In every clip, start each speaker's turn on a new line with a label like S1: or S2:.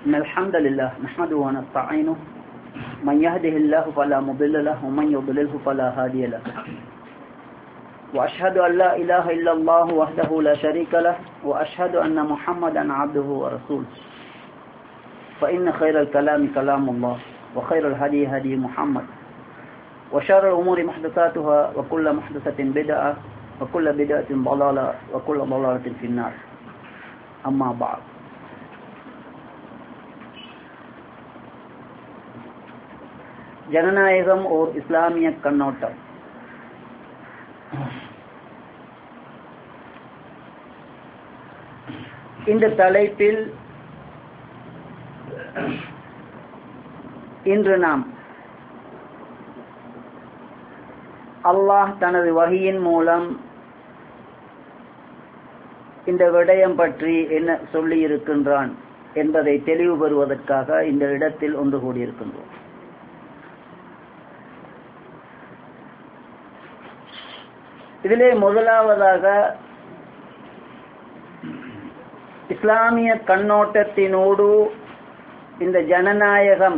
S1: إن الحمد لله نحمده ونستعينه من يهده الله فلا مضل له ومن يضلله فلا هادي له وأشهد أن لا إله إلا الله وحده لا شريك له وأشهد أن محمدا عبده ورسوله فإن خير الكلام كلام الله وخير الهدي هدي محمد وشر الأمور محدثاتها وكل محدثة بدعة وكل بدعة ضلالة وكل ضلالة في النار أما بعد. ஜனநாயகம் ஓர் இஸ்லாமிய கண்ணோட்டம். இந்த தலைப்பில் இன்று நாம் அல்லாஹ் தனது வஹியின் மூலம் இந்த விடயம் பற்றி என்ன சொல்லி இருக்கின்றான் என்பதை தெளிவு பெறுவதற்காக இந்த இடத்தில் ஒன்று கூடியிருக்கின்றோம். இதிலே முதலாவதாக இஸ்லாமிய கண்ணோட்டத்தினோடு இந்த ஜனநாயகம்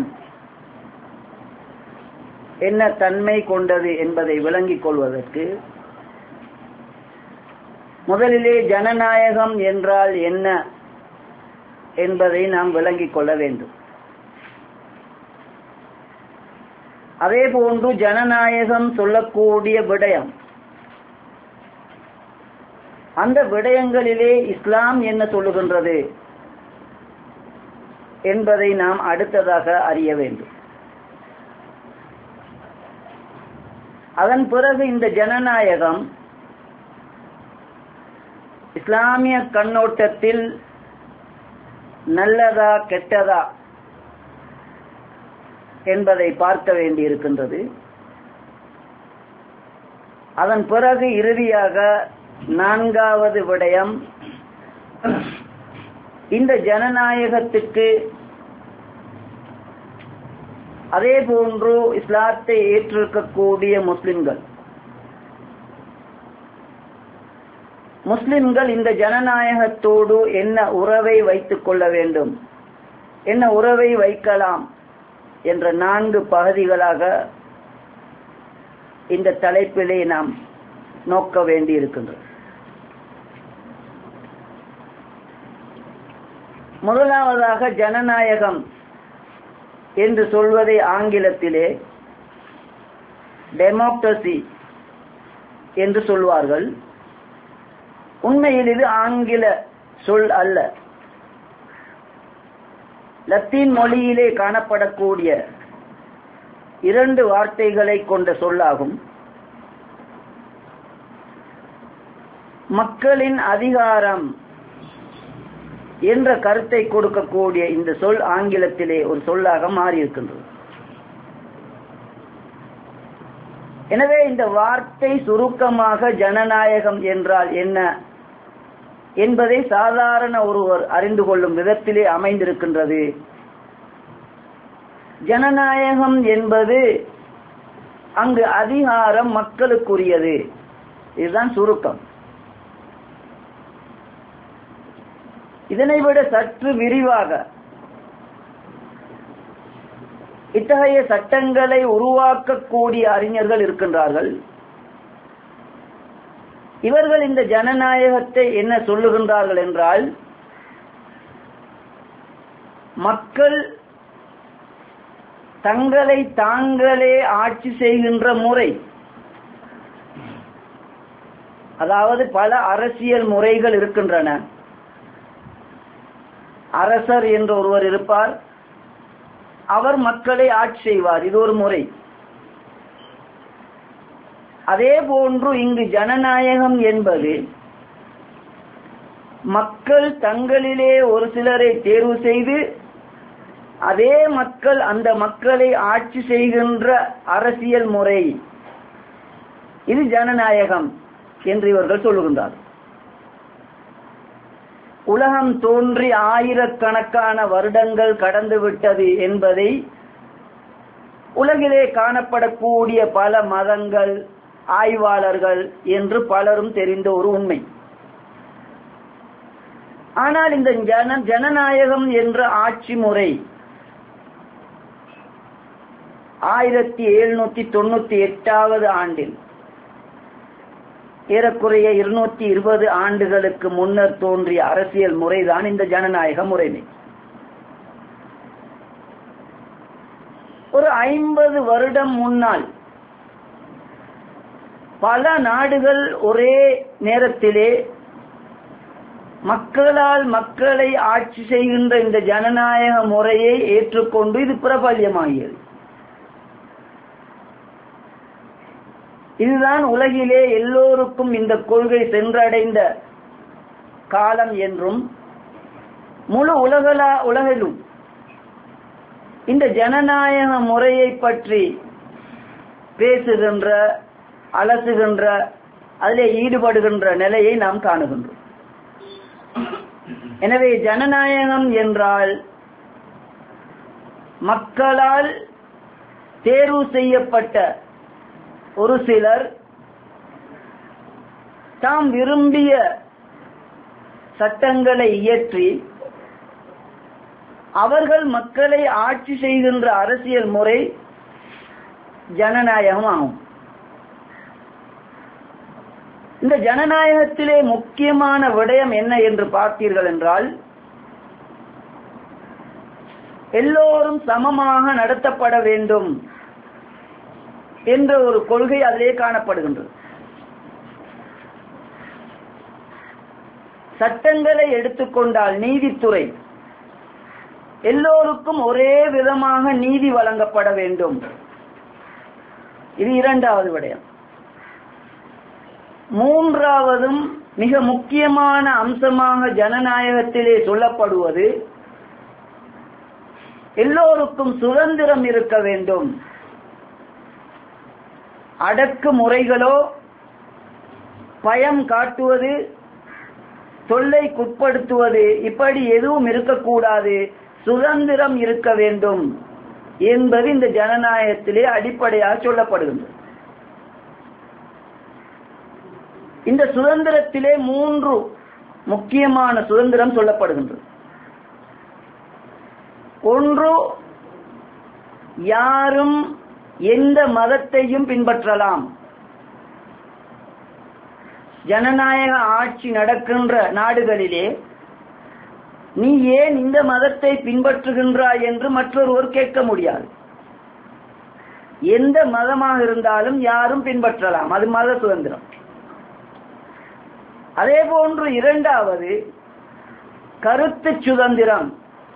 S1: என்ன தன்மை கொண்டது என்பதை விளங்கிக் கொள்வதற்கு முதலிலே ஜனநாயகம் என்றால் என்ன என்பதை நாம் விளங்கிக் கொள்ள வேண்டும். அதே போன்று ஜனநாயகம் சொல்லக்கூடிய விடயம், அந்த விடயங்களிலே இஸ்லாம் என்ன சொல்லுகின்றது என்பதை நாம் அடுத்ததாக அறிய வேண்டும். அதன் பிறகு இந்த ஜனநாயகம் இஸ்லாமிய கண்ணோட்டத்தில் நல்லதா கெட்டதா என்பதை பார்க்க வேண்டியிருக்கின்றது. அதன் பிறகு இறுதியாக நான்காவது விடயம், இந்த ஜனநாயகத்துக்கு அதே போன்று இஸ்லாத்தை ஏற்றிருக்கக்கூடிய முஸ்லிம்கள் இந்த ஜனநாயகத்தோடு என்ன உறவை வைத்துக் கொள்ள வேண்டும், என்ன உறவை வைக்கலாம் என்ற 4 பகுதிகளாக இந்த தலைப்பிலே நாம் நோக்க வேண்டியிருக்கின்றது. முதலாவதாக ஜனநாயகம் என்று சொல்வதை ஆங்கிலத்திலே டெமோக்ரசி என்று சொல்வார்கள். உண்மையில் இது ஆங்கில சொல் அல்ல, லத்தீன் மொழியிலே காணப்படக்கூடிய 2 வார்த்தைகளை கொண்ட சொல்லாகும். மக்களின் அதிகாரம் என்ற கருத்தை கொடுக்கக்கூடிய இந்த சொல் ஆங்கிலத்திலே ஒரு சொல்லாக மாறியிருக்கின்றது. எனவே இந்த வார்த்தை சுருக்கமாக ஜனநாயகம் என்றால் என்ன என்பதை சாதாரண ஒருவர் அறிந்து கொள்ளும் விதத்திலே அமைந்திருக்கின்றது. ஜனநாயகம் என்பது அங்கு அதிகாரம் மக்களுக்குரியது. இதுதான் சுருக்கம். இதனை விட சற்று விரிவாக இத்தகைய சட்டங்களை உருவாக்கக்கூடிய அறிஞர்கள் இருக்கின்றார்கள். இவர்கள் இந்த ஜனநாயகத்தை என்ன சொல்லுகின்றார்கள் என்றால், மக்கள் தங்களை தாங்களே ஆட்சி செய்கின்ற முறை, அதாவது பல அரசியல் முறைகள் இருக்கின்றன. அரசர் என்று ஒருவர் இருப்பார், அவர் மக்களை ஆட்சி செய்வார், இது ஒரு முறை. அதே போன்று இங்கு ஜனநாயகம் என்பது மக்கள் தங்களிலே ஒரு சிலரை தேர்வு செய்து அதே மக்கள் அந்த மக்களை ஆட்சி செய்கின்ற அரசியல் முறை, இது ஜனநாயகம் என்று இவர்கள் சொல்லுகின்றார்கள். உலகம் தோன்றி ஆயிரக்கணக்கான வருடங்கள் கடந்து விட்டது என்பதை உலகிலே காணப்படக்கூடிய பல மதங்கள், ஆய்வாளர்கள் என்று பலரும் தெரிந்த ஒரு உண்மை. ஆனால் இந்த ஜனநாயகம் என்ற ஆட்சி முறை 1798வது ஆண்டில் ஏறக்குறைய 220 ஆண்டுகளுக்கு முன்னர் தோன்றிய அரசியல் முறைதான் இந்த ஜனநாயக முறைமை. ஒரு 50 வருடம் முன்னால் பல நாடுகள் ஒரே நேரத்திலே மக்களால் மக்களை ஆட்சி செய்கின்ற இந்த ஜனநாயக முறையை ஏற்றுக்கொண்டு இது பிரபல்யமாகியது. இதுதான் உலகிலே எல்லோருக்கும் இந்த கொள்கை சென்றடைந்த காலம் என்றும், முழு உலகிலும் இந்த ஜனநாயக முறையை பற்றி பேசுகின்ற, அலசுகின்ற, அதிலே ஈடுபடுகின்ற நிலையை நாம் காணுகின்றோம். எனவே ஜனநாயகம் என்றால் மக்களால் தேர்வு செய்யப்பட்ட ஒரு சிலர் தாம் விரும்பிய சட்டங்களை இயற்றி அவர்கள் மக்களை ஆட்சி செய்கின்ற அரசியல் முறை ஜனநாயகம் ஆகும். இந்த ஜனநாயகத்திலே முக்கியமான விடயம் என்ன என்று பார்த்தீர்கள் என்றால், எல்லோரும் சமமாக நடத்தப்பட வேண்டும் என்ற ஒரு கொள்கை அதிலே காணப்படுகின்றது. சட்டங்களை எடுத்துக்கொண்டால் நீதித்துறை எல்லோருக்கும் ஒரே விதமாக நீதி வழங்கப்பட வேண்டும். இது இரண்டாவது விடயம். மூன்றாவதும் மிக முக்கியமான அம்சமாக ஜனநாயகத்திலே சொல்லப்படுவது, எல்லோருக்கும் சுதந்திரம் இருக்க வேண்டும். அடக்குமுறைகளோ, பயம் காட்டுவது, தொல்லைக்குட்படுத்துவது இப்படி எதுவும் இருக்கக்கூடாது, சுதந்திரம் இருக்க வேண்டும் என்பது இந்த ஜனநாயகத்திலே அடிப்படையாக சொல்லப்படுகின்றது. இந்த சுதந்திரத்திலே 3 முக்கியமான சுதந்திரம் சொல்லப்படுகின்றது. ஒன்று, யாரும் எந்த மதத்தையும் பின்பற்றலாம். ஜனநாயக ஆட்சி நடக்கின்ற நாடுகளிலே நீ ஏன் இந்த மதத்தை பின்பற்றுகின்றாய் என்று மற்றொருவர் கேட்க முடியாது. எந்த மதமாக இருந்தாலும் யாரும் பின்பற்றலாம், அது மத சுதந்திரம். அதே போன்று இரண்டாவது, கருத்து சுதந்திரம்.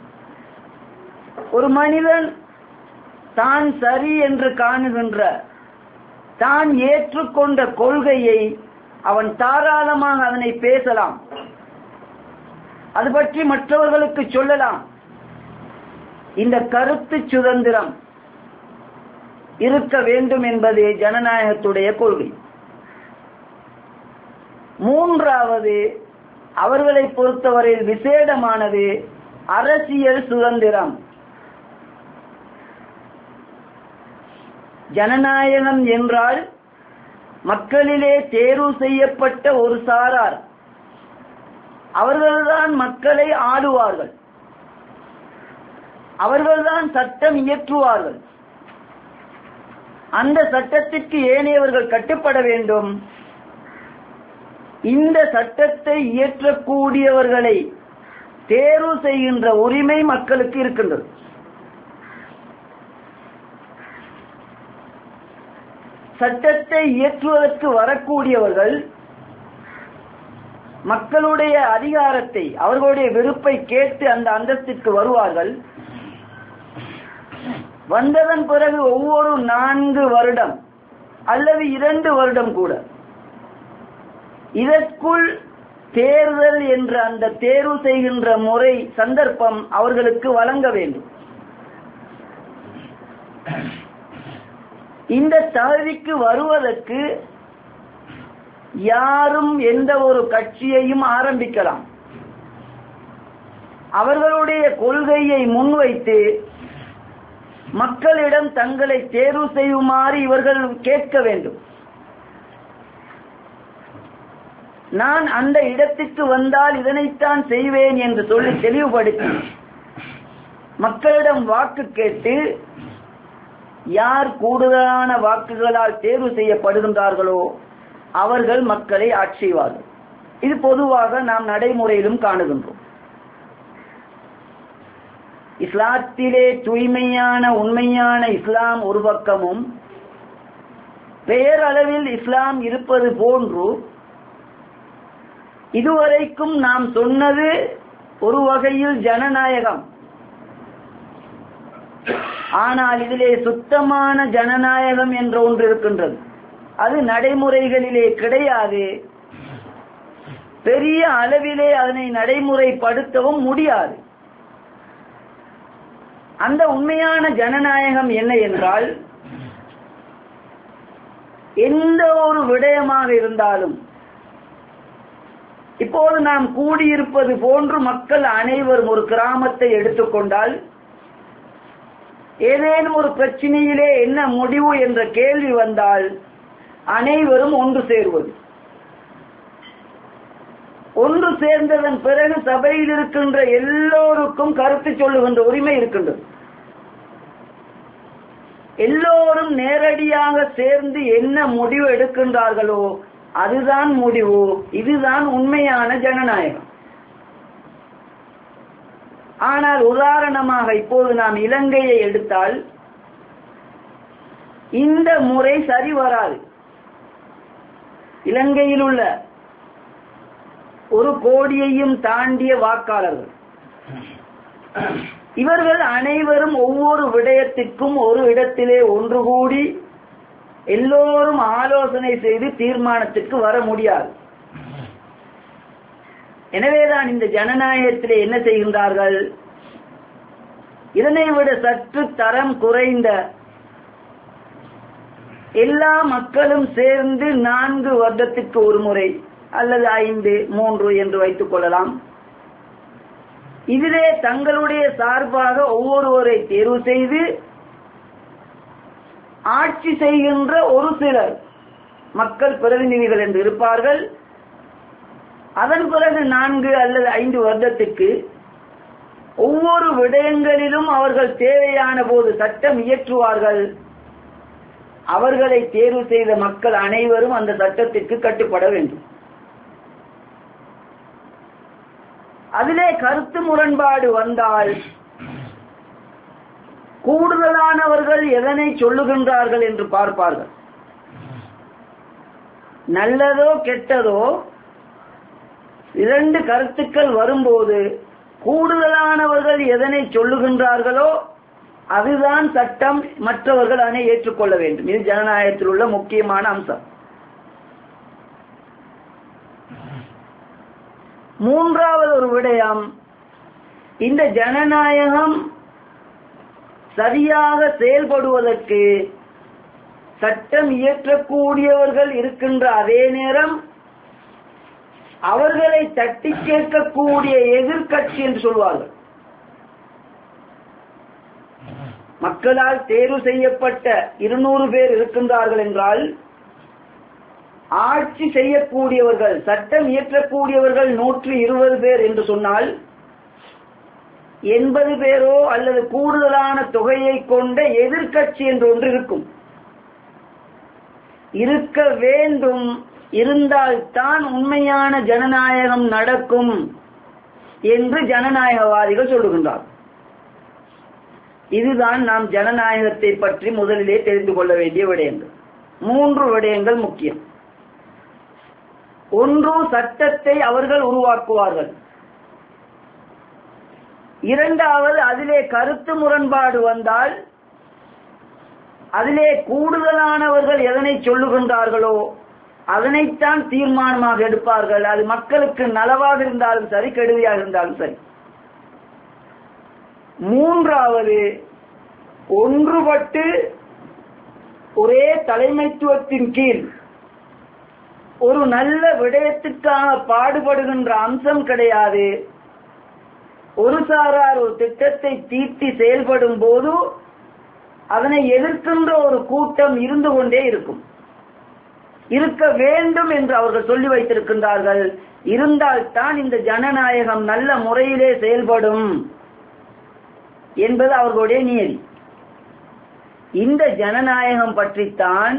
S1: ஒரு மனிதன் தான் சரி என்று காணுகின்ற, தான் ஏற்றுக்கொண்ட கொள்கையை அவன் தாராளமாக அதனை பேசலாம், அது பற்றி மற்றவர்களுக்கு சொல்லலாம். இந்த கருத்து சுதந்திரம் இருக்க வேண்டும் என்பது ஜனநாயகத்துடைய கொள்கை. மூன்றாவது, அவர்களை பொறுத்தவரையில் விசேடமானது அரசியல் சுதந்திரம். ஜனநாயகம் என்றால் மக்களிலே தேர்வு செய்யப்பட்ட ஒரு சாரார், அவர்கள்தான் மக்களை ஆளுவார்கள், அவர்கள்தான் சட்டம் இயற்றுவார்கள். அந்த சட்டத்திற்கு ஏனையவர்கள் கட்டுப்பட வேண்டும். இந்த சட்டத்தை இயற்றக்கூடியவர்களை தேர்வு செய்கின்ற உரிமை மக்களுக்கு இருக்கின்றது. சட்டத்தை இயற்றுவதற்கு வரக்கூடியவர்கள் மக்களுடைய அதிகாரத்தை, அவர்களுடைய விருப்பை கேட்டு அந்த அந்தஸ்திற்கு வருவார்கள். வந்ததன் பிறகு ஒவ்வொரு 4 வருடம் அல்லது 2 வருடம் கூட இதற்குள் தேர்தல் என்ற அந்த தேர்வு செய்கின்ற முறை சந்தர்ப்பம் அவர்களுக்கு வழங்க வேண்டும். இந்த தகுதிக்கு வருவதற்கு யாரும் எந்த ஒரு கட்சியையும் ஆரம்பிக்கலாம். அவர்களுடைய கொள்கையை முன்வைத்து மக்களிடம் தங்களை தேர்வு செய்யுமாறு இவர்கள் கேட்க வேண்டும். நான் அந்த இடத்திற்கு வந்தால் இதனைத்தான் செய்வேன் என்று சொல்லி தெளிவுபடுத்தி மக்களிடம் வாக்கு கேட்டு யார் கூடுதலான வாக்குகளால் தேர்வு செய்யப்படுகின்றார்களோ அவர்கள் மக்களை ஆட்சி செய்வார்கள். இது பொதுவாக நாம் நடைமுறையிலும் காணுகின்றோம். இஸ்லாத்திலே தூய்மையான உண்மையான இஸ்லாம் ஒரு பக்கமும், பெயரளவில் இஸ்லாம் இருப்பது போன்று இதுவரைக்கும் நாம் சொன்னது ஒரு வகையில் ஜனநாயகம். ஆனால் இதிலே சுத்தமான ஜனநாயகம் என்ற ஒன்று இருக்கின்றது. அது நடைமுறைகளிலே கிடையாது. பெரிய அளவிலே அதனை நடைமுறைப்படுத்தவும் முடியாது. அந்த உண்மையான ஜனநாயகம் என்ன என்றால், எந்த ஒரு விடயமாக இருந்தாலும், இப்போது நாம் கூடியிருப்பது போன்று மக்கள் அனைவரும் ஒரு கிராமத்தை எடுத்துக்கொண்டால், ஏதேனும் ஒரு பிரச்சனையிலே என்ன முடிவு என்ற கேள்வி வந்தால் அனைவரும் ஒன்று சேருவது. ஒன்று சேர்ந்ததன் பிறகு சபையில் இருக்கின்ற எல்லோருக்கும் கருத்து சொல்லுகின்ற உரிமை இருக்கின்றது. எல்லோரும் நேரடியாக சேர்ந்து என்ன முடிவு எடுக்கின்றார்களோ அதுதான் முடிவு. இதுதான் உண்மையான ஜனநாயகம். ஆனால் உதாரணமாக இப்போது நாம் இலங்கையை எடுத்தால் இந்த முறை சரி வராது. இலங்கையில் உள்ள 1 கோடியையும் தாண்டிய வாக்காளர்கள், இவர்கள் அனைவரும் ஒவ்வொரு விடயத்திற்கும் ஒரு இடத்திலே ஒன்று கூடி எல்லோரும் ஆலோசனை செய்து தீர்மானத்திற்கு வர முடியாது. எனவேதான் இந்த ஜனநாயகத்திலே என்ன செய்கின்றார்கள், இதனை விட சற்று தரம் குறைந்த எல்லா மக்களும் சேர்ந்து 4 வருடத்திற்கு ஒரு முறை அல்லது 5, 3 என்று வைத்துக் கொள்ளலாம். இதிலே தங்களுடைய சார்பாக ஒவ்வொருவரை தேர்வு செய்து ஆட்சி செய்கின்ற ஒரு சிலர் மக்கள் பிரதிநிதிகள் என்று இருப்பார்கள். அதன் பிறகு 4 அல்லது 5 வருடத்திற்கு ஒவ்வொரு விடயங்களிலும் அவர்கள் தேவையான போது சட்டம் இயற்றுவார்கள். அவர்களை தேர்வு செய்த மக்கள் அனைவரும் அந்த சட்டத்திற்கு கட்டுப்பட வேண்டும். அதிலே கருத்து முரண்பாடு வந்தால் கூடுதலானவர்கள் எதனை சொல்லுகின்றார்கள் என்று பார்ப்பார்கள். நல்லதோ கெட்டதோ 2 கருத்துக்கள் வரும்போது கூடுதலானவர்கள் எதனை சொல்லுகின்றார்களோ அதுதான் சட்டம். மற்றவர்கள் அதனை ஏற்றுக்கொள்ள வேண்டும். இது ஜனநாயகத்தில் உள்ள முக்கியமான அம்சம். 3வது ஒரு விடயம், இந்த ஜனநாயகம் சரியாக செயல்படுவதற்கு சட்டம் இயற்றக்கூடியவர்கள் இருக்கின்ற அதே நேரம் அவர்களை தட்டி கேட்கக்கூடிய எதிர்க்கட்சி என்று சொல்வார்கள். மக்களால் தேர்வு செய்யப்பட்ட 200 பேர் இருக்கின்றார்கள் என்றால் ஆட்சி செய்யக்கூடியவர்கள், சட்டம் இயற்றக்கூடியவர்கள் 120 பேர் என்று சொன்னால் 80 பேரோ அல்லது கூடுதலான தொகையை கொண்ட எதிர்க்கட்சி என்று ஒன்று இருக்கும். இருக்க வேண்டும். இருந்தால் தான் உண்மையான ஜனநாயகம் நடக்கும் என்று ஜனநாயகவாதிகள் சொல்லுகின்றார். இதுதான் நாம் ஜனநாயகத்தை பற்றி முதலிலே தெரிந்து கொள்ள வேண்டிய விடயங்கள். 3 விடயங்கள் முக்கியம். 1, சட்டத்தை அவர்கள் உருவாக்குவார்கள். 2வது, அதிலே கருத்து முரண்பாடு வந்தால் அதிலே கூடுதலானவர்கள் எதனை சொல்லுகின்றார்களோ அதனைத்தான் தீர்மானமாக எடுப்பார்கள். அது மக்களுக்கு நலவாக இருந்தாலும் சரி, கெடுதியாக இருந்தாலும் சரி. 3வது, ஒன்றுபட்டு ஒரே தலைமைத்துவத்தின் கீழ் ஒரு நல்ல விடயத்திற்காக பாடுபடுகின்ற அம்சம் கிடையாது. ஒரு சாரார் ஒரு திட்டத்தை தீட்டி செயல்படும் போது அதனை எதிர்க்கின்ற ஒரு கூட்டம் இருந்து கொண்டே இருக்கும். இருக்க வேண்டும் என்று அவர்கள் சொல்லி வைத்திருக்கின்றார்கள். இருந்தால்தான் இந்த ஜனநாயகம் நல்ல முறையிலே செயல்படும் என்பது அவர்களுடைய நியதி. இந்த ஜனநாயகம் பற்றித்தான்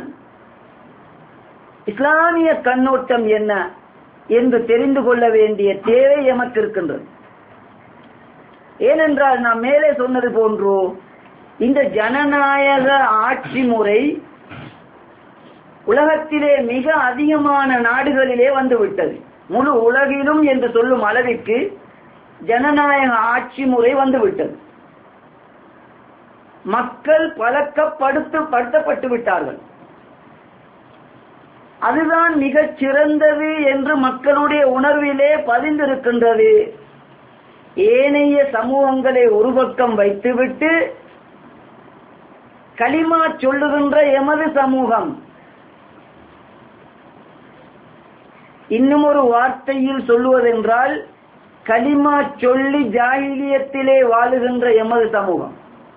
S1: இஸ்லாமிய கண்ணோட்டம் என்ன என்று தெரிந்து கொள்ள வேண்டிய தேவை எமக்கு இருக்கின்றது. ஏனென்றால் நாம் மேலே சொன்னது போன்று இந்த ஜனநாயக ஆட்சி முறை உலகத்திலே மிக அதிகமான நாடுகளிலே வந்துவிட்டது. முழு உலகிலும் என்று சொல்லும் அளவிற்கு ஜனநாயக ஆட்சி முறை வந்துவிட்டது. மக்கள் பழக்கப்படுத்தப்பட்டு விட்டார்கள். அதுதான் மிகச் சிறந்தது என்று மக்களுடைய உணர்விலே பதிந்திருக்கின்றது. ஏனைய சமூகங்களை ஒரு பக்கம் வைத்துவிட்டு கலிமா சொல்லுகின்ற எமது சமூகம், இன்னும் ஒரு வார்த்தையில் சொல்லுவதென்றால் கலிமா சொல்லி ஜாஹிலியத்திலே வாழுகின்ற எமது சமூகம்,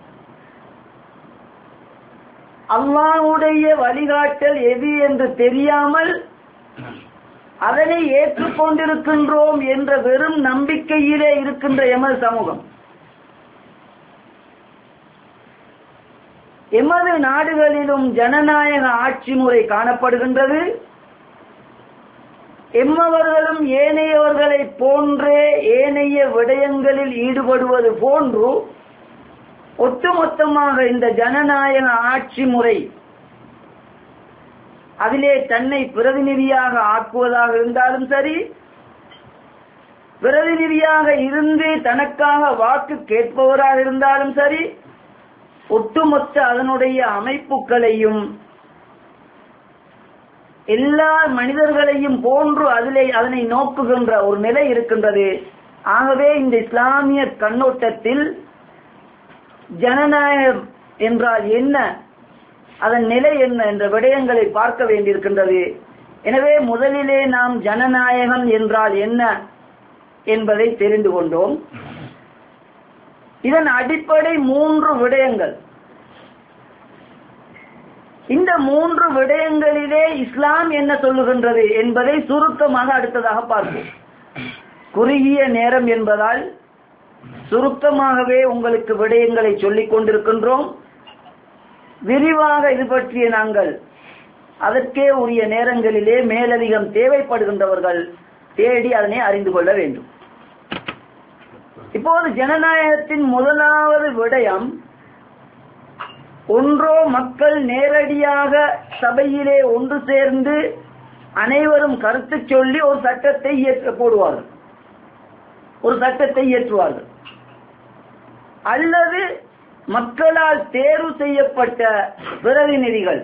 S1: அல்லாஹ்வுடைய வழிகாட்டல் எது என்று தெரியாமல் அதனை ஏற்றுக்கொண்டிருக்கின்றோம் என்ற வெறும் நம்பிக்கையிலே இருக்கின்ற எமது சமூகம். எமது நாடுகளிலும் ஜனநாயக ஆட்சி முறை காணப்படுகின்றது. எம்மவர்களும் ஏனையவர்களை போன்றே ஏனைய விடயங்களில் ஈடுபடுவது போன்று ஒட்டுமொத்தமாக இந்த ஜனநாயக ஆட்சி முறை அதிலே தன்னை பிரதிநிதியாக ஆக்குவதாக இருந்தாலும் சரி, பிரதிநிதியாக இருந்து தனக்காக வாக்கு கேட்பவராக இருந்தாலும் சரி, ஒட்டுமொத்த அதனுடைய அமைப்புகளையும் எல்லா மனிதர்களையும் போன்று அதனை நோக்குகின்ற ஒரு நிலை இருக்கின்றது. ஆகவே இந்த இஸ்லாமிய கண்ணோட்டத்தில் ஜனநாயகம் என்றால் என்ன, அதன் நிலை என்ன என்ற விடயங்களை பார்க்க வேண்டியிருக்கின்றது. எனவே முதலிலே நாம் ஜனநாயகம் என்றால் என்ன என்பதை தெரிந்து கொண்டோம். இதன் அடிப்படை 3 விடயங்கள். இந்த 3 விடயங்களிலே இஸ்லாம் என்ன சொல்லுகின்றது என்பதை சுருக்கமாக அடுத்ததாக பார்ப்போம். குறுகிய நேரம் என்பதால் சுருக்கமாகவே உங்களுக்கு விடயங்களை சொல்லிக் கொண்டிருக்கின்றோம். விரிவாக இது பற்றிய நாங்கள் அதற்கே உரிய நேரங்களிலே மேலதிகம் தேவைப்படுகின்றவர்கள் தேடி அதனை அறிந்து கொள்ள வேண்டும். இப்போது ஜனநாயகத்தின் முதலாவது விடயம், ஒன்றோ மக்கள் நேரடியாக சபையிலே ஒன்று சேர்ந்து அனைவரும் கருத்து சொல்லி ஒரு சட்டத்தை இயற்றுவார்கள், அல்லது மக்களால் தேர்வு செய்யப்பட்ட பிரதிநிதிகள்,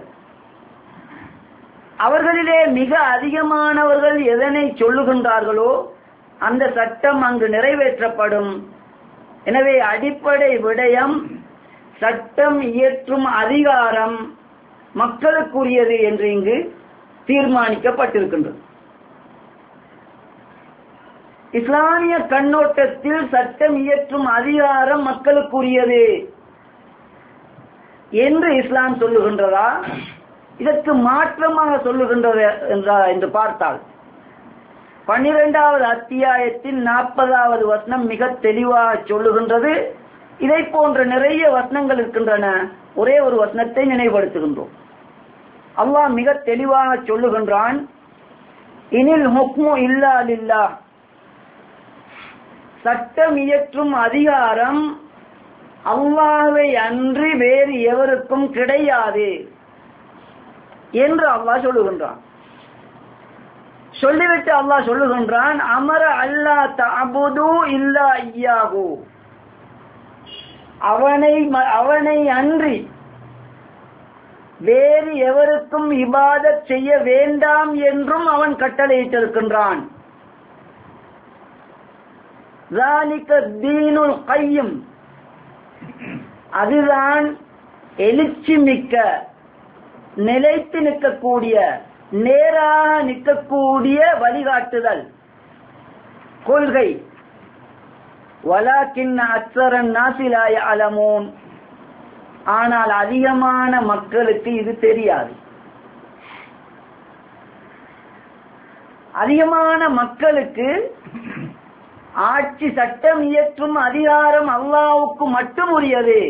S1: அவர்களிலே மிக அதிகமானவர்கள் எதனை சொல்லுகின்றார்களோ அந்த சட்டம் அங்கு நிறைவேற்றப்படும். எனவே அடிப்படை விடயம், சட்டம் இயற்றும் அதிகாரம் மக்களுக்குரியது என்று இங்கு தீர்மானிக்கப்பட்டிருக்கின்றது. இஸ்லாமிய கண்ணோட்டத்தில் சட்டம் இயற்றும் அதிகாரம் மக்களுக்குரியது என்று இஸ்லாம் சொல்லுகின்றதா, இதற்கு மாற்றமாக சொல்லுகின்றது என்று பார்த்தால் 12வது அத்தியாயத்தின் 40வது வசனம் மிக தெளிவாக சொல்லுகின்றது. இதை போன்ற நிறைய வசனங்கள் இருக்கின்றன. ஒரே ஒரு வசனத்தை நினைவுபடுத்துகின்றோம். அல்லாஹ் மிக தெளிவாக சொல்லுகின்றான், இனில் ஹுக்மு இல்லா லில்லாஹ், சட்டம் இயற்றும் அதிகாரம் அல்லாஹ்வை அன்றி வேறு எவருக்கும் கிடையாது என்று அல்லாஹ் சொல்லுகின்றான். சொல்லிவிட்டு அல்லாஹ் சொல்லுகின்றான், அமர அல்லா தஅபுது இல்லா இய்யாஹு, அவனை அன்றி வேறு எவருக்கும் இபாதத் செய்ய வேண்டாம் என்றும் அவன் கட்டளையிட்டிருக்கின்றான். ذَلِكَ الدِّينُ الْقَيِّمُ, அதுதான் எழுச்சி மிக்க, நிலைத்து நிற்கக்கூடிய, நேராக நிற்கக்கூடிய வழிகாட்டுதல் கொள்கை. வலாக்கின் அக்ஸரன் நாஸி லா யஅலமூன், ஆனால் அதிகமான மக்களுக்கு இது தெரியாது. அதிகமான மக்களுக்கு ஆட்சி சட்டம் இயற்றும் அதிகாரம் அல்லாஹ்வுக்கு மட்டும் உரியது.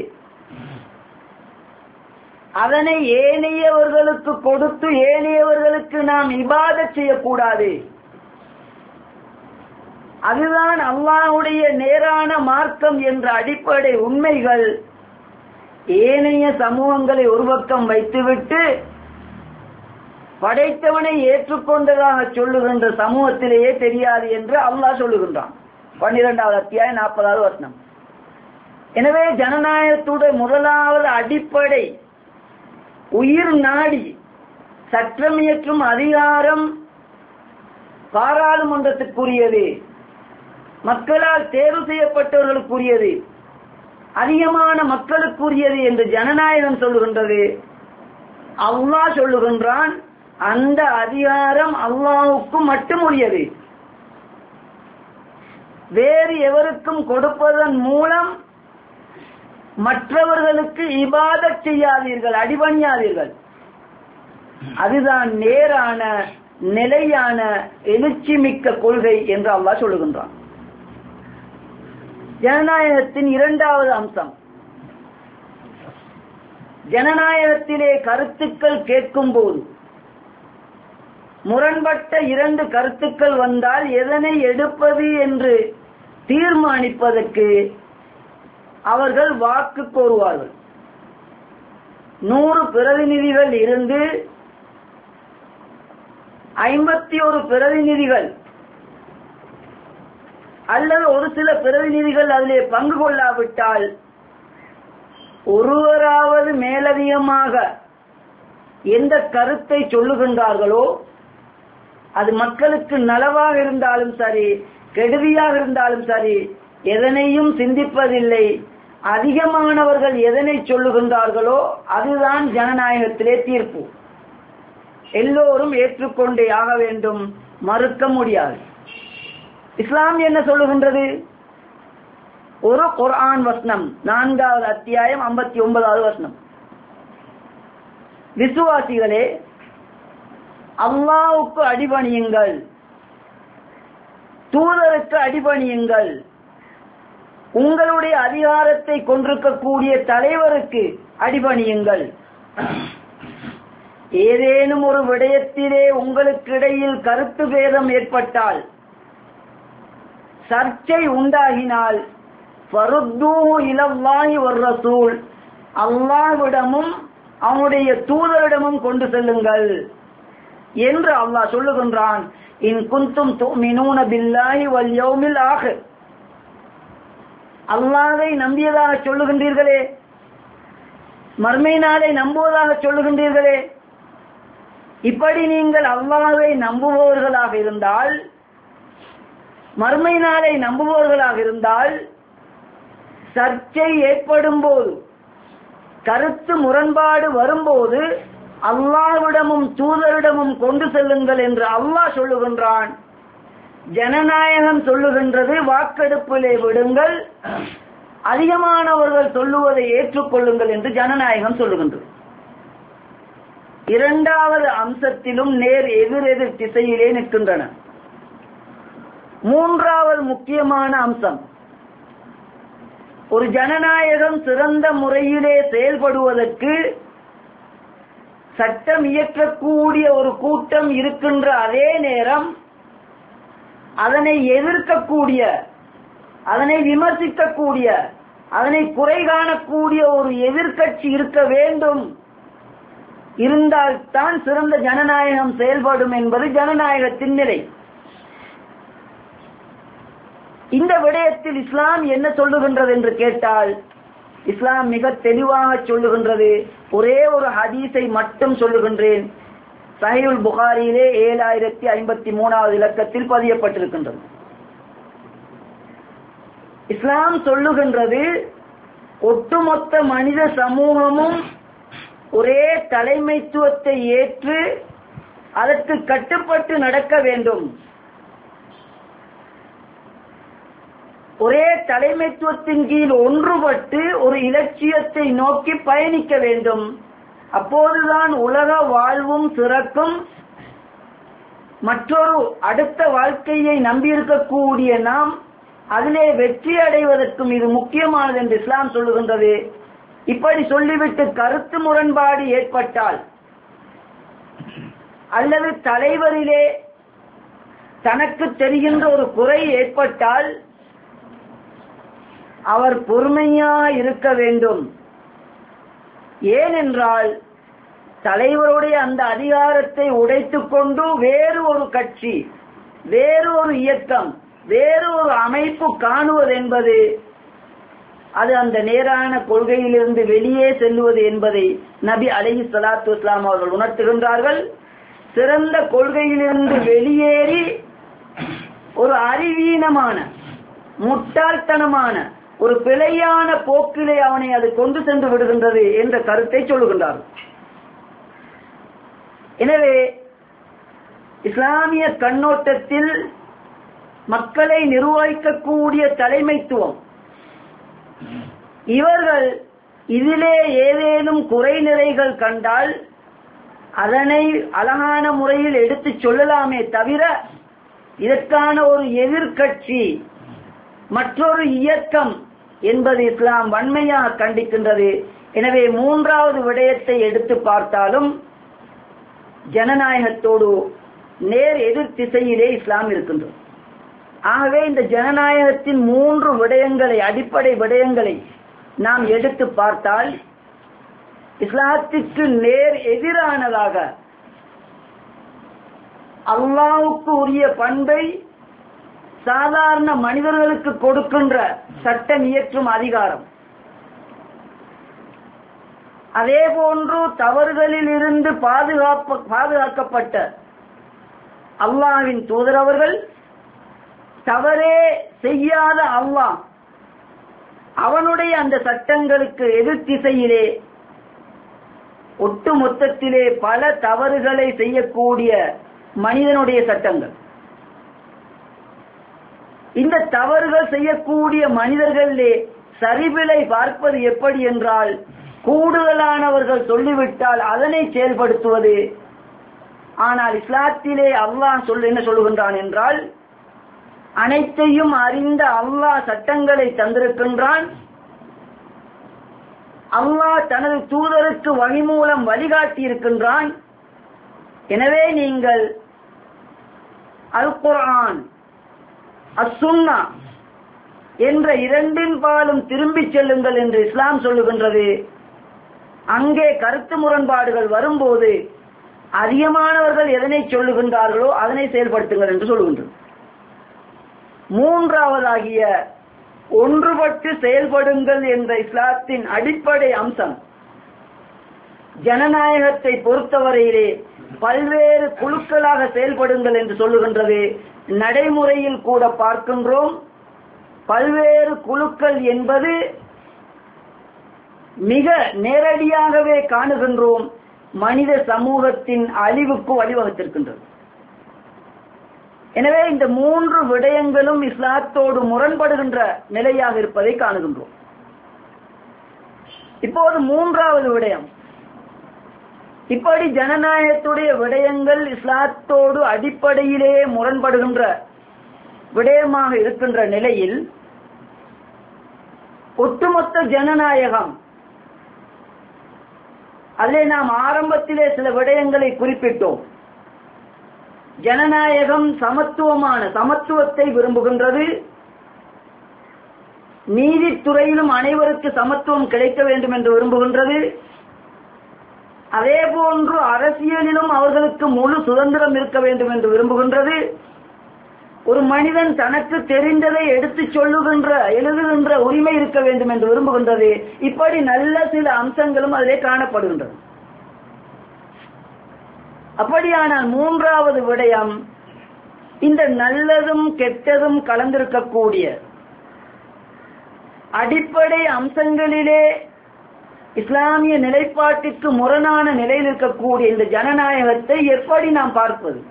S1: அதனை ஏனையவர்களுக்கு கொடுத்து ஏனையவர்களுக்கு நாம் இபாதத் செய்யக்கூடாது. அதுதான் அல்லாஹ்வுடைய நேரான மார்க்கம் என்ற அடிப்படை உண்மைகள் ஏனைய சமூகங்களை ஒரு பக்கம் வைத்துவிட்டு படைத்தவனை ஏற்றுக்கொண்டதாக சொல்லுகின்ற சமூகத்திலேயே தெரியாது என்று அல்லாஹ் சொல்லுகின்றான். 12வது அத்தியாயம் 40வது வசனம். எனவே ஜனநாயகத்துடைய முதலாவது அடிப்படை உயிர் நாடி சட்டம் இயற்றும் அதிகாரம் பாராளுமன்றத்திற்குரியது, மக்களால் தேர்வு செய்யப்பட்டவர்களுக்குரியது, அதிகமான மக்களுக்குரியது என்று ஜனநாயகம் சொல்லுகின்றது. அல்லாஹ் சொல்லுகின்றான் அந்த அதிகாரம் அல்லாஹ்வுக்கு மட்டும் உரியது. வேறு எவருக்கும் கொடுப்பதன் மூலம் மற்றவர்களுக்கு இபாதத் செய்யாதீர்கள், அடிபணியாதீர்கள். அதுதான் நேரான நிலையான எழுச்சி மிக்க கொள்கை என்று அல்லாஹ் சொல்லுகின்றான். ஜனநாயகத்தின் இரண்டாவது அம்சம், ஜனநாயகத்திலே கருத்துக்கள் கேட்கும் போது முரண்பட்ட இரண்டு கருத்துக்கள் வந்தால் எதனை எடுப்பது என்று தீர்மானிப்பதற்கு அவர்கள் வாக்கு கோருவார்கள். 100 பிரதிநிதிகள் இருந்து 51 பிரதிநிதிகள் அல்லது ஒரு சில பிரதிநிதிகள் அதிலே பங்கு கொள்ளாவிட்டால் ஒருவராவது மேலதிகமாக எந்த கருத்தை சொல்லுகின்றார்களோ அது மக்களுக்கு நலவாக இருந்தாலும் சரி கெடுதியாக இருந்தாலும் சரி எதனையும் சிந்திப்பதில்லை. அதிகமானவர்கள் எதனை சொல்லுகின்றார்களோ அதுதான் ஜனநாயகத்திலே தீர்ப்பு. எல்லோரும் ஏற்றுக்கொண்டே ஆக வேண்டும், மறுக்க முடியாது. இஸ்லாம் என்ன சொல்லுகின்றது? ஒரு குர்ஆன் வசனம் 4வது அத்தியாயம் 59வது வசனம், விசுவாசிகளே அல்லாஹ்வுக்கு அடிபணியுங்கள், தூதருக்கு அடிபணியுங்கள், உங்களுடைய அதிகாரத்தை கொண்டிருக்கக்கூடிய தலைவருக்கு அடிபணியுங்கள். ஏதேனும் ஒரு விடயத்திலே உங்களுக்கு இடையில் கருத்து பேதம் ஏற்பட்டால், சர்ச்சை உண்டாகினால் ஃபருத்தூஹு இலல்லாஹி வர்ரசூல், அல்லாஹ்விடமும் அவனுடைய தூதரிடமும் கொண்டு செல்லுங்கள் என்று அல்லாஹ் சொல்லுகின்றான். இன் குன்தும் துமினூன பில்லாஹி வல் யௌமில் ஆகிர், அல்லாஹ்வை நம்பியதாக சொல்லுகின்றீர்களே, மறுமை நாளை நம்புவதாக சொல்லுகின்றீர்களே, இப்படி நீங்கள் அல்லாஹ்வை நம்புபவர்களாக இருந்தால், மறுமை நாளை நம்புபவர்களாக இருந்தால், சர்ச்சை ஏற்படும் போது, கருத்து முரண்பாடு வரும்போது அல்லாஹ்விடமும் தூதரிடமும் கொண்டு செல்லுங்கள் என்று அல்லாஹ் சொல்லுகின்றான். ஜனநாயகம் சொல்லுகின்றது வாக்கெடுப்பிலே விடுங்கள், அதிகமானவர்கள் சொல்லுவதை ஏற்றுக்கொள்ளுங்கள் என்று ஜனநாயகம் சொல்லுகின்றது. இரண்டாவது அம்சத்திலும் நேர் எதிரெதிர் திசையிலே நிற்கின்றன. மூன்றாவது முக்கியமான அம்சம், ஒரு ஜனநாயகம் சிறந்த முறையிலே செயல்படுவதற்கு சட்டம் இயற்றக்கூடிய ஒரு கூட்டம் இருக்கின்ற அதே நேரம் அதனை எதிர்க்கக்கூடிய, அதனை விமர்சிக்கக்கூடிய, அதனை குறை காணக்கூடிய ஒரு எதிர்க்கட்சி இருக்க வேண்டும். இருந்தால்தான் சிறந்த ஜனநாயகம் செயல்படும் என்பது ஜனநாயகத்தின் நிலை. இந்த விடயத்தில் இஸ்லாம் என்ன சொல்லுகின்றது என்று கேட்டால், இஸ்லாம் மிக தெளிவாக சொல்லுகின்றது. ஒரே ஒரு ஹதீஸை மட்டும் சொல்லுகின்றேன். சஹீஹுல் புகாரியிலே 7053வது இலக்கத்தில் பதியப்பட்டிருக்கின்றது. இஸ்லாம் சொல்லுகின்றது, ஒட்டுமொத்த மனித சமூகமும் ஒரே தலைமைத்துவத்தை ஏற்று அதற்கு கட்டுப்பட்டு நடக்க வேண்டும். ஒரே தலைமைத்துவத்தின் கீழ் ஒன்றுபட்டு ஒரு இலட்சியத்தை நோக்கி பயணிக்க வேண்டும். அப்போதுதான் உலக வாழ்வும் சிறக்கும், மற்றொரு அடுத்த வாழ்க்கையை நம்பியிருக்கக்கூடிய நாம் அதிலே வெற்றி அடைவதற்கும் இது முக்கியமானது என்று இஸ்லாம் சொல்லுகின்றது. இப்படி சொல்லிவிட்டு கருத்து முரண்பாடு ஏற்பட்டால் அல்லது தலைவரிலே தனக்கு தெரிகின்ற ஒரு குறை ஏற்பட்டால் அவர் பொறுமையா இருக்க வேண்டும். ஏனென்றால் தலைவருடைய அந்த அதிகாரத்தை உடைத்துக் கொண்டு வேறு ஒரு கட்சி, வேறு ஒரு இயக்கம், வேறு ஒரு அமைப்பு காணுவது என்பது அது அந்த நேரான கொள்கையிலிருந்து வெளியே செல்லுவது என்பதை நபி அலைஹிஸ்ஸலாத்து வஸ்ஸலாம் அவர்கள் உணர்த்துகின்றார்கள். சிறந்த கொள்கையிலிருந்து வெளியேறி ஒரு அறிவீனமான, முட்டாள்தனமான, ஒரு பிழையான போக்கிலே அவனை அது கொண்டு சென்று விடுகின்றது என்ற கருத்தை சொல்லுகின்றார்கள். எனவே இஸ்லாமிய கண்ணோட்டத்தில் மக்களை நிர்வகிக்கக்கூடிய தலைமைத்துவம், இவர்கள் இதிலே ஏதேனும் குறைநிறைகள் கண்டால் அதனை அழகான முறையில் எடுத்துச் சொல்லலாமே தவிர இதற்கான ஒரு எதிர்க்கட்சி, மற்றொரு இயக்கம் என்பது இஸ்லாம் வன்மையாக கண்டிக்கின்றது. எனவே மூன்றாவது விடயத்தை எடுத்து பார்த்தாலும் ஜனநாயகத்தோடு நேர் எதிர் திசையிலே இஸ்லாம் இருக்கின்றது. ஆகவே இந்த ஜனநாயகத்தின் மூன்று விடயங்களை, அடிப்படை விடயங்களை நாம் எடுத்து பார்த்தால் இஸ்லாத்திற்கு நேர் எதிரானதாக அல்லாஹ்வுக்கு உரிய பண்பை சாதாரண மனிதர்களுக்கு கொடுக்கின்ற சட்டம் இயற்றும் அதிகாரம், அதே போன்று தவறுகளில் இருந்து பாதுகாக்கப்பட்ட அல்லாஹ்வின் தூதர் அவர்கள், தவறே செய்யாத அல்லாஹ் அவனுடைய அந்த சட்டங்களுக்கு எதிர் திசையிலே ஒட்டு மொத்தத்திலே பல தவறுகளை செய்யக்கூடிய மனிதனுடைய சட்டங்கள். இந்த தவறுகள் செய்யக்கூடிய மனிதர்களே சரிபிழை பார்ப்பது எப்படி என்றால், கூடுதலானவர்கள் சொல்லிவிட்டால் அதனை செயல்படுத்துவது. ஆனால் இஸ்லாத்திலே அல்லாஹ் என்ன சொல்லுகின்றான் என்றால், அனைத்தையும் அறிந்த அல்லாஹ் சட்டங்களை தந்திருக்கின்றான். அல்லாஹ் தனது தூதருக்கு வழி மூலம் வழிகாட்டி இருக்கின்றான். எனவே நீங்கள் அல் குர்ஆன், அஸ்-சுன்னா என்ற இரண்டின் பாலும் திரும்பிச் செல்லுங்கள் என்று இஸ்லாம் சொல்லுகின்றது. அங்கே கருத்து முரண்பாடுகள் வரும்போது அதிகமானவர்கள் எதனை சொல்லுகின்றார்களோ அதனை செயல்படுத்துங்கள் என்று சொல்லுகின்றது. மூன்றாவதாகிய ஒன்றுபட்டு செயல்படுங்கள் என்ற இஸ்லாத்தின் அடிப்படை அம்சம், ஜனநாயகத்தை பொறுத்தவரையிலே பல்வேறு குழுக்களாக செயல்படுங்கள் என்று சொல்லுகின்றது. நடைமுறையில் கூட பார்க்கின்றோம், பல்வேறு குழுக்கள் என்பது மிக நேரடியாகவே காணுகின்றோம், மனித சமூகத்தின் அழிவுக்கு வழிவகுத்திருக்கின்றது. எனவே இந்த மூன்று விடயங்களும் இஸ்லாத்தோடு முரண்படுகின்ற நிலையாக இருப்பதை காணுகின்றோம். இப்போது மூன்றாவது விடயம், இப்படி ஜனநாயகத்துடைய விடயங்கள் இஸ்லாத்தோடு அடிப்படையிலே முரண்படுகின்ற விடயமாக இருக்கின்ற நிலையில் ஒட்டுமொத்த ஜனநாயகம், அதிலே நாம் ஆரம்பத்திலே சில விடயங்களை குறிப்பிட்டோம். ஜனநாயகம் சமத்துவத்தை விரும்புகின்றது. நீதித்துறையிலும் அனைவருக்கு சமத்துவம் கிடைக்க வேண்டும் என்று விரும்புகின்றது. அதே போன்று அரசியலிலும் அவர்களுக்கு முழு சுதந்திரம் இருக்க வேண்டும் என்று விரும்புகின்றது. ஒரு மனிதன் தனக்கு தெரிந்ததை எடுத்துச் சொல்லுகின்ற, எழுதுகின்ற உரிமை இருக்க வேண்டும் என்று விரும்புகின்றது. இப்படி நல்ல சில அம்சங்களும் அதிலே காணப்படுகின்றது. அப்படியானால் மூன்றாவது விடயம், இந்த நல்லதும் கெட்டதும் கலந்திருக்கக்கூடிய அடிப்படை அம்சங்களிலே இஸ்லாமிய நிலைப்பாட்டிற்கு முரணான நிலையில் இருக்கக்கூடிய இந்த ஜனநாயகத்தை எப்படி நாம் பார்ப்பது?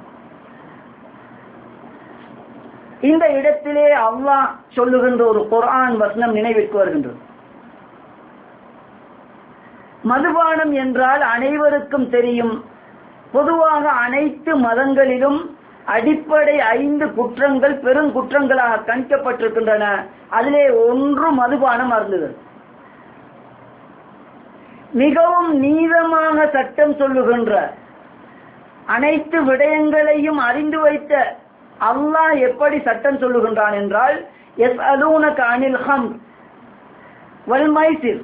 S1: இந்த இடத்திலே அல்லாஹ் சொல்லுகின்ற ஒரு குர்ஆன் வசனம் நினைவிற்கு வருகின்றது. மதுபானம் என்றால் அனைவருக்கும் தெரியும், பொதுவாக அனைத்து மதங்களிலும் அடிப்படை 5 குற்றங்கள் பெருங்குற்றங்களாக கணிக்கப்பட்டிருக்கின்றன. அதிலே ஒன்று மதுபானம் அருந்துதல். மிகவும் நீதமாக சட்டம் சொல்லுகின்ற, அனைத்து விடயங்களையும் அறிந்து வைத்த அல்லாஹ் எப்படி சட்டம் சொல்லுகின்றான் என்றால், யஸ்அலூனக அனில் ஹம்ர் வல் மைசிர்,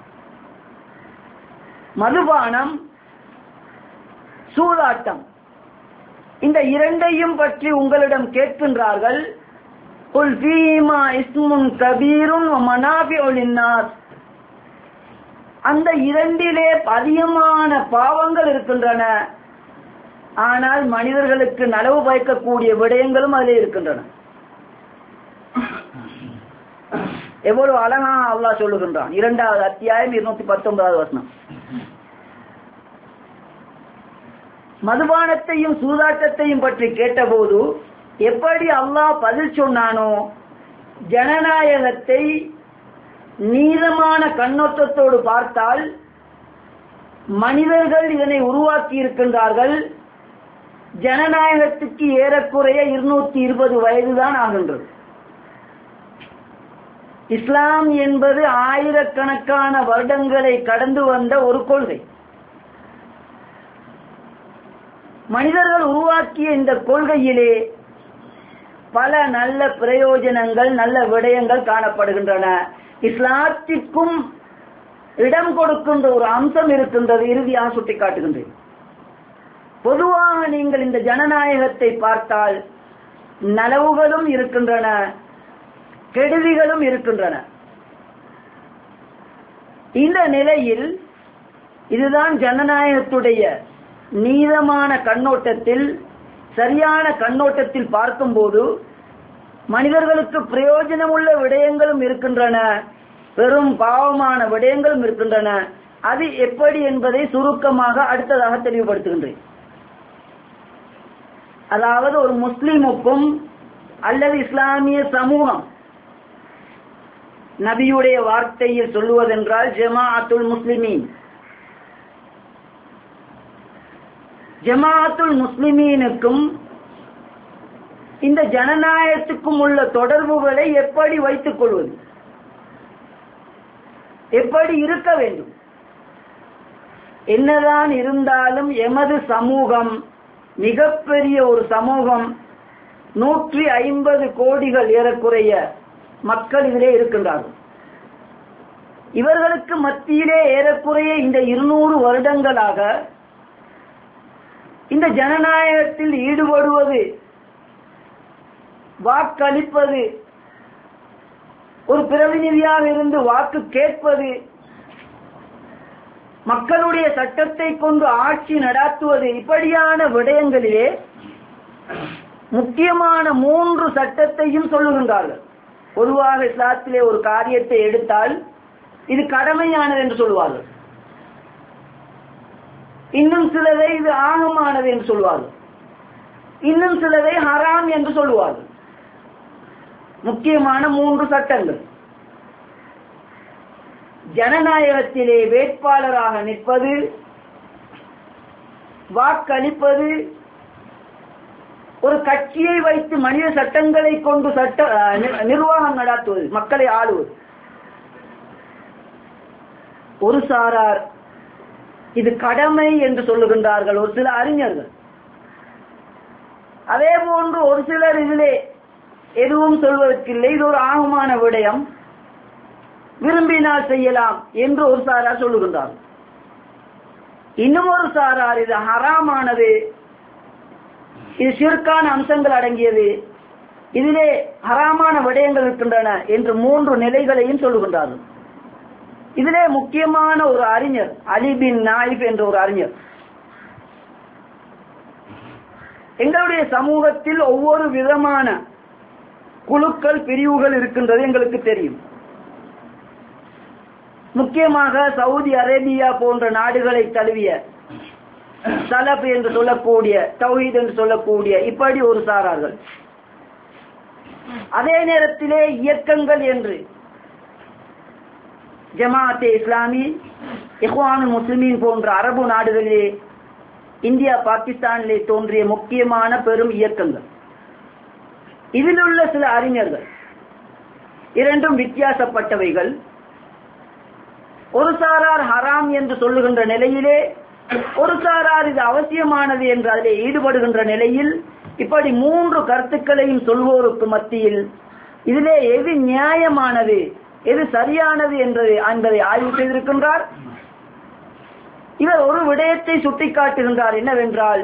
S1: மதுபானம், சூதாட்டம், இந்த இரண்டையும் பற்றி உங்களிடம் கேட்கின்றார்கள். குல் ஃபீஹிமா இஸ்முன் கபீரும் வ மனாஃபிஉ லின்னாஸ், அந்த இரண்டிலே அதிகமான பாவங்கள் இருக்கின்றன, ஆனால் மனிதர்களுக்கு நலவு பயக்கக்கூடிய விடயங்களும் அதிலே இருக்கின்றன. எவ்வளவு அழகா அல்லாஹ் சொல்லுகின்றான். 2வது அத்தியாயம் 219வது வசனம். மதுபானத்தையும் சூதாட்டத்தையும் பற்றி கேட்டபோது எப்படி அல்லாஹ் பதில் சொன்னானோ, ஜனநாயகத்தை நீதமான கண்ணோட்டத்தோடு பார்த்தால் மனிதர்கள் இதனை உருவாக்கி இருக்கின்றார்கள். ஜனநாயகத்துக்கு ஏறக்குறைய 220 வயதுதான் ஆகின்றது. இஸ்லாம் என்பது ஆயிரக்கணக்கான வருடங்களை கடந்து வந்த ஒரு கொள்கை. மனிதர்கள் உருவாக்கிய இந்த கொள்கையிலே பல நல்ல பிரயோஜனங்கள், நல்ல விடயங்கள் காணப்படுகின்றன. இஸ்லாத்திற்கும் இடம் கொடுக்கின்ற ஒரு அம்சம் இருக்கின்றது. இறுதியாக சுட்டிக்காட்டுகின்றேன். பொதுவாக நீங்கள் இந்த ஜனநாயகத்தை பார்த்தால் நலவுகளும் இருக்கின்றன, கெடுதிகளும் இருக்கின்றன. இந்த நிலையில் இதுதான் ஜனநாயகத்துடைய நீதமான கண்ணோட்டத்தில், சரியான கண்ணோட்டத்தில் பார்க்கும்போது மனிதர்களுக்கு பிரயோஜனம் உள்ள விடயங்களும் இருக்கின்றன, பெரும் பாவமான விடயங்களும் இருக்கின்றன. அது எப்படி என்பதை சுருக்கமாக அடுத்ததாக தெளிவுபடுத்துகின்றேன். அதாவது ஒரு முஸ்லிமுக்கும் அல்லது இஸ்லாமிய சமூகம், நபியுடைய வார்த்தையில் சொல்லுவதென்றால் ஜமாஅத்துல் முஸ்லிமீன், ஜமாஅத்துல் முஸ்லிமீனுக்கும் இந்த ஜனநாயகத்துக்கும் உள்ள தொடர்புகளை எப்படி வைத்துக் கொள்வது, எப்படி இருக்க வேண்டும். என்னதான் இருந்தாலும் எமது சமூகம் மிகப்பெரிய ஒரு சமூகம், 150 கோடிகள் ஏறக்குறைய மக்கள் இதிலே இருக்கின்றார்கள். இவர்களுக்கு மத்தியிலே ஏறக்குறைய இந்த 200 வருடங்களாக இந்த ஜனநாயகத்தில் ஈடுபடுவது, வாக்களிப்பது, ஒரு பிரதிநிதியாக இருந்து வாக்கு கேட்பது, மக்களுடைய சட்டத்தை கொண்டு ஆட்சி நடாத்துவது, இப்படியான விடயங்களிலே முக்கியமான 3 சட்டத்தையும் சொல்லுகின்றார்கள். பொதுவாக இஸ்லாத்திலே ஒரு காரியத்தை எடுத்தால் இது கடமையானது என்று சொல்வார்கள், இன்னும் சிலரை இது ஆகமானது என்று சொல்வார்கள், இன்னும் சிலரை ஹராம் என்று சொல்வார்கள். முக்கியமான 3 சட்டங்கள். ஜனநாயகத்திலே வேட்பாளராக நிற்பது, வாக்களிப்பது, ஒரு கட்சியை வைத்து மனித சட்டங்களை கொண்டு நிர்வாகம் நடாத்துவது, மக்களை ஆளுவது. ஒரு சாரார் இது கடமை என்று சொல்லுகின்றார்கள், ஒரு சில அறிஞர்கள். அதே போன்று ஒரு சிலர் இதிலே எதுவும் சொல்வதற்கில்லை, இது ஒரு ஆகமான விடயம், விரும்பினால் செய்யலாம் என்று ஒரு சாரார் சொல்லுகின்றார்கள். இன்னும் ஒரு சாரார் இது ஹராமானது, இது ஷிர்கான அம்சங்கள் அடங்கியது, இதிலே ஹராமான விடயங்கள் இருக்கின்றன என்று 3 நிலைகளையும் சொல்லுகின்றார்கள். இதிலே முக்கியமான ஒரு அறிஞர் அலி பின் நாயிப் என்ற ஒரு அறிஞர், எங்களுடைய சமூகத்தில் ஒவ்வொரு விதமான குழுக்கள், பிரிவுகள் இருக்கின்றது எங்களுக்கு தெரியும். முக்கியமாக சவுதி அரேபியா போன்ற நாடுகளை தழுவிய சலப் என்று சொல்லக்கூடிய, தௌஹீத் என்று சொல்லக்கூடிய இப்படி ஒரு சாரார்கள். அதே நேரத்திலே இயக்கங்கள் என்று ஜமாஅத்தே இஸ்லாமி, இஹ்வானுல் முஸ்லிமீன் போன்ற அரபு நாடுகளிலே இந்தியா பாகிஸ்தானிலே தோன்றிய முக்கியமான பெரும் இயக்கங்கள். இதில் உள்ள சில அறிஞர்கள் இரண்டும் வித்தியாசப்பட்டவைகள். ஒரு சாரார் ஹராம் என்று சொல்லுகின்ற நிலையிலே, ஒரு சாரார் இது அவசியமானது என்று அதிலே ஈடுபடுகின்ற நிலையில், இப்படி 3 கருத்துக்களையும் சொல்வோருக்கு மத்தியில் இதிலே எது நியாயமானது, எது சரியானது என்பதை ஆய்வு செய்திருக்கின்றார். இவர் ஒரு விடயத்தை சுட்டிக்காட்டுகின்றார். என்னவென்றால்,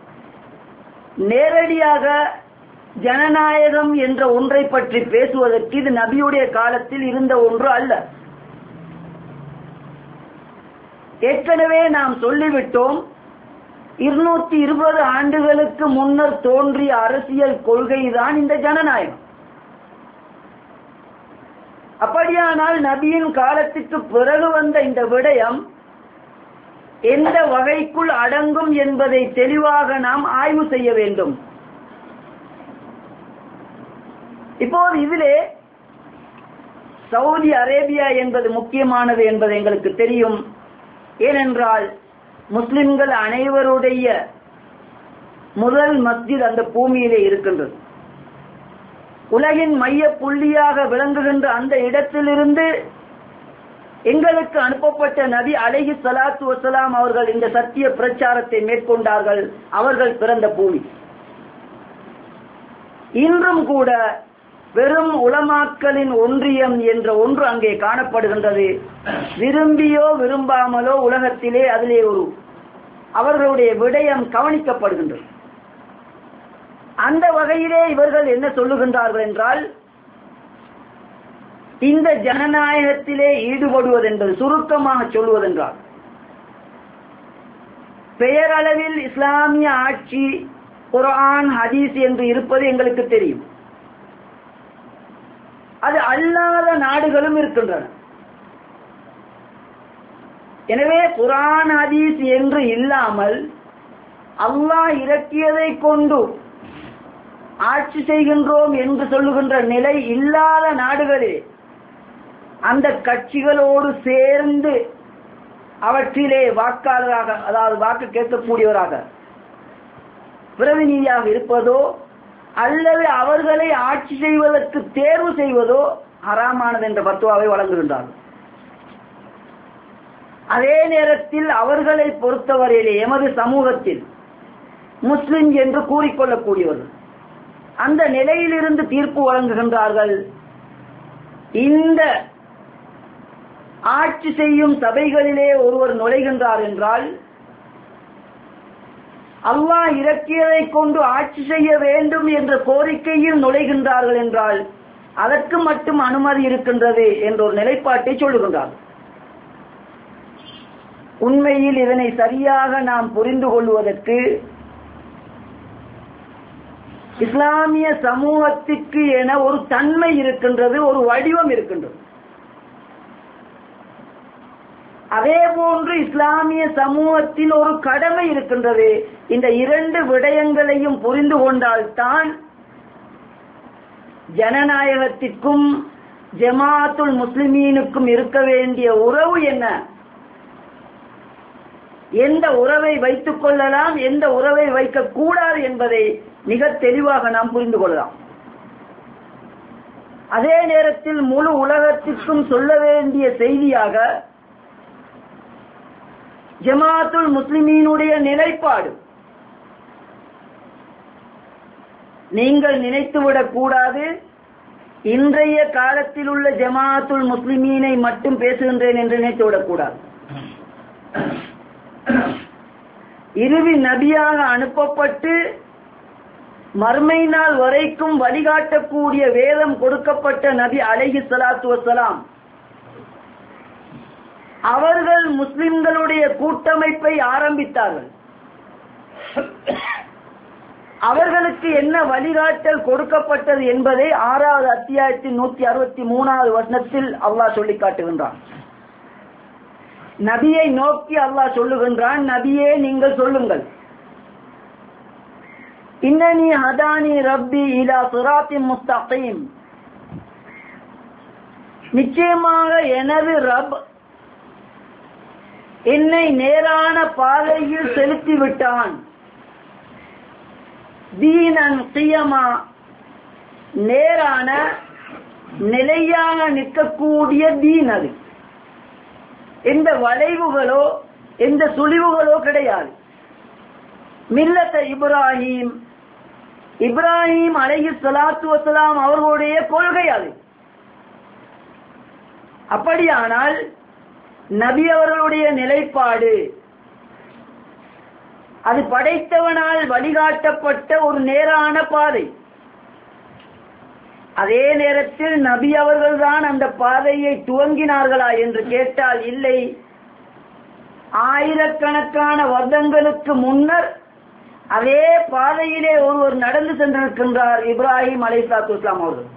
S1: நேரடியாக ஜனநாயகம் என்ற ஒன்றை பற்றி பேசுவதற்கு இது நபியுடைய காலத்தில் இருந்த ஒன்று அல்ல. ஏற்கனவே நாம் சொல்லிவிட்டோம், 220 ஆண்டுகளுக்கு முன்னர் தோன்றிய அரசியல் கொள்கைதான் இந்த ஜனநாயகம். அப்படியானால் நபியின் காலத்துக்கு பிறகு வந்த இந்த விடயம் எந்த வகைக்குள் அடங்கும் என்பதை தெளிவாக நாம் ஆய்வு செய்ய வேண்டும். இப்போது இதிலே சவுதி அரேபியா என்பது முக்கியமானது என்பது எங்களுக்கு தெரியும். ஏனென்றால் முஸ்லிம்கள் அனைவருடைய முதல் மஸ்ஜித் அந்த பூமியிலே இருக்கின்றது. உலகின் மைய புள்ளியாக விளங்குகின்ற அந்த இடத்திலிருந்து எங்களுக்கு அனுப்பப்பட்ட நபி அலைஹி ஸலாத்து வஸலாம் அவர்கள் இந்த சத்திய பிரச்சாரத்தை மேற்கொண்டார்கள். அவர்கள் பிறந்த பூமி. இன்றும் கூட வெறும் உலமாக்களின் ஒன்றியம் என்ற ஒன்று அங்கே காணப்படுகின்றது. விரும்பியோ விரும்பாமலோ உலகத்திலே அதிலே அவர்களுடைய விடயம் கவனிக்கப்படுகின்றது. அந்த வகையிலே இவர்கள் என்ன சொல்லுகின்றார்கள் என்றால், இந்த ஜனநாயகத்திலே ஈடுபடுவது என்பது, சுருக்கமாக சொல்வதென்றால், பெயரளவில் இஸ்லாமிய ஆட்சி, குர்ஆன், ஹதீஸ் என்று இருப்பது எங்களுக்கு தெரியும். அது அல்லாத நாடுகளும் இருக்கின்றன. எனவே குர்ஆன், ஹதீஸ் என்று இல்லாமல் அல்லாஹ் இறக்கியதை கொண்டு ஆட்சி செய்கின்றோம் என்று சொல்லுகின்ற நிலை இல்லாத நாடுகளே அந்த கட்சிகளோடு சேர்ந்து அவற்றிலே வாக்காளராக, அதாவது வாக்கு கேட்கக்கூடியவராக, பிரதிநிதியாக இருப்பதோ அல்லது அவர்களை ஆட்சி செய்வதற்கு தேர்வு செய்வதோ ஹராமானது என்ற ஃபத்வாவை வழங்குகின்றார்கள். அதே நேரத்தில் அவர்களை பொறுத்தவரையிலே எமது சமூகத்தில் முஸ்லிம் என்று கூறிக்கொள்ளக்கூடியவர்கள் அந்த நிலையிலிருந்து தீர்ப்பு வழங்குகின்றார்கள். இந்த ஆட்சி செய்யும் சபைகளிலே ஒருவர் நுழைகின்றார் என்றால், அல்லாஹ் இறக்கியதை கொண்டு ஆட்சி செய்ய வேண்டும் என்ற கோரிக்கையில் நுழைகின்றார்கள் என்றால் அதற்கு மட்டும் அனுமதி இருக்கின்றது என்ற ஒரு நிலைப்பாட்டை சொல்லுகின்றார்கள். உண்மையில் இதனை சரியாக நாம் புரிந்து கொள்வதற்கு இஸ்லாமிய சமூகத்திற்கு என ஒரு தன்மை இருக்கின்றது, ஒரு வடிவம் இருக்கின்றது. அதே போன்று இஸ்லாமிய சமூகத்தில் ஒரு கடமை இருக்கின்றது. இந்த 2 விடயங்களையும் புரிந்து கொண்டால்தான் ஜனநாயகத்திற்கும் ஜமாஅத்துல் முஸ்லிமீனுக்கும் இருக்க வேண்டிய உறவு என்ன, எந்த உறவை வைத்துக் கொள்ளலாம், எந்த உறவை வைக்க கூடாது என்பதை மிக தெளிவாக நாம் புரிந்து கொள்ளலாம். அதே நேரத்தில் முழு உலகத்திற்கும் சொல்ல வேண்டிய செய்தியாக ஜமாஅத்துல் முஸ்லிமீனுடைய நிலைப்பாடு, நீங்கள் நினைத்துவிடக் கூடாது இன்றைய காலத்தில் உள்ள ஜமாஅத்துல் முஸ்லிமீனை மட்டும் பேசுகின்றேன் என்று நினைத்துவிடக் கூடாது. இறுதி நபியாக அனுப்பப்பட்டு மறுமை நாள் வரைக்கும் வழிகாட்டக்கூடிய வேதம் கொடுக்கப்பட்ட நபி அலைஹி ஸலாத்து வஸலாம் அவர்கள் முஸ்லிம்களுடைய கூட்டமைப்பை ஆரம்பித்தார்கள். அவர்களுக்கு என்ன வழிகாட்டல் கொடுக்கப்பட்டது என்பதை 6வது அத்தியாயத்தின் 163வது வசனத்தில் அல்லாஹ் சொல்லி காட்டுகின்றான். நபியை நோக்கி அல்லாஹ் சொல்லுகின்றான், நபியே நீங்கள் சொல்லுங்கள், இன்னனி ஹதானி ரப்பி இலா சிராத்தின் முஸ்தகீம், நிச்சயமாக எனது ரப் என்னை நேரான பாதையில் செலுத்தி விட்டான். தீனன் கியமா, நேரான நிலையாக நிற்கக்கூடிய தீன். அது எந்த வளைவுகளோ எந்த சுழிவுகளோ கிடையாது. மில்லத்த இப்ராஹிம், இப்ராஹிம் அலைஹிஸ்ஸலாத்து வஸ்ஸலாம் அவர்களுடைய கொள்கை அது. அப்படியானால் நபி அவர்களுடைய நிலைப்பாடு அது படைத்தவனால் வழிகாட்டப்பட்ட ஒரு நேரான பாதை. அதே நேரத்தில் நபி அவர்கள் தான் அந்த பாதையை துவங்கினார்களா என்று கேட்டால் இல்லை. ஆயிரக்கணக்கான வருடங்களுக்கு முன்னர் அதே பாதையிலே ஒருவர் நடந்து சென்றிருக்கின்றார், இப்ராஹிம் அலைஹிஸ்ஸலாத்து வஸ்ஸலாம் அவர்கள்.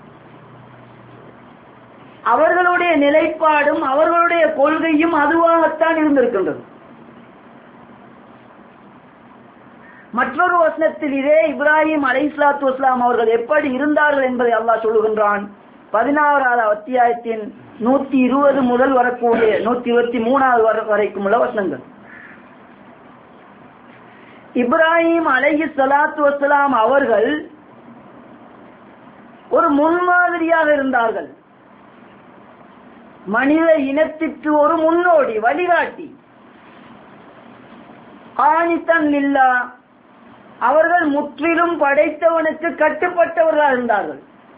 S1: அவர்களுடைய நிலைப்பாடும் அவர்களுடைய கொள்கையும் அதுவாகத்தான் இருந்திருக்கின்றது. மற்றொரு வசனத்தில் இதே இப்ராஹிம் அலைஹிஸ்ஸலாத்து வஸ்ஸலாம் அவர்கள் எப்படி இருந்தார்கள் என்பதை அல்லாஹ் சொல்லுகின்றான். 16வது அத்தியாயத்தின் 120 முதல் வரக்கூடிய 123 வரைக்கும் உள்ள வசனங்கள். இப்ராஹிம் அலைஹிஸ்ஸலாத்து வஸ்ஸலாம் அவர்கள் ஒரு முன்மாதிரியாக இருந்தார்கள். மனித இனத்திற்கு ஒரு முன்னோடி, வழிகாட்டி. ஆனித்தன் இல்லா, அவர்கள் முற்றிலும் படைத்தவனுக்கு கட்டுப்பட்டவர்களாக இருந்தார்கள்.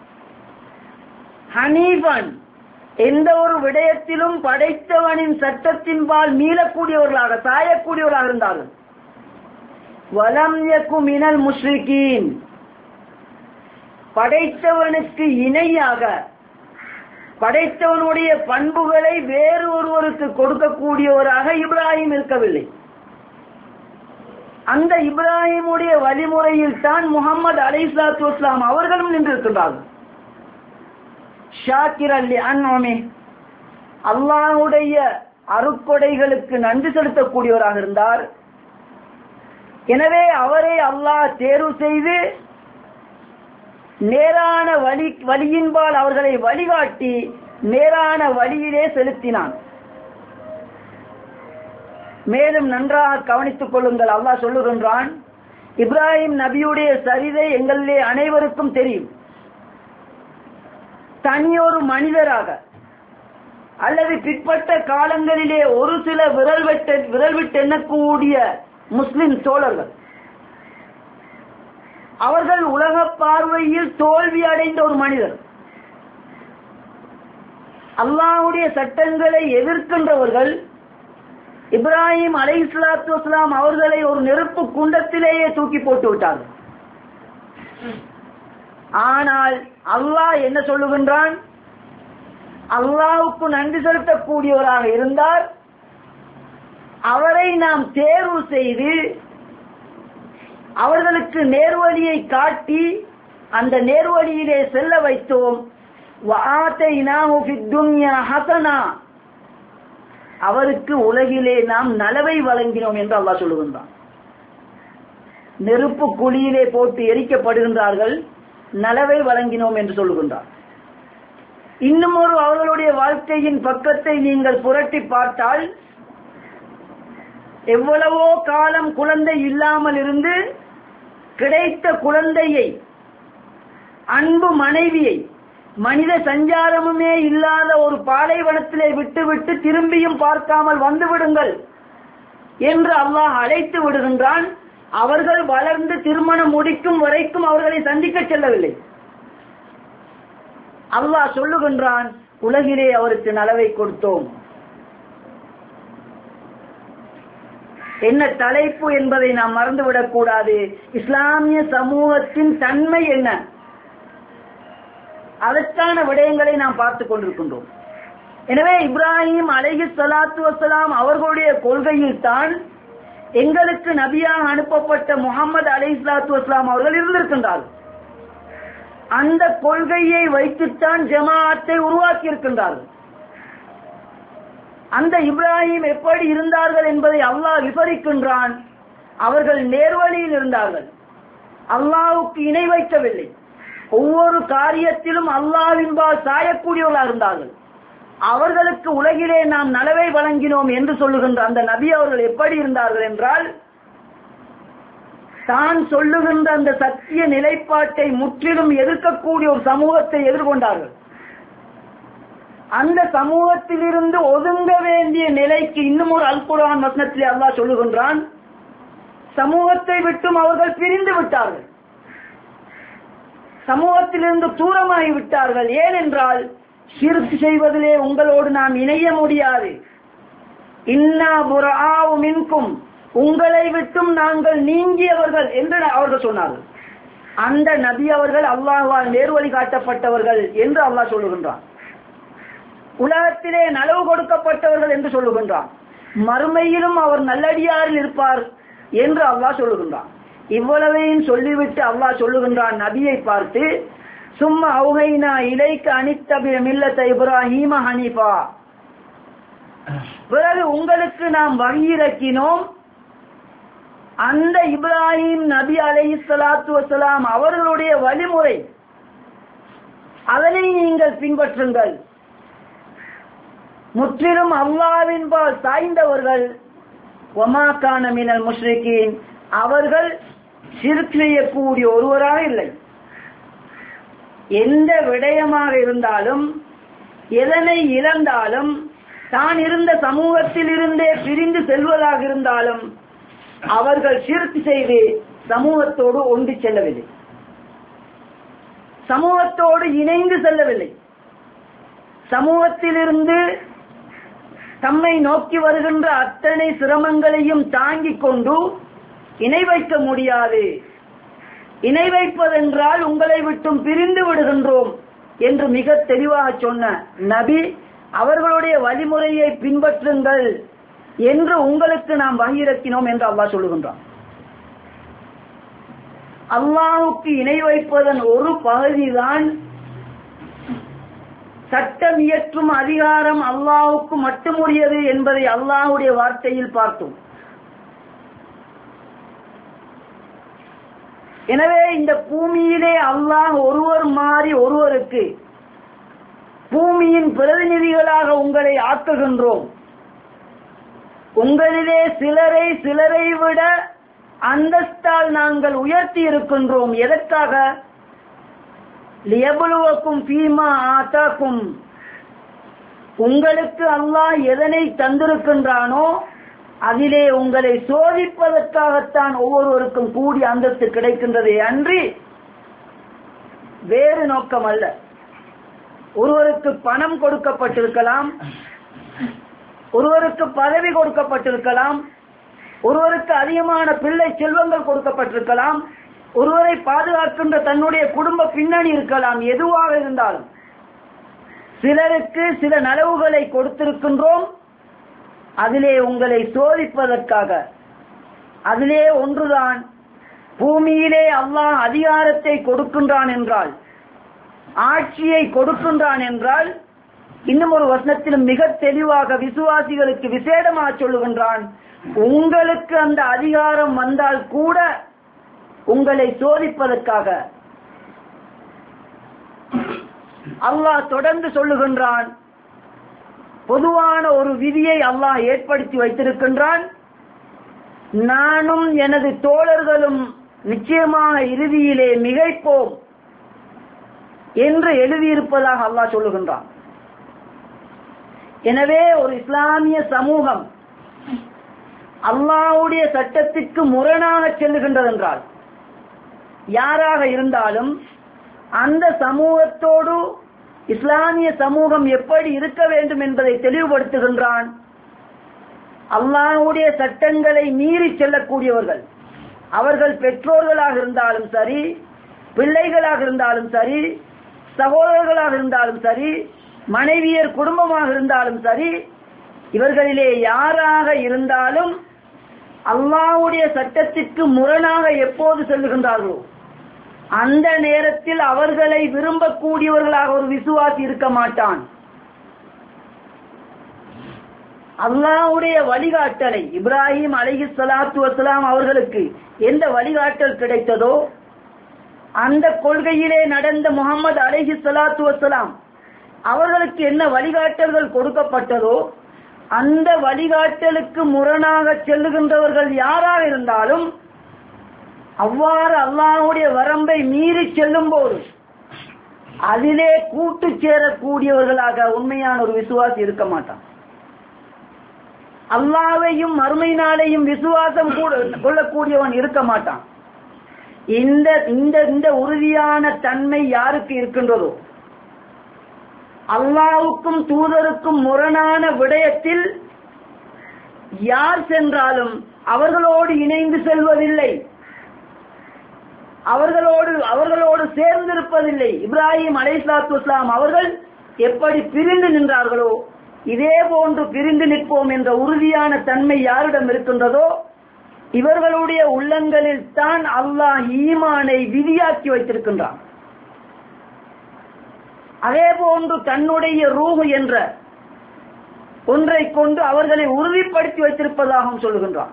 S1: ஹனீஃபன், எந்த ஒரு விடயத்திலும் படைத்தவனின் சட்டத்தின்பால் மீளக்கூடியவர்களாக, சாயக்கூடியவர்களாக இருந்தார்கள். வலம் யகு மினல் முஷ்ரிகீன், படைத்தவனுக்கு இணையாக படைத்தவனுடைய பண்புகளை வேறு ஒருவருக்கு கொடுக்கக்கூடியவராக இப்ராஹிம் இருக்கவில்லை. அந்த இப்ராஹிமுடைய வழிமுறையில் தான் முஹம்மது அலைஹிஸ்ஸலாத்து வஸ்ஸலாம் அவர்களும் நின்றிருக்கிறார்கள். ஷாக்கிரன் லிஅன்உமி, அல்லாஹ்வுடைய அருட்கொடைகளுக்கு நன்றி செலுத்தக்கூடியவராக இருந்தார். எனவே அவரை அல்லாஹ் தேர்வு செய்து நேரான வழியின்பால் அவர்களை வழிகாட்டி நேரான வழியிலே செலுத்தினான். மேலும் நன்றாக கவனித்துக் கொள்ளுங்கள், அல்லாஹ் சொல்லுகின்றான், இப்ராஹிம் நபியுடைய சரிதை எங்களிலே அனைவருக்கும் தெரியும். தனியொரு மனிதராக அல்லது பிற்பட்ட காலங்களிலே ஒரு சில விரல் விட்டு எண்ணக்கூடிய முஸ்லிம் தோழர்கள், அவர்கள் உலக பார்வையில் தோல்வி அடைந்த ஒரு மனிதர், அல்லாஹ்வுடைய சட்டங்களை எதிர்க்கின்றவர்கள் இப்ராஹிம் அலைஹிஸ்ஸலாத்து வஸ்ஸலாம் அவர்களை ஒரு நெருப்பு குண்டத்திலேயே தூக்கி போட்டு விட்டார்கள். ஆனால் அல்லாஹ் என்ன சொல்லுகின்றான்? அல்லாஹ்வுக்கு நன்றி செலுத்தக்கூடியவராக இருந்தார். அவரை நாம் தேர்வு செய்து அவர்களுக்கு நேர்வழியை காட்டி அந்த நேர்வழியிலே செல்ல வைத்தோம். வஆதைனாஹு ஃபித் துன்யா ஹஸனா, அவருக்கு உலகிலே நாம் நலவை வழங்கினோம் என்று அல்லாஹ் சொல்லுகின்றான். நெருப்பு குழியிலே போட்டு எரிக்கப்படுகின்றார்கள், நலவை வழங்கினோம் என்று சொல்லுகின்றார். இன்னும் ஒரு அவர்களுடைய வாழ்க்கையின் பக்கத்தை நீங்கள் புரட்டி பார்த்தால், எவ்வளவோ காலம் குழந்தை இல்லாமல் இருந்து கிடைத்த குழந்தையை, அன்பு மனைவியை, மனித சஞ்சாரமுமே இல்லாத ஒரு பாலைவனத்திலே விட்டுவிட்டு திரும்பியும் பார்க்காமல் வந்து விடுங்கள் என்று அல்லாஹ் அழைத்து விடுகின்றான். அவர்கள் வளர்ந்து திருமணம் முடிக்கும் வரைக்கும் அவர்களை சந்திக்க செல்லவில்லை. அல்லாஹ் சொல்லுகின்றான், உலகிலே அவருக்கு நலவை கொடுத்தோம். என்ன தலைப்பு என்பதை நாம் மறந்துவிடக் கூடாது. இஸ்லாமிய சமூகத்தின் தன்மை என்ன, அதற்கான விடயங்களை நாம் பார்த்துக் கொண்டிருக்கின்றோம். எனவே இப்ராஹிம் அலைஹிஸ்ஸலாத்து வஸ்ஸலாம் அவர்களுடைய கொள்கையில் தான் எங்களுக்கு நபியாக அனுப்பப்பட்ட முஹம்மது அலைஹிஸ்ஸலாத்து வஸ்ஸலாம் அவர்கள் இருந்திருக்கின்றார்கள். அந்த கொள்கையை வைத்துத்தான் ஜமாஅத்தை உருவாக்கி இருக்கின்றார்கள். அந்த இப்ராஹிம் எப்படி இருந்தார்கள் என்பதை அல்லாஹ் விவரிக்கின்றான். அவர்கள் நேர்வழியில் இருந்தார்கள், அல்லாஹ்வுக்கு இணை வைக்கவில்லை. ஒவ்வொரு காரியத்திலும் அல்லாஹ்வின்பால் சாயக்கூடியவர்களாக இருந்தார்கள். அவர்களுக்கு உலகிலே நாம் நலவை வழங்கினோம் என்று சொல்லுகின்ற அந்த நபி அவர்கள் எப்படி இருந்தார்கள் என்றால், தான் சொல்லுகின்ற அந்த சத்திய நிலைப்பாட்டை முற்றிலும் எதிர்க்கக்கூடிய ஒரு சமூகத்தை எதிர்கொண்டார்கள். அந்த சமூகத்திலிருந்து ஒதுங்க வேண்டிய நிலைக்கு இன்னும் ஒரு அல் குர்ஆன் வசனத்திலே அல்லாஹ் சொல்லுகின்றான், சமூகத்தை விட்டும் அவர்கள் பிரிந்து விட்டார்கள், சமூகத்திலிருந்து தூரமாகி விட்டார்கள். ஏனென்றால் ஷிர்க் செய்வதிலே உங்களோடு நாம் இணைய முடியாது. இன்னா புராஉ மின்கும், உங்களை விட்டும் நாங்கள் நீங்கியவர்கள் என்று அவர்கள் சொன்னார்கள். அந்த நபி அவர்கள் அல்லாஹ்வால் நேர்வழி காட்டப்பட்டவர்கள் என்று அல்லாஹ் சொல்லுகின்றான். உலகத்திலே நலவு கொடுக்கப்பட்டவர்கள் என்று சொல்லுகின்றான். மறுமையிலும் அவர் நல்லடியாரில் இருப்பார் என்று அல்லாஹ் சொல்லுகின்றான். இவ்வளவையும் சொல்லிவிட்டு அல்லாஹ் சொல்லுகின்றான் நபியை பார்த்து, சும்மா அவுகைனா இலைக்க அனித்தபி மில்லத இப்ராஹீம ஹனீஃபா, பிறகு உங்களுக்கு நாம் வங்கியிறக்கினோம் அந்த இப்ராஹிம் நபி அலைஹிஸ்ஸலாத்து வஸ்ஸலாம் அவர்களுடைய வழிமுறை, அதனை நீங்கள் பின்பற்றுங்கள். முற்றிலும் அல்லாஹ்வின் பால் சாய்ந்தவர்கள். வமா கான மினல் முஷ்ரிகீன், அவர்கள் ஷிர்க் செய்யக்கூடிய ஒருவராக இல்லை. எந்த விடயமாக இருந்தாலும், எதனை இழந்தாலும், தான் இருந்த சமூகத்தில் இருந்தே பிரிந்து செல்வதாக இருந்தாலும் அவர்கள் ஷிர்க் செய்து சமூகத்தோடு ஒன்று செல்லவில்லை, சமூகத்தோடு இணைந்து செல்லவில்லை. சமூகத்திலிருந்து தம்மை நோக்கி வருகின்ற அத்தனை சிரமங்களையும் தாங்கிக் கொண்டு இணை வைக்க முடியாது. இணை வைப்பதென்றால் உங்களை விட்டும் பிரிந்து விடுகின்றோம் என்று மிக தெளிவாக சொன்ன நபி அவர்களுடைய வழிமுறையை பின்பற்றுங்கள் என்று உங்களுக்கு நாம் வங்கியிறக்கினோம் என்று அல்லாஹ் சொல்லுகின்றான். அல்லாஹ்வுக்கு இணை வைப்பதன் ஒரு பகுதிதான் சட்டம் இயற்றும் அதிகாரம் அல்லாஹ்வுக்கு மட்டுமுடையது என்பதை அல்லாஹ்வுடைய வார்த்தையில் பார்த்தோம். எனவே இந்த பூமியிலே அல்லாஹ் ஒருவர் மாறி ஒருவருக்கு பூமியின் பிரதிநிதிகளாக உங்களை ஆக்குகின்றோம். உங்களிலே சிலரை விட அந்தஸ்தால் நாங்கள் உயர்த்தி இருக்கின்றோம். எதற்காக? லியப்லுவக்கும் ஃபீமா ஆதாக்கும், உங்களுக்கு அல்லாஹ் எதனை தந்திருக்கின்றானோ அதிலே உங்களை சோதிப்பதற்காகத்தான் ஒவ்வொருவருக்கும் கூடிய அந்தஸ்து கிடைக்கின்றதே அன்றி வேறு நோக்கம் அல்ல. ஒருவருக்கு பணம் கொடுக்கப்பட்டிருக்கலாம், ஒருவருக்கு பதவி கொடுக்கப்பட்டிருக்கலாம், ஒருவருக்கு அதிகமான பிள்ளை செல்வங்கள் கொடுக்கப்பட்டிருக்கலாம், ஒருவரை பாதுகாக்கின்ற தன்னுடைய குடும்ப பின்னணி இருக்கலாம். எதுவாக இருந்தாலும் சிலருக்கு சில நலவுகளை கொடுத்திருக்கின்றோம், அதிலே உங்களை சோதிப்பதற்காக. அதிலே ஒன்றுதான், பூமியிலே அல்லாஹ் அதிகாரத்தை கொடுக்கின்றான் என்றால், ஆட்சியை கொடுக்கின்றான் என்றால், இன்னும் ஒரு வசனத்திலும் மிக தெளிவாக விசுவாசிகளுக்கு விசேடமாக சொல்லுகின்றான், உங்களுக்கு அந்த அதிகாரம் வந்தால் கூட உங்களை சோதிப்பதற்காக. அல்லாஹ் தொடர்ந்து சொல்லுகின்றான், பொதுவான ஒரு விதியை அல்லாஹ் ஏற்படுத்தி வைத்திருக்கின்றான், நானும் எனது தோழர்களும் நிச்சயமாக இறுதியிலே மிகைப்போம் என்று எழுதியிருப்பதாக அல்லாஹ் சொல்லுகின்றான். எனவே ஒரு இஸ்லாமிய சமூகம் அல்லாஹ்வுடைய சட்டத்திற்கு முரணாக செல்லுகின்றது என்றால், யாராக இருந்தாலும் அந்த சமூகத்தோடு இஸ்லாமிய சமூகம் எப்படி இருக்க வேண்டும் என்பதை தெளிவுபடுத்துகின்றான். அல்லாஹ்வுடைய சட்டங்களை மீறி செல்லக்கூடியவர்கள், அவர்கள் பெற்றோர்களாக இருந்தாலும் சரி, பிள்ளைகளாக இருந்தாலும் சரி, சகோதரர்களாக இருந்தாலும் சரி, மனைவியர் குடும்பமாக இருந்தாலும் சரி, இவர்களிலே யாராக இருந்தாலும் அல்லாஹ்வுடைய சட்டத்திற்கு முரணாக எப்போது செல்லுகின்றார்களோ அந்த நேரத்தில் அவர்களை விரும்பக்கூடியவர்களாக ஒரு விசுவாசி இருக்க மாட்டான். அல்லாஹ்வுடைய வழிகாட்டலை இப்ராஹிம் அலைஹிஸ்ஸலாத்து வஸ்ஸலாம் அவர்களுக்கு எந்த வழிகாட்டல் கிடைத்ததோ அந்த கொள்கையிலே நடந்த முஹம்மது அலைஹிஸ்ஸலாத்து வஸ்ஸலாம் அவர்களுக்கு என்ன வழிகாட்டல்கள் கொடுக்கப்பட்டதோ அந்த வழிகாட்டலுக்கு முரணாக செல்லுகின்றவர்கள் யாராக இருந்தாலும் அவ்வாறு அல்லாஹ்வுடைய வரம்பை மீறி செல்லும் போது அதிலே கூட்டு சேரக்கூடியவர்களாக உண்மையான ஒரு விசுவாசி இருக்க மாட்டான். அல்லாஹ்வையும் மறுமை நாளையும் விசுவாசம் கொள்ளக்கூடியவன் இருக்க மாட்டான். இந்த உறுதியான தன்மை யாருக்கு இருக்கின்றதோ, அல்லாஹ்வுக்கும் தூதருக்கும் முரணான விடயத்தில் யார் சென்றாலும் அவர்களோடு இணைந்து செல்வதில்லை, அவர்களோடு சேர்ந்திருப்பதில்லை. இப்ராஹிம் அலைஹிஸ்ஸலாத்து வஸ்ஸலாம் அவர்கள் எப்படி பிரிந்து நின்றார்களோ இதே போன்று பிரிந்து நிற்போம் என்ற உறுதியான தன்மை யாரிடம் இருக்கின்றதோ இவர்களுடைய உள்ளங்களில் தான் அல்லாஹ் ஈமானை விதியாக்கி வைத்திருக்கின்றான். அதே போன்று தன்னுடைய ரூஹ் என்ற ஒன்றை கொண்டு அவர்களை உறுதிப்படுத்தி வைத்திருப்பதாகவும் சொல்லுகின்றான்.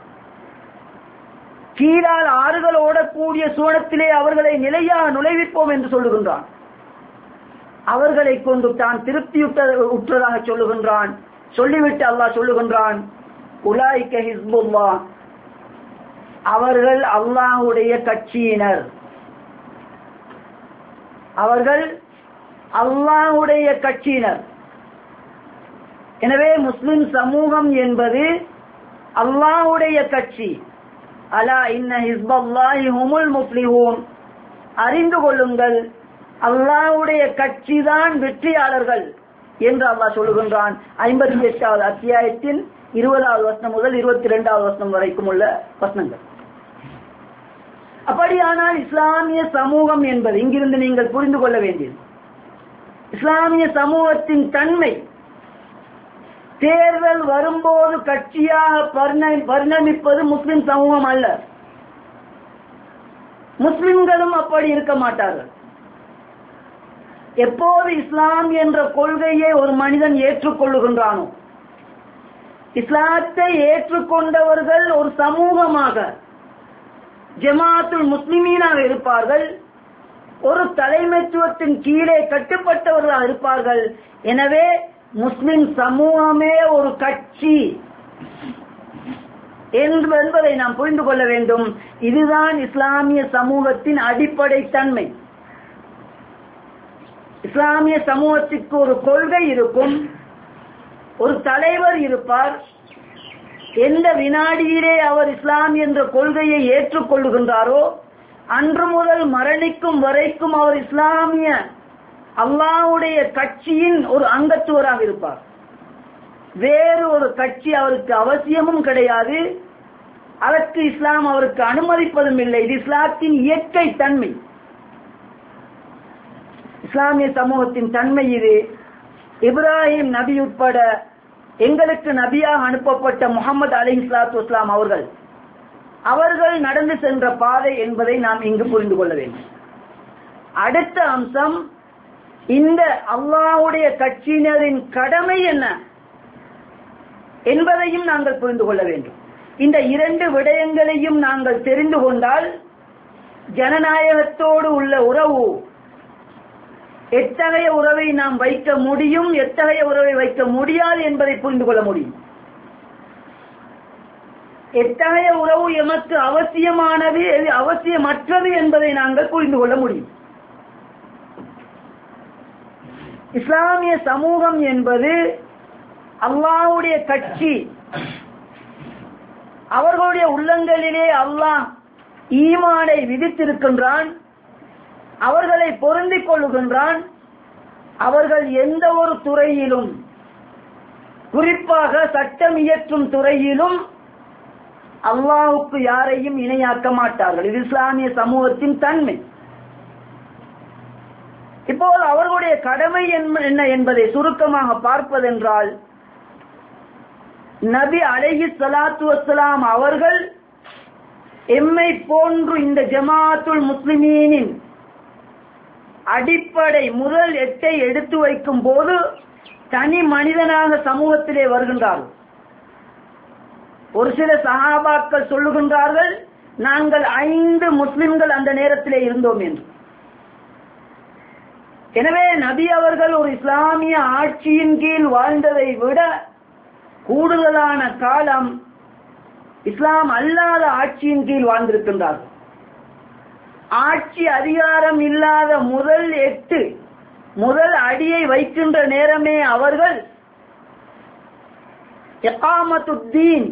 S1: கீழால் ஆறுகள் ஓடக்கூடிய சூழத்திலே அவர்களை நிலையாக நுழைவிப்போம் என்று சொல்லுகின்றான். அவர்களை கொண்டு தான் திருப்தியுற்றதாக சொல்லுகின்றான். சொல்லிவிட்டு அல்லாஹ் சொல்லுகின்றான், உலாயிக ஹிஸ்புல்லாஹ், அவர்கள் அல்லாஹ்வுடைய கட்சியினர், அவர்கள் அல்லாஹ்வுடைய கட்சியினர். எனவே முஸ்லிம் சமூகம் என்பது அல்லாஹ்வுடைய கட்சி. அலா இன்ன ஹிஸ்பல்லாஹி ஹுமுல் முஃப்லிஹூன், அறிந்து கொள்ளுங்கள் அல்லாஹ்வுடைய கட்சி தான் வெற்றியாளர்கள் என்று அல்லாஹ் சொல்லுகின்றான். 58வது அத்தியாயத்தின் 20வது வசனம் முதல் 22வது வசனம் வரைக்கும் உள்ள வசனங்கள். அப்படியானால் இஸ்லாமிய சமூகம் என்பது இங்கிருந்து நீங்கள் புரிந்து கொள்ள வேண்டியது, இஸ்லாமிய சமூகத்தின் தன்மை தேர்தல் வரும்போது கட்சியாக பரிணமிப்பது முஸ்லிம் சமூகம் அல்ல. முஸ்லிம்களும் அப்படி இருக்க மாட்டார்கள். எப்போது இஸ்லாம் என்ற கொள்கையை ஒரு மனிதன் ஏற்றுக்கொள்ளுகின்றானோ, இஸ்லாத்தை ஏற்றுக்கொண்டவர்கள் ஒரு சமூகமாக ஜமாத்துல் முஸ்லிமீனாக இருப்பார்கள், ஒரு தலைமைத்துவத்தின் கீழே கட்டுப்பட்டவர்களாக இருப்பார்கள். எனவே முஸ்லிம் சமூகமே ஒரு கட்சி என்பதை நாம் புரிந்து கொள்ள வேண்டும். இதுதான் இஸ்லாமிய சமூகத்தின் அடிப்படை தன்மை. இஸ்லாமிய சமூகத்திற்கு ஒரு கொள்கை இருக்கும், ஒரு தலைவர் இருப்பார். எந்த வினாடியிலே அவர் இஸ்லாம் என்ற கொள்கையை ஏற்றுக்கொள்ளுகின்றாரோ அன்று முதல் மரணிக்கும் வரைக்கும் அவர் இஸ்லாமிய அல்லாஹ்வுடைய கட்சியின் ஒரு அங்கத்துவராக இருப்பார். வேறு ஒரு கட்சி அவருக்கு அவசியமும் கிடையாது, அதற்கு இஸ்லாம் அவருக்கு அனுமதிப்பதும் இல்லை. இது இஸ்லாத்தின் இயற்கை தன்மை, இஸ்லாமிய சமூகத்தின் தன்மை இது. இப்ராஹிம் நபி உட்பட எங்களுக்கு நபியாக அனுப்பப்பட்ட முஹம்மது அலைஹிஸ்ஸலாத்து வஸ்ஸலாம் அவர்கள் நடந்து சென்ற பாதை என்பதை நாம் இங்கு புரிந்து கொள்ள வேண்டும். அடுத்த அம்சம், இந்த அல்லாஹ்வுடைய கட்சியினரின் கடமை என்ன என்பதையும் நாங்கள் புரிந்து கொள்ள வேண்டும். இந்த இரண்டு விடயங்களையும் நாங்கள் தெரிந்து கொண்டால் ஜனநாயகத்தோடு உள்ள உறவு, எத்தகைய உறவை நாம் வைக்க முடியும், எத்தகைய உறவை வைக்க முடியாது என்பதை புரிந்து கொள்ள முடியும். எத்தகைய உறவு எமக்கு அவசியமானது, எது அவசியமற்றது என்பதை நாங்கள் புரிந்து கொள்ள முடியும். இஸ்லாமிய சமூகம் என்பது அல்லாஹ்வுடைய கட்சி. அவர்களுடைய உள்ளங்களிலே அல்லாஹ் ஈமானை விதித்திருக்கின்றான், அவர்களை பொருந்திக் கொள்ளுகின்றான். அவர்கள் எந்த ஒரு துறையிலும், குறிப்பாக சட்டம் இயற்றும் துறையிலும் அல்லாஹ்வுக்கு யாரையும் இணையாக்க மாட்டார்கள். இது இஸ்லாமிய சமூகத்தின் தன்மை. இப்போது அவர்களுடைய கடமை என்ன என்பதை சுருக்கமாக பார்ப்பதென்றால், நபி அலைஹிஸ்ஸலாத்து வஸ்ஸலாம் அவர்கள் எம்மை போன்று இந்த ஜமாத்துல் முஸ்லிமீனின் அடிப்படை முதல் எட்டை எடுத்து வைக்கும் போது தனி மனிதனாக சமூகத்திலே வருகின்றார்கள். ஒரு சில சஹாபாக்கள் சொல்லுகின்றார்கள், நாங்கள் 5 முஸ்லிம்கள் அந்த நேரத்திலே இருந்தோம் என்று. எனவே நபி அவர்கள் ஒரு இஸ்லாமிய ஆட்சியின் கீழ் வாழ்ந்ததை விட கூடுதலான காலம் இஸ்லாம் அல்லாத ஆட்சியின் கீழ் வாழ்ந்திருக்கின்றார்கள். ஆட்சி அதிகாரம் இல்லாத முதல் அடியை வைக்கின்ற நேரமே அவர்கள் இகாமத்துத்தீன்,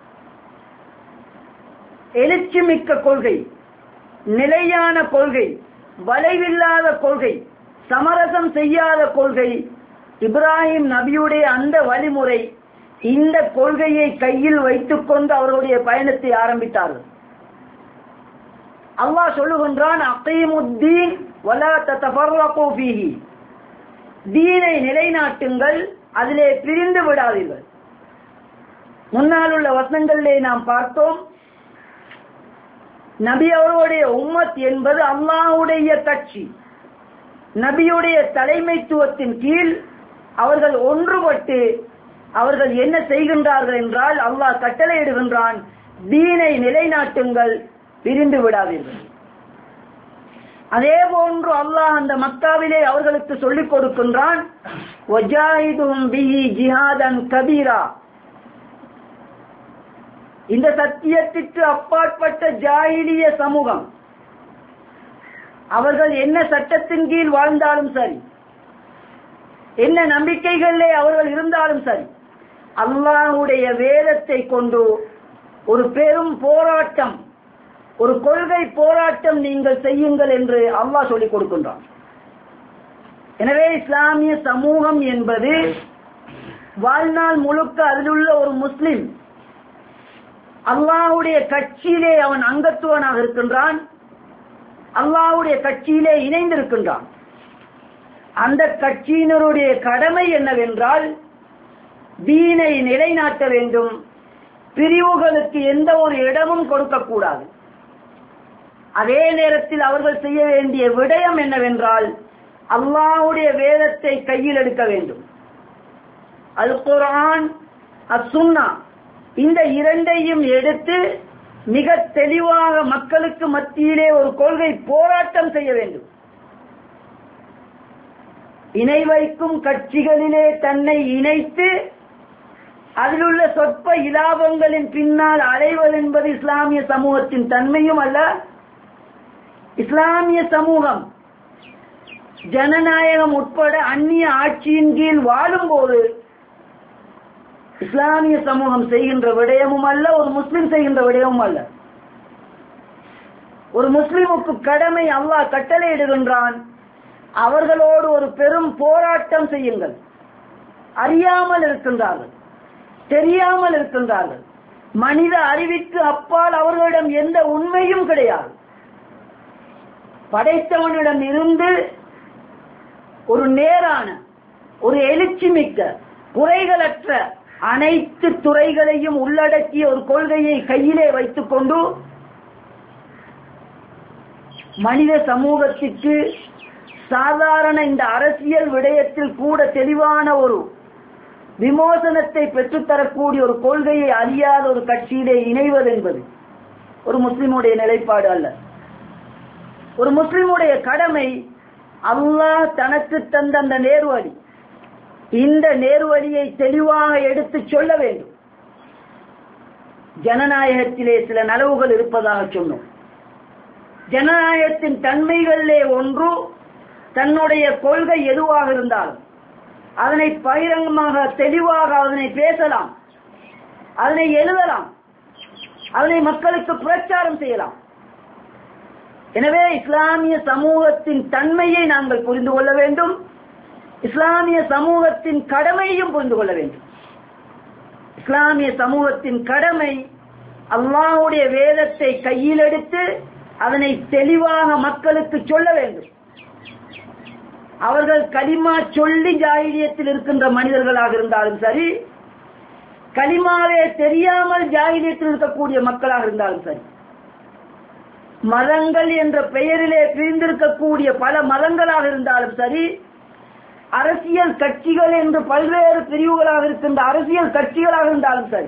S1: எழுச்சிமிக்க கொள்கை, நிலையான கொள்கை, வளைவில்லாத கொள்கை, சமரசம் செய்யாத கொள்கை, இப்ராஹிம் நபியுடைய அந்த வழிமுறை, இந்த கொள்கையை கையில் வைத்துக் கொண்டு அவருடைய பயணத்தை ஆரம்பித்தார்கள். அல்லாஹ் சொல்லுகின்றான், அகீமுத்தீன் வலா ததஃபர்ரகு ஃபீஹி, தீனை நிலைநாட்டுங்கள், அதிலே பிரிந்து விடாதீர்கள். முன்னால் உள்ள வசனங்களிலே நாம் பார்த்தோம், நபி அவர்களுடைய உம்மத் என்பது அல்லாஹ்வுடைய கட்சி. நபியுடைய தலைமைத்துவத்தின் கீழ் அவர்கள் ஒன்றுபட்டு அவர்கள் என்ன செய்கின்றார்கள் என்றால், அல்லாஹ் கட்டளையிடுகின்றான், தீனை நிலைநாட்டுங்கள், பிரிந்து விடாதீர்கள். அதே போன்று அல்லாஹ் அந்த மக்காவிலே அவர்களுக்கு சொல்லிக் கொடுக்கின்றான், வஜாஹிதுஹும் பிஹி ஜிஹாதன் கபீரா, இந்த சத்தியத்திற்கு அப்பாற்பட்ட ஜாஹிலிய சமூகம் அவர்கள் என்ன சட்டத்தின் கீழ் வாழ்ந்தாலும் சரி, என்ன நம்பிக்கைகளிலே அவர்கள் இருந்தாலும் சரி, அல்லாஹ்வுடைய வேதத்தை கொண்டு ஒரு பெரும் போராட்டம், ஒரு கொள்கை போராட்டம் நீங்கள் செய்யுங்கள் என்று அல்லாஹ் சொல்லிக் கொடுக்கின்றான். எனவே இஸ்லாமிய சமூகம் என்பது வாழ்நாள் முழுக்க அதிலுள்ள ஒரு முஸ்லிம் அல்லாஹ்வுடைய கட்சியிலே அவன் அங்கத்துவனாக இருக்கின்றான், அல்லாஹ்வுடைய கட்சியிலே இணைந்திருக்கின்றான். அந்த கட்சியினருடைய கடமை என்னவென்றால், தீனை நிலைநாட்ட வேண்டும், பிரிவுகளுக்கு எந்த ஒரு இடமும் கொடுக்கக்கூடாது. அதே நேரத்தில் அவர்கள் செய்ய வேண்டிய விடயம் என்னவென்றால், அல்லாஹ்வுடைய வேதத்தை கையில் எடுக்க வேண்டும். அல் குர்ஆன், அஸ்-சுன்னா, இந்த இரண்டையும் எடுத்து மிக தெளிவாக மக்களுக்கு மத்தியிலே ஒரு கொள்கை போராட்டம் செய்ய வேண்டும். இணை வைக்கும் கட்சிகளிலே தன்னை இணைத்து அதிலுள்ள சொற்ப இலாபங்களின் பின்னால் அலைவது என்பது இஸ்லாமிய சமூகத்தின் தன்மையும் அல்ல. இஸ்லாமிய சமூகம் ஜனநாயகம் உட்பட அந்நிய ஆட்சியின் கீழ் வாழும் போது இஸ்லாமிய சமூகம் செய்கின்ற விடயமும் அல்ல, ஒரு முஸ்லிம் செய்கின்ற விடயமும் அல்ல. ஒரு முஸ்லிமுக்கு கடமை அல்லாஹ் கட்டளையிடுகின்றான், அவர்களோடு ஒரு பெரும் போராட்டம் செய்யுங்கள். அறியாமல் இருக்கின்றார்கள், தெரியாமல் இருக்கின்றார்கள், மனித அறிவிற்கு அப்பால் அவர்களிடம் எந்த உண்மையும் கிடையாது. படைத்தவனிடம் இருந்து ஒரு நேரான, ஒரு எழுச்சி மிக்க, குறைகளற்ற அனைத்து துறைகளையும் உள்ளடக்கிய ஒரு கொள்கையை கையிலே வைத்துக் கொண்டு மனித சமூகத்திற்கு சாதாரண இந்த அரசியல் விடயத்தில் கூட தெளிவான ஒரு விமோசனத்தை பெற்றுத்தரக்கூடிய ஒரு கொள்கையை அறியாத ஒரு கட்சியிலே இணைவது என்பது ஒரு முஸ்லிமுடைய நிலைப்பாடு அல்ல. ஒரு முஸ்லிமுடைய கடமை அல்லாஹ் தனக்கு தந்த அந்த நேர்வழி, இந்த நேர்வழியை தெளிவாக எடுத்து சொல்ல வேண்டும். ஜனநாயகத்திலே சில நலவுகள் இருப்பதாக சொன்னோம். ஜனநாயகத்தின் தன்மைகளிலே ஒன்று, தன்னுடைய கொள்கை எதுவாக இருந்தாலும் அதனை பகிரங்கமாக தெளிவாக அதனை பேசலாம், அதனை எழுதலாம், அதனை மக்களுக்கு பிரச்சாரம் செய்யலாம். எனவே இஸ்லாமிய சமூகத்தின் தன்மையை நாங்கள் புரிந்து கொள்ள வேண்டும், இஸ்லாமிய சமூகத்தின் கடமையையும் புரிந்து கொள்ள வேண்டும். இஸ்லாமிய சமூகத்தின் கடமை அல்லாஹ்வுடைய வேதத்தை கையில் எடுத்து அதனை தெளிவாக மக்களுக்கு சொல்ல வேண்டும். அவர்கள் கலிமா சொல்லி ஜாஹிலியத்தில் இருக்கின்ற மனிதர்களாக இருந்தாலும் சரி, கலிமாவே தெரியாமல் ஜாஹிலியத்தில் இருக்கக்கூடிய மக்களாக இருந்தாலும் சரி, மதங்கள் என்ற பெயரிலே பிரிந்திருக்கக்கூடிய பல மதங்களாக இருந்தாலும் சரி, அரசியல் கட்சிகள் என்று பல்வேறு பிரிவுகளாக இருக்கின்ற அரசியல் கட்சிகளாக இருந்தாலும் சரி,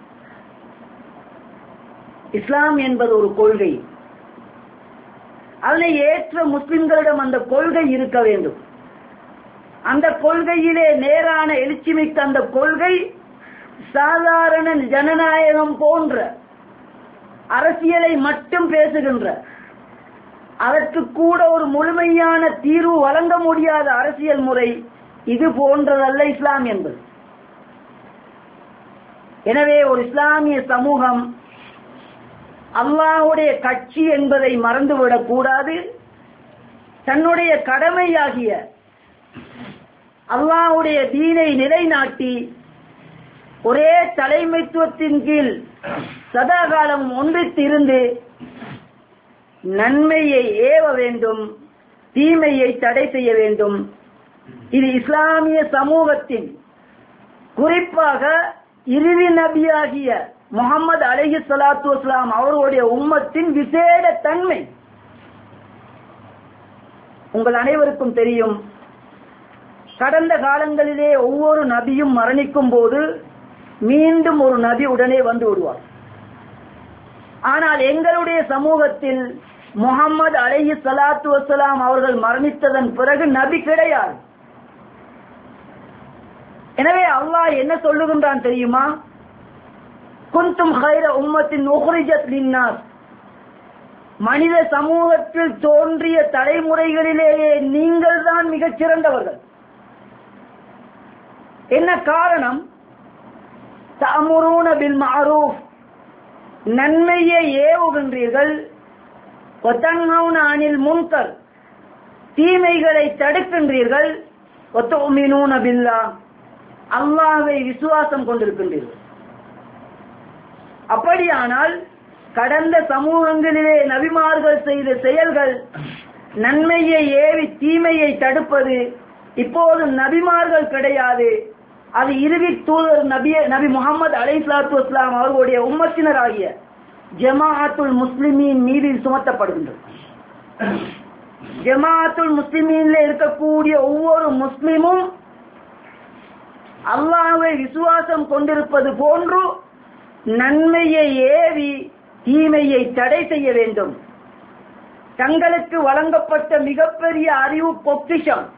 S1: இஸ்லாம் என்பது ஒரு கொள்கை. அதனை ஏற்ற முஸ்லிம்களிடம் அந்த கொள்கை இருக்க வேண்டும். அந்த கொள்கையிலே நேரான எழுச்சிமிக்க அந்த கொள்கை சாதாரண ஜனநாயகம் போன்ற அரசியலை மட்டும் பேசுகின்ற, அதற்கு கூட ஒரு முழுமையான தீர்வு வழங்க முடியாத அரசியல் முறை இது போன்றதல்ல இஸ்லாம் என்பது. எனவே ஒரு இஸ்லாமிய சமூகம் அல்லாஹ்வுடைய கட்சி என்பதை மறந்துவிடக் கூடாது. தன்னுடைய கடமையாகிய அல்லாஹ்வுடைய தீனை நிலைநாட்டி ஒரே தலைமைத்துவத்தின் கீழ் சதாகாலம் ஒன்றித்து இருந்து நன்மையை ஏவ வேண்டும், தீமையை தடை செய்ய வேண்டும். இது இஸ்லாமிய சமூகத்தின், குறிப்பாக இறுதி நபியாகிய முஹம்மது அலைஹிஸ்ஸலாத்து வஸ்ஸலாம் அவர்களுடைய உம்மத்தின் விசேட தன்மை. உங்கள் அனைவருக்கும் தெரியும், கடந்த காலங்களிலே ஒவ்வொரு நபியும் மரணிக்கும் போது மீண்டும் ஒரு நபி உடனே வந்து விடுவார். ஆனால் எங்களுடைய சமூகத்தில் முஹம்மது அலைஹிஸ்ஸலாத்து வஸ்ஸலாம் அவர்கள் மரணித்ததன் பிறகு நபி கிடையாது. எனவே அல்லாஹ் என்ன சொல்லுகின்றான் தெரியுமா? குந்தும் கைர உம்மத்தின் உக்ரிஜத் லின்னாஸ், மனித சமூகத்தில் தோன்றிய தலைமுறைகளிலேயே நீங்கள் தான் மிகச் சிறந்தவர்கள். என்ன காரணம்? தஅமுரூன பில் மஅரூஃப், நன்மையை ஏவுகின்றீர்கள். வதன்ஹவுன அனில் முன்கர், தீமைகளை தடுக்கின்றீர்கள். வதுமினூன பில்லாஹ், அல்லாஹ்வை விசுவாசம் கொண்டிருக்கின்றீர்கள். அப்படியானால் கடந்த சமூகங்களிலே நபிமார்கள் செய்த செயல்கள், நன்மையை ஏவி தீமையை தடுப்பது, இப்போது நபிமார்கள் கிடையாது. அது இறுதி தூதர் நபி முஹம்மது அலைஹிஸ்ஸலாத்து வஸ்ஸலாம் அவர்களுடைய உம்மத்தினராகிய ஜமாஅத்துல் முஸ்லிமீன் மீது சுமத்தப்படுகின்றது. ஜமாஅத்துல் முஸ்லிமீன்ல இருக்கக்கூடிய ஒவ்வொரு முஸ்லிமும் அல்லாஹ்வை விசுவாசம் கொண்டிருப்பது போன்று நன்மையை ஏவி தீமையை தடை செய்ய வேண்டும். தங்களுக்கு வழங்கப்பட்ட மிகப்பெரிய அறிவு பொக்கிஷம்,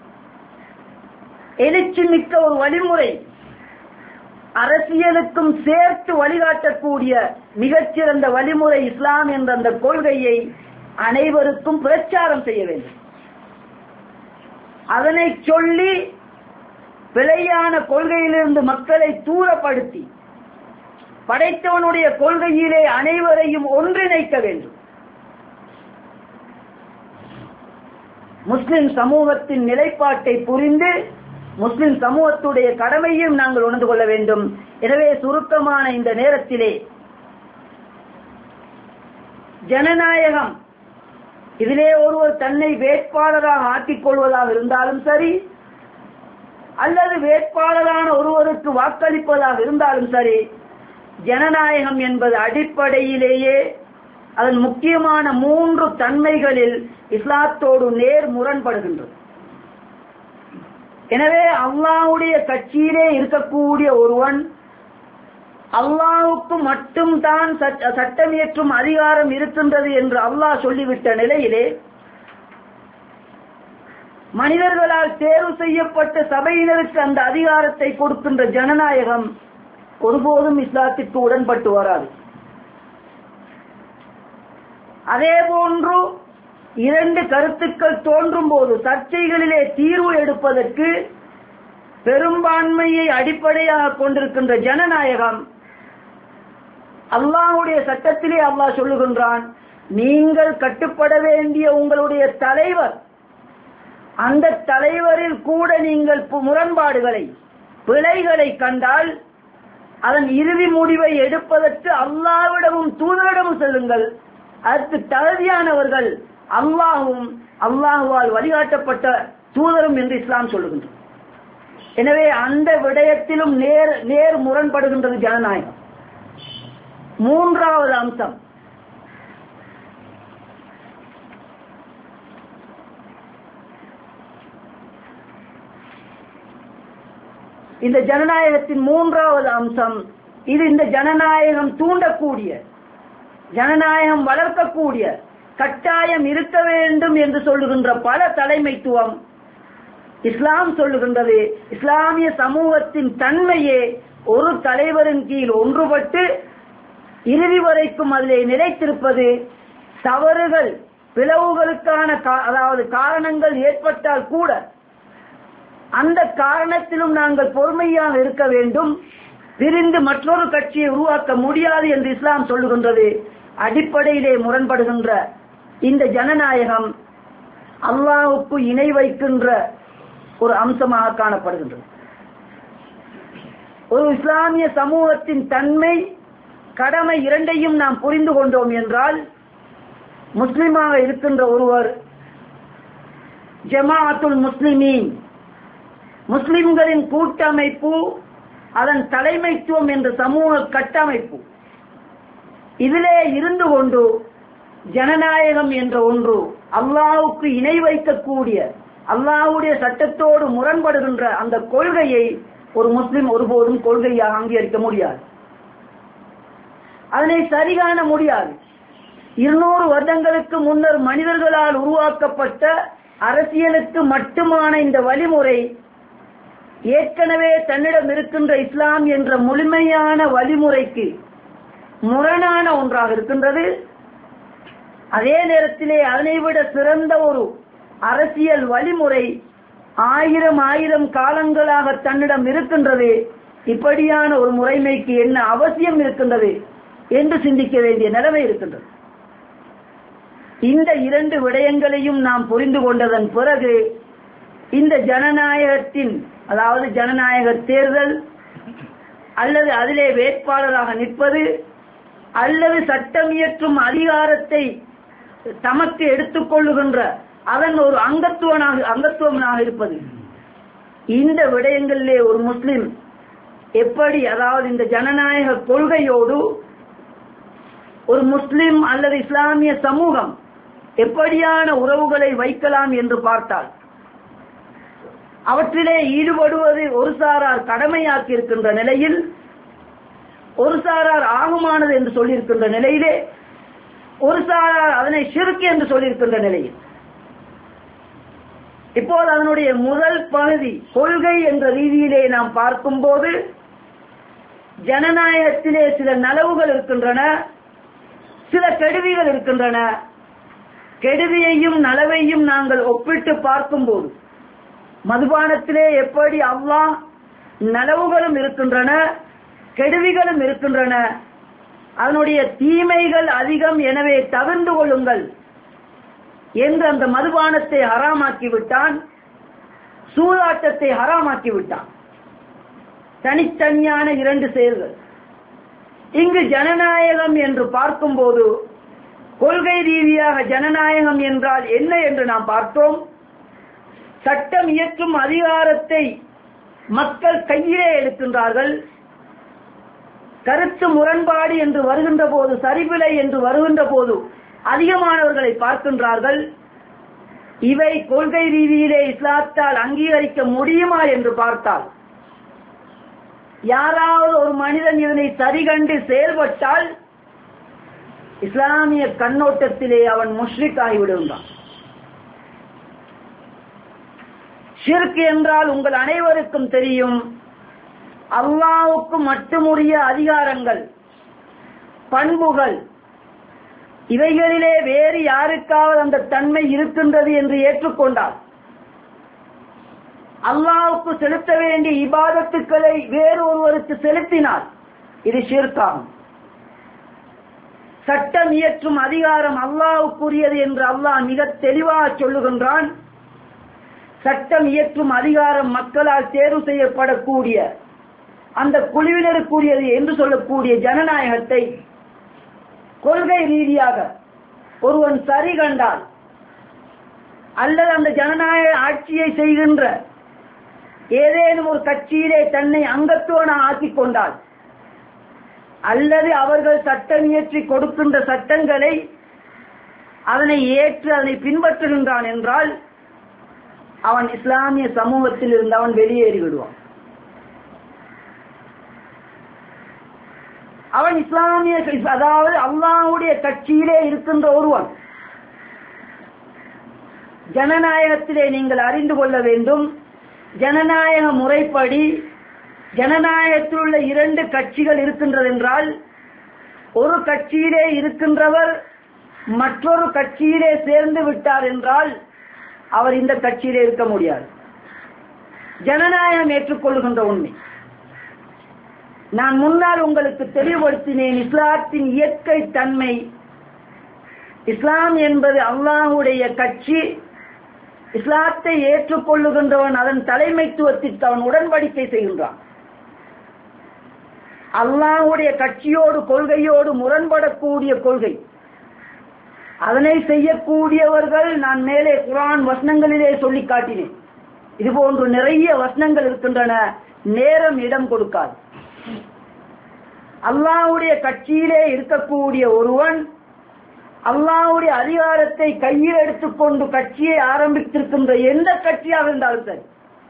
S1: எழுச்சி மிக்க ஒரு வழிமுறை, அரசியலுக்கும் சேர்த்து வழிகாட்டக்கூடிய மிகச்சிறந்த வழிமுறை இஸ்லாம் என்ற அந்த கொள்கையை அனைவருக்கும் பிரச்சாரம் செய்ய வேண்டும். அதனை சொல்லி பிழையான கொள்கையிலிருந்து மக்களை தூரப்படுத்தி படைத்தவனுடைய கொள்கையிலே அனைவரையும் ஒன்றிணைக்க வேண்டும். முஸ்லிம் சமூகத்தின் நிலைப்பாட்டை புரிந்து முஸ்லிம் சமூகத்துடைய கடமையும் நாங்கள் உணர்ந்து கொள்ள வேண்டும். எனவே சுருக்கமான இந்த நேரத்திலே ஜனநாயகம், இதிலே ஒருவர் தன்னை வேட்பாளராக ஆக்கிக் கொள்வதாக இருந்தாலும் சரி, அல்லது வேட்பாளரான ஒருவருக்கு வாக்களிப்பதாக இருந்தாலும் சரி, ஜனநாயகம் என்பது அடிப்படையிலேயே அதன் முக்கியமான 3 தன்மைகளில் இஸ்லாத்தோடு நேர் முரண்படுகின்றது. எனவே அல்லாஹ்வுடைய கட்சியிலே இருக்கக்கூடிய ஒருவன் அல்லாஹ்வுக்கு மட்டும் தான் சட்டம் இயற்றும் அதிகாரம் இருக்கின்றது என்று அல்லாஹ் சொல்லிவிட்ட நிலையிலே மனிதர்களால் தேர்வு செய்யப்பட்ட சபையினருக்கு அந்த அதிகாரத்தை கொடுக்கின்ற ஜனநாயகம் ஒருபோதும் இஸ்லாத்திற்கு உடன்பட்டு வராது. அதே போன்று 2 கருத்துக்கள் தோன்றும் போது சர்ச்சைகளிலே தீர்வு எடுப்பதற்கு பெரும்பான்மையை அடிப்படையாக கொண்டிருக்கின்ற ஜனநாயகம், அல்லாஹ்வுடைய சட்டத்திலே அல்லாஹ் சொல்லுகின்றான், நீங்கள் கட்டுப்பட வேண்டிய உங்களுடைய தலைவர், அந்த தலைவரில் கூட நீங்கள் முரண்பாடுகளை, பிழைகளை கண்டால் அதன் இறுதி முடிவை எடுப்பதற்கு அல்லாஹ்விடமும் தூதரிடமும் செல்லுங்கள். அதற்கு தகுதியானவர்கள் அல்லாஹ்வும் அல்லாஹ்வால் வழிகாட்டப்பட்ட தூதரும் என்று இஸ்லாம் சொல்லுகின்றது. எனவே அந்த விடயத்திலும் நேர் முரண்படுகின்றது ஜனநாயகம். 3வது அம்சம், இந்த ஜனநாயகத்தின் 3வது அம்சம், இது இந்த ஜனநாயகம் தூண்டக்கூடிய, ஜனநாயகம் வளர்க்கக்கூடிய, கட்டாயம் இருக்க வேண்டும் என்று சொல்லுகின்ற பல தலைமைத்துவம் இஸ்லாம் சொல்லுகின்றது, இஸ்லாமிய சமூகத்தின் தன்மையே ஒரு தலைவரின் கீழ் ஒன்றுபட்டு இறுதி வரைக்கும் அதிலே நிலைத்திருப்பது. தவறுகள் பிளவுகளுக்கான அதாவது காரணங்கள் ஏற்பட்டால் கூட அந்த காரணத்திலும் நாங்கள் பொறுமையாக இருக்க வேண்டும். பிரிந்து மற்றொரு கட்சியை உருவாக்க முடியாது என்று இஸ்லாம் சொல்லுகின்றது. அடிப்படையிலே முரண்படுகின்ற இந்த ஜனநாயகம் அல்லாஹ்வுக்கு இணை வைக்கின்ற ஒரு அம்சமாக காணப்படுகின்றது. ஒரு இஸ்லாமிய சமூகத்தின் தன்மை கடமை இரண்டையும் நாம் புரிந்து கொண்டோம் என்றால், முஸ்லிமாக இருக்கின்ற ஒருவர் ஜமாஅத்துல் முஸ்லிமீன், முஸ்லிம்களின் கூட்டமைப்பு, அதன் தலைமைத்துவம் என்ற சமூக கட்டமைப்பு, இதிலே இருந்து கொண்டு ஜனநாயகம் என்ற ஒன்று அல்லாஹ்வுக்கு இணை வைக்கக்கூடிய, அல்லாஹ்வுடைய சட்டத்தோடு முரண்படுகின்ற அந்த கொள்கையை ஒரு முஸ்லிம் ஒருபோதும் கொள்கையாக அங்கீகரிக்க முடியாது. அதனை சரிகாண முடியாது. 200 வருடங்களுக்கு முன்னர் மனிதர்களால் உருவாக்கப்பட்ட அரசியலுக்கு மட்டுமான இந்த வழிமுறை ஏற்கனவே தன்னிடம் இருக்கின்ற இஸ்லாம் என்ற முழுமையான வழிமுறைக்கு முரணான ஒன்றாக இருக்கின்றது. அதே நேரத்திலே அதனைவிட சிறந்த ஒரு அரசியல் வழிமுறை ஆயிரம் காலங்களாக தன்னிடம் இருக்கின்றது. இப்படியான ஒரு முறைமைக்கு என்ன அவசியம் இருக்கின்றது என்று சிந்திக்க வேண்டிய நிலைமை இருக்கின்றது. இந்த 2 விடயங்களையும் நாம் புரிந்து கொண்டதன் பிறகு இந்த ஜனநாயகத்தின், அதாவது ஜனநாயக தேர்தல் அல்லது அதிலே வேட்பாளராக நிற்பது அல்லது சட்டம் இயற்றும் அதிகாரத்தை தமக்கு எடுத்துக் கொள்ளுகின்ற அதன் ஒரு அங்கத்துவமாக இருப்பது, இந்த விடயங்களிலே ஒரு முஸ்லிம் எப்படி, அதாவது இந்த ஜனநாயக கொள்கையோடு ஒரு முஸ்லிம் அல்லது இஸ்லாமிய சமூகம் எப்படியான உறவுகளை வைக்கலாம் என்று பார்த்தால், அவற்றிலே ஈடுபடுவது ஒரு சாரார் கடமையாக்கி இருக்கின்ற நிலையில், ஒரு சாரார் ஆகுமானது என்று சொல்லியிருக்கின்ற நிலையிலே, ஒரு சாரார் அதனை ஷிர்க் என்று சொல்லியிருக்கின்ற நிலையில், இப்போது அதனுடைய முதல் பகுதி கொள்கை என்ற ரீதியிலே நாம் பார்க்கும்போது ஜனநாயகத்திலே சில நலவுகள் இருக்கின்றன, சில கெடுதிகள் இருக்கின்றன. கெடுதியையும் நலவையும் நாங்கள் ஒப்பிட்டு பார்க்கும்போது மதுபானத்திலே எப்படி அல்லாஹ் நலவுகளும் இருக்கின்றன, கெடுதிகளும் இருக்கின்றன. அதனுடைய தீமைகள் அதிகம், எனவே தவிர்ந்து கொள்ளுங்கள் என்று அந்த மதுபானத்தை ஹராமாக்கி விட்டான், சூதாட்டத்தை ஹராமாக்கி விட்டான். தனித்தனியான 2 செயல்கள். இங்கு ஜனநாயகம் என்று பார்க்கும்போது கொள்கை ரீதியாக ஜனநாயகம் என்றால் என்ன என்று நாம் பார்த்தோம். சட்டம் இயற்றும் அதிகாரத்தை மக்கள் கையிலே எடுக்கின்றார்கள். கருத்து முரண்பாடு என்று வருகின்ற போது, சரிவிலை என்று வருகின்ற போது அதிகமானவர்களை பார்க்கின்றார்கள். இவை கொள்கை ரீதியிலே இஸ்லாத்தால் அங்கீகரிக்க முடியுமா என்று பார்த்தால், யாராவது ஒரு மனிதன் இதனை சரிகண்டு செயல்பட்டால் இஸ்லாமிய கண்ணோட்டத்திலே அவன் முஷ்ரிக் ஆகிவிடுகின்றான். ஷிர்க் என்றால் உங்கள் அனைவருக்கும் தெரியும், அல்லாஹ்வுக்கு மட்டுமுரிய அதிகாரங்கள், பண்புகள், இவைகளிலே வேறு யாருக்காவது அந்த தன்மை இருக்கின்றது என்று ஏற்றுக்கொண்டால், அல்லாஹ்வுக்கு செலுத்த வேண்டிய இபாதத்துக்களை வேறு ஒருவருக்கு செலுத்தினால் இது ஷிர்காகும். சட்டம் இயற்றும் அதிகாரம் அல்லாஹ்வுக்குரியது என்று அல்லாஹ் மிக தெளிவாக சொல்லுகின்றான். சட்டம் இயற்றும் அதிகாரம் மக்களால் தேர்வு செய்யப்படக்கூடிய அந்த குழுவினருக்குரியது என்று சொல்லக்கூடிய ஜனநாயகத்தை கொள்கை ரீதியாக ஒருவன் சரி கண்டால், அல்லது அந்த ஜனநாயக ஆட்சியை செய்கின்ற ஏதேனும் ஒரு கட்சியிலே தன்னை அங்கத்துவனாக ஆக்கிக் கொண்டால், அல்லது அவர்கள் சட்டம் இயற்றி கொடுக்கின்ற சட்டங்களை அதனை ஏற்று அதனை பின்பற்றுகின்றான் என்றால் அவன் இஸ்லாமிய சமூகத்தில் இருந்து அவன் வெளியேறி விடுவான். அவன் இஸ்லாமிய, அதாவது அல்லாஹ்வுடைய கட்சியிலே இருக்கின்ற ஒருவன். ஜனநாயகத்திலே நீங்கள் அறிந்து கொள்ள வேண்டும், ஜனநாயக முறைப்படி ஜனநாயகத்தில் உள்ள 2 கட்சிகள் இருக்கின்றது என்றால், ஒரு கட்சியிலே இருக்கின்றவர் மற்றொரு கட்சியிலே சேர்ந்து விட்டார் என்றால் அவர் இந்த கட்சியிலே இருக்க முடியாது. ஜனநாயகம் ஏற்றுக்கொள்கின்ற உண்மை. நான் முன்னால் உங்களுக்கு தெளிவுபடுத்தினேன். இஸ்லாத்தின் இயற்கை தன்மை, இஸ்லாம் என்பது அல்லாஹ்வுடைய கட்சி. இஸ்லாத்தை ஏற்றுக்கொள்ளுகின்றவன் அதன் தலைமைத்துவத்திற்கு அவன் உடன்படிக்கை செய்கின்றான். அல்லாஹ்வுடைய கட்சியோடு கொள்கையோடு முரண்படக்கூடிய கொள்கை அதனை செய்யக்கூடியவர்கள் நான் மேலே குர்ஆன் வசனங்களிலே சொல்லி காட்டினேன். இதுபோன்று நிறைய வசனங்கள் இருக்கின்றன, நேரம் இடம் கொடுக்காது. அல்லாஹ்வுடைய கட்சியிலே இருக்கக்கூடிய ஒருவன் அல்லாஹ்வுடைய அதிகாரத்தை கையில் எடுத்துக்கொண்டு கட்சியை ஆரம்பித்திருக்கின்ற எந்த கட்சியாக இருந்தாலும் சரி,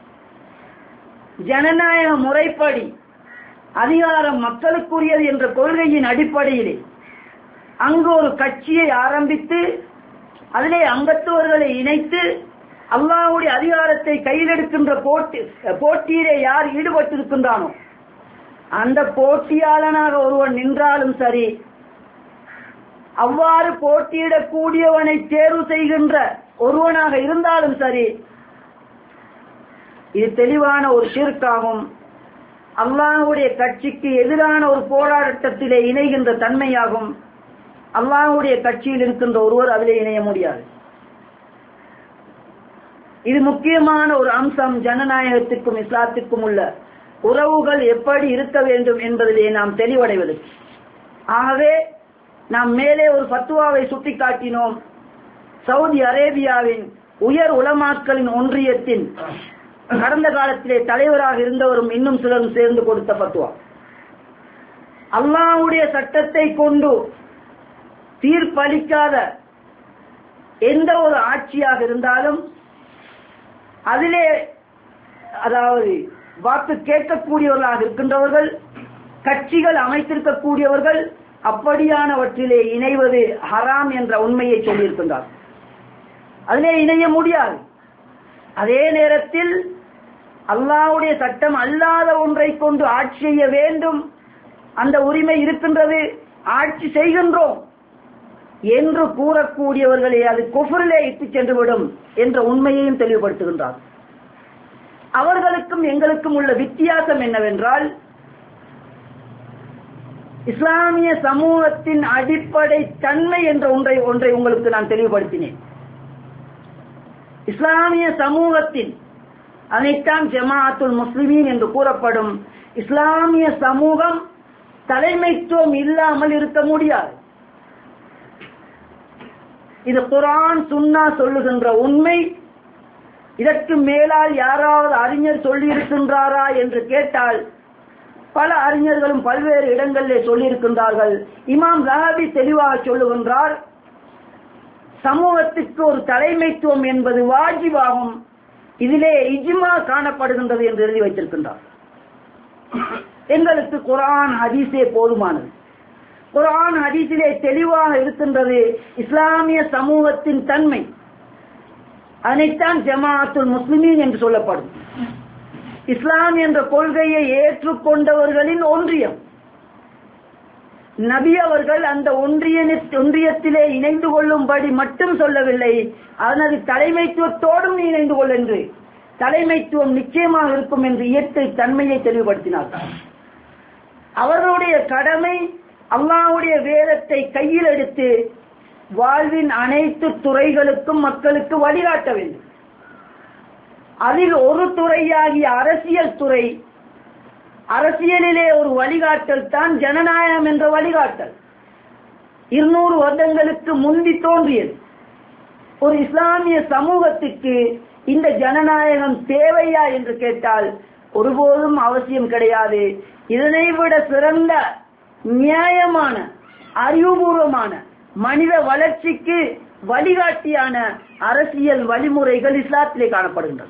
S1: ஜனநாயக முறைப்படி அதிகாரம் மக்களுக்குரியது என்ற கொள்கையின் அடிப்படையிலே அங்கு ஒரு கட்சியை ஆரம்பித்து அதிலே அங்கத்துவர்களை இணைத்து அல்லாஹ்வுடைய அதிகாரத்தை கையில் எடுக்கின்ற போட்டியிலே யார் ஈடுபட்டிருக்கின்றானோ அந்த போட்டியாளனாக ஒருவன் நின்றாலும் சரி, அவ்வாறு போட்டியிடக்கூடியவனை தேர்வு செய்கின்ற ஒருவனாக இருந்தாலும் சரி, இது தெளிவான ஒரு ஷிர்காகும். அல்லாஹ்வுடைய கட்சிக்கு எதிரான ஒரு போராட்டத்திலே இணைகின்ற தன்மையாகும். அல்லாஹ்வுடைய கட்சியில் இருக்கின்ற ஒருவர் அதிலே இணைய முடியாது. இது முக்கியமான ஒரு அம்சம். ஜனநாயகத்திற்கும் இஸ்லாத்திற்கும் உள்ள உறவுகள் எப்படி இருக்க வேண்டும் என்பதிலே நாம் தெளிவடைவது. ஆகவே நாம் மேலே ஒரு ஃபத்வாவை சுட்டிக்காட்டினோம். சவுதி அரேபியாவின் உயர் உலமாக்களின் ஒன்றியத்தின் கடந்த காலத்திலே தலைவராக இருந்தவரும் இன்னும் சிலரும் சேர்ந்து கொடுத்த ஃபத்வா. அல்லாஹ்வுடைய சட்டத்தை கொண்டு தீர்ப்பளிக்காத எந்த ஒரு ஆட்சியாக இருந்தாலும் அதிலே, அதாவது வாக்கு கேட்கக்கூடியவர்களாக இருக்கின்றவர்கள், கட்சிகள் அமைத்திருக்கக்கூடியவர்கள் அப்படியானவற்றிலே இணைவது ஹராம் என்ற உண்மையை சொல்லியிருக்கின்றார். அதிலே இணைய முடியாது. அதே நேரத்தில் அல்லாஹ்வுடைய சட்டம் அல்லாத ஒன்றை கொண்டு ஆட்சி செய்ய வேண்டும், அந்த உரிமை இருக்கின்றது, ஆட்சி செய்கின்றோம் என்று கூறக்கூடியவர்களே அது குஃப்ரிலே இட்டு சென்றுவிடும் என்ற உண்மையையும் தெளிவுபடுத்துகின்றார். அவர்களுக்கும் எங்களுக்கும் உள்ள வித்தியாசம் என்னவென்றால், இஸ்லாமிய சமூகத்தின் அடிப்படை தன்மை என்ற ஒன்றை உங்களுக்கு நான் தெளிவுபடுத்தினேன். இஸ்லாமிய சமூகத்தின் அனைத்தான் ஜமாஅத்துல் முஸ்லிமீன் என்று கூறப்படும் இஸ்லாமிய சமூகம் தலைமைத்துவம் இல்லாமல் இருக்க முடியாது. இது குர்ஆன் சுன்னா சொல்லுகின்ற உண்மை. இதற்கு மேலால் யாராவது அறிஞர் சொல்லி இருக்கின்றாரா என்று கேட்டால் பல அறிஞர்களும் பல்வேறு இடங்களிலே சொல்லியிருக்கின்றார்கள். இமாம் ஸஹாபி தெளிவாக சொல்லுகின்றார், சமூகத்திற்கு ஒரு தலைமைத்துவம் என்பது வாஜிபாகும், இதிலே இஜ்மா காணப்படுகின்றது என்று எழுதி வைத்திருக்கின்றார். எங்களுக்கு குர்ஆன் ஹதீஸே போதுமானது. குர்ஆன் ஹதீஸிலே தெளிவாக இருக்கின்றது இஸ்லாமிய சமூகத்தின் தன்மை. அதைத்தான் ஜமாஅத்துல் முஸ்லிமீன் என்று சொல்லப்படும். இஸ்லாம் என்ற கொள்கையை ஏற்றுக்கொண்டவர்களின் ஒன்றியம். நபி அவர்கள் அந்த ஒன்றியத்திலே இணைந்து கொள்ளும்படி மட்டும் சொல்லவில்லை, அதனது தலைமைத்துவத்தோடும் இணைந்து கொள் என்று, தலைமைத்துவம் நிச்சயமாக இருக்கும் என்று இயற்கை தன்மையை தெளிவுபடுத்தினார். அவர்களுடைய கடமை அல்லாஹ்வுடைய வேதத்தை கையில் எடுத்து வாழ்வின் அனைத்து துறைகளுக்கும் மக்களுக்கு வழிகாட்ட வேண்டும். அதில் ஒரு துறையாகிய அரசியல் துறை, அரசியலிலே ஒரு வழிகாட்டல் தான் ஜனநாயகம் என்ற வழிகாட்டல். 200 வருடங்களுக்கு முந்தி தோன்றியது. ஒரு இஸ்லாமிய சமூகத்திற்கு இந்த ஜனநாயகம் தேவையா என்று கேட்டால் ஒருபோதும் அவசியம் கிடையாது. இதனை விட சிறந்த நியாயமான அறிவுபூர்வமான மனித வளர்ச்சிக்கு வழிகாட்டியான அரசியல் வழிமுறைகள் இஸ்லாத்திலே காணப்படுகின்றன.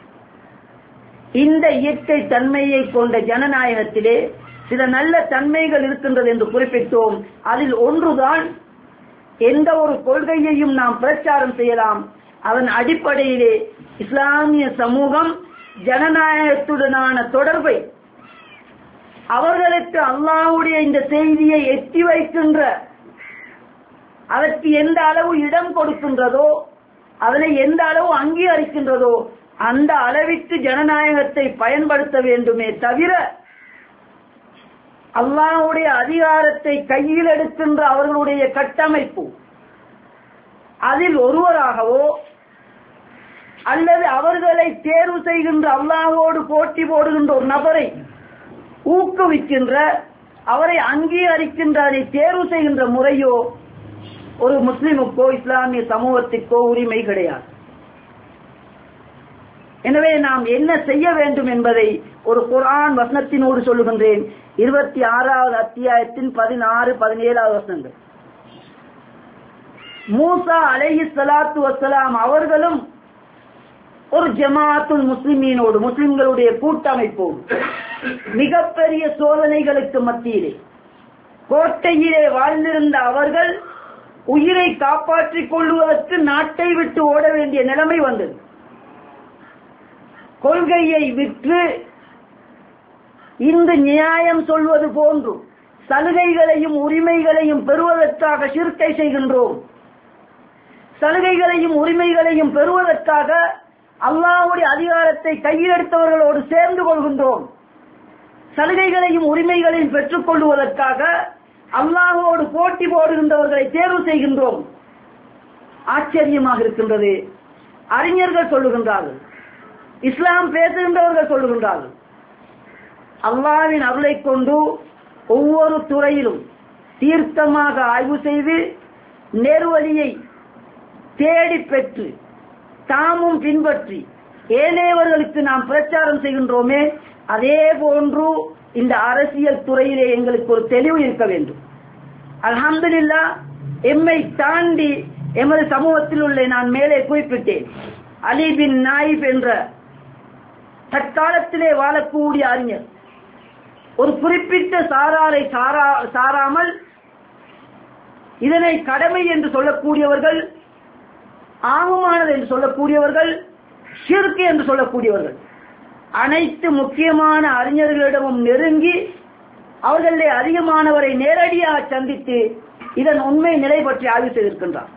S1: இந்த இயற்கை தன்மையை கொண்ட ஜனநாயகத்திலே சில நல்ல தன்மைகள் இருக்கின்றது என்று குறிப்பிட்டோம். அதில் ஒன்றுதான், எந்த ஒரு கொள்கையையும் நாம் பிரச்சாரம் செய்யலாம், அதன் அடிப்படையிலே இஸ்லாமிய சமூகம் ஜனநாயகத்துடனான தொடர்பை, அவர்களுக்கு அல்லாஹ்வுடைய இந்த செய்தியை எட்டி வைக்கின்ற, அதற்கு எந்த அளவு இடம் கொடுக்கின்றதோ, அதனை எந்த அளவு அங்கீகரிக்கின்றதோ அந்த அளவிற்கு ஜனநாயகத்தை பயன்படுத்த வேண்டுமே தவிர, அல்லாஹ்வுடைய அதிகாரத்தை கையில் எடுக்கின்ற அவர்களுடைய கட்டமைப்பு, அதில் ஒருவராகவோ அல்லது அவர்களை தேர்வு செய்கின்ற, அல்லாஹ்வோடு போட்டி போடுகின்ற ஒரு நபரை ஊக்குவிக்கின்ற, அவரை அங்கீகரிக்கின்ற, அதை தேர்வு செய்கின்ற முறையோ ஒரு முஸ்லிமுக்கோ இஸ்லாமிய சமூகத்திற்கோ உரிமை கிடையாது. எனவே நாம் என்ன செய்ய வேண்டும் என்பதை ஒரு குர்ஆன் வசனத்தினோடு சொல்லுகின்றேன். 26வது அத்தியாயத்தின் 16, 17 வசனங்கள். மூசா அலைஹிஸ்ஸலாத்து வஸ்ஸலாம் அவர்களும் ஒரு ஜமாஅத்துல் முஸ்லிமீனோடு, முஸ்லிம்களுடைய கூட்டமைப்போடு மிகப்பெரிய சோதனைகளுக்கு மத்தியிலே கோட்டையிலே வாழ்ந்திருந்த அவர்கள் உயிரை காப்பாற்றிக் கொள்வதற்கு நாட்டை விட்டு ஓட வேண்டிய நிலைமை வந்தது. கொள்கையை விற்று இந்த நியாயம் சொல்வது போன்று சலுகைகளையும் உரிமைகளையும் பெறுவதற்காக ஷிர்கை செய்கின்றோம். சலுகைகளையும் உரிமைகளையும் பெறுவதற்காக அல்லாஹ்வுடைய அதிகாரத்தை கையில் எடுத்தவர்களோடு சேர்ந்து கொள்கின்றோம். சலுகைகளையும் உரிமைகளையும் பெற்றுக் கொள்வதற்காக அல்லாஹ்வோடு போட்டி போடுகின்றவர்களை தேர்வு செய்கின்றோம். ஆச்சரியமாக இருக்கின்றது. அறிஞர்கள் சொல்லுகின்றார்கள், இஸ்லாம் பேசுகின்றவர்கள் சொல்லுகின்றார்கள், அல்லாஹ்வின் அருளை கொண்டு ஒவ்வொரு துறையிலும் தீர்க்கமாக ஆய்வு செய்து நேர்வழியை தேடி பெற்று தாமும் பின்பற்றி ஏனையவர்களுக்கு நாம் பிரச்சாரம் செய்கின்றோமே, அதே போன்று இந்த அரசியல் துறையிலே எங்களுக்கு ஒரு தெளிவு இருக்க வேண்டும். அல்ஹம்துலில்லாஹ், எம்மை தாண்டி எமது சமூகத்தில் உள்ள, நான் மேலே குறிப்பிட்டேன், அலி பின் நாயிப் என்ற தற்காலத்திலே வாழக்கூடிய அறிஞர், ஒரு குறிப்பிட்ட சாராரை சாராமல் இதனை கடமை என்று சொல்லக்கூடியவர்கள், ஆகுமானது என்று சொல்லக்கூடியவர்கள், ஷிர்க் என்று சொல்லக்கூடியவர்கள், அனைத்து முக்கியமான அறிஞர்களிடமும் நெருங்கி அவர்களிலே அதிகமானவரை நேரடியாக சந்தித்து இதன் உண்மை நிலை பற்றி ஆய்வு செய்திருக்கின்றார்.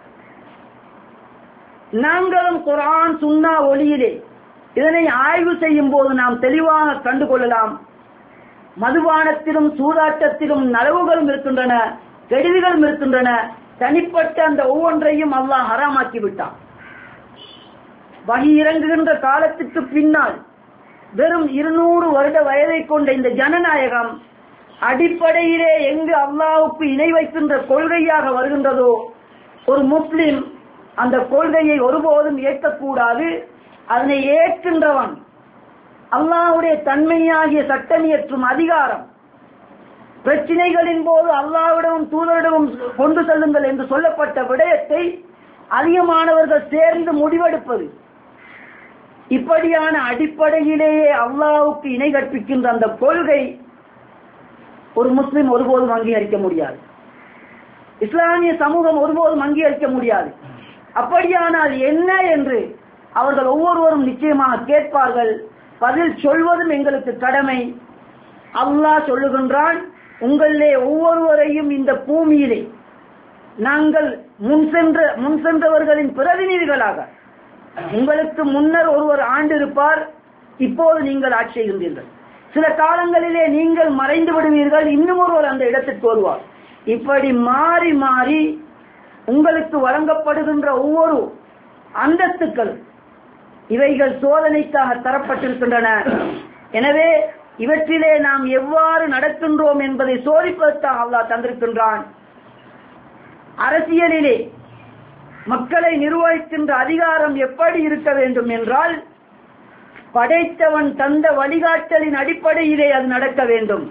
S1: நாங்களும் குர்ஆன் சுன்னா ஒளியிலே இதனை ஆய்வு செய்யும் போது நாம் தெளிவாக கண்டுகொள்ளலாம். மதுபானத்திலும் சூதாட்டத்திலும் நலவுகளும் இருக்கின்றன, கெடுதிகளும் இருக்கின்றன. தனிப்பட்ட அந்த ஒவ்வொன்றையும் அல்லாஹ் ஹராமாக்கி விட்டான். வஹி இறங்குகின்ற காலத்துக்கு பின்னால் வெறும் 200 வருட வயதை கொண்ட இந்த ஜனநாயகம் அடிப்படையிலே எங்கு அல்லாஹ்வுக்கு இணை வைக்கின்ற கொள்கையாக வருகின்றதோ, ஒரு முஸ்லிம் அந்த கொள்கையை ஒருபோதும் ஏற்கக்கூடாது. அதனை ஏற்கின்றவன் அல்லாஹ்வுடைய தன்மையாகிய சட்டமியற்றும் அதிகாரம், பிரச்சினைகளின் போது அல்லாஹ்விடமும் தூதரிடமும் கொண்டு செல்லுங்கள் என்று சொல்லப்பட்ட விடயத்தை அதிகமானவர்கள் சேர்ந்து முடிவெடுப்பது, இப்படியான அடிப்படையிலேயே அல்லாஹ்வுக்கு இணை கற்பிக்கின்ற அந்த கொள்கை ஒரு முஸ்லிம் ஒருபோதும் அங்கீகரிக்க முடியாது. இஸ்லாமிய சமூகம் ஒருபோதும் அங்கீகரிக்க முடியாது. அப்படியானால் என்ன என்று அவர்கள் ஒவ்வொருவரும் நிச்சயமாக கேட்பார்கள். பதில் சொல்வதும் எங்களுக்கு கடமை. அல்லாஹ் சொல்லுகின்றான், உங்களிலே ஒவ்வொருவரையும் இந்த பூமியிலே நாங்கள் முன் சென்றவர்களின் பிரதிநிதிகளாக, உங்களுக்கு முன்னர் ஒருவர் ஆண்டிருப்பார், இப்போது நீங்கள் ஆட்சி செய்கின்றீர்கள். சில காலங்களிலே நீங்கள் மறைந்து விடுவீர்கள், இன்னும் ஒருவர் அந்த இடத்திற்கு வருவார். இப்படி மாறி மாறி உங்களுக்கு வழங்கப்படுகின்ற ஒவ்வொரு அந்தஸ்துக்கள், இவைகள் சோதனைக்காக தரப்பட்டிருக்கின்றன. எனவே இவற்றிலே நாம் எவ்வாறு நடக்கின்றோம் என்பதை சோதிப்பதற்காக அல்லாஹ் தந்திருக்கின்றான். அரசியலிலே மக்களை நிர்வகிக்கின்ற அதிகாரம் எப்படி இருக்க வேண்டும் என்றால், படைத்தவன் தந்த வழிகாட்டலின் அடிப்படையிலே அது நடக்க வேண்டும்.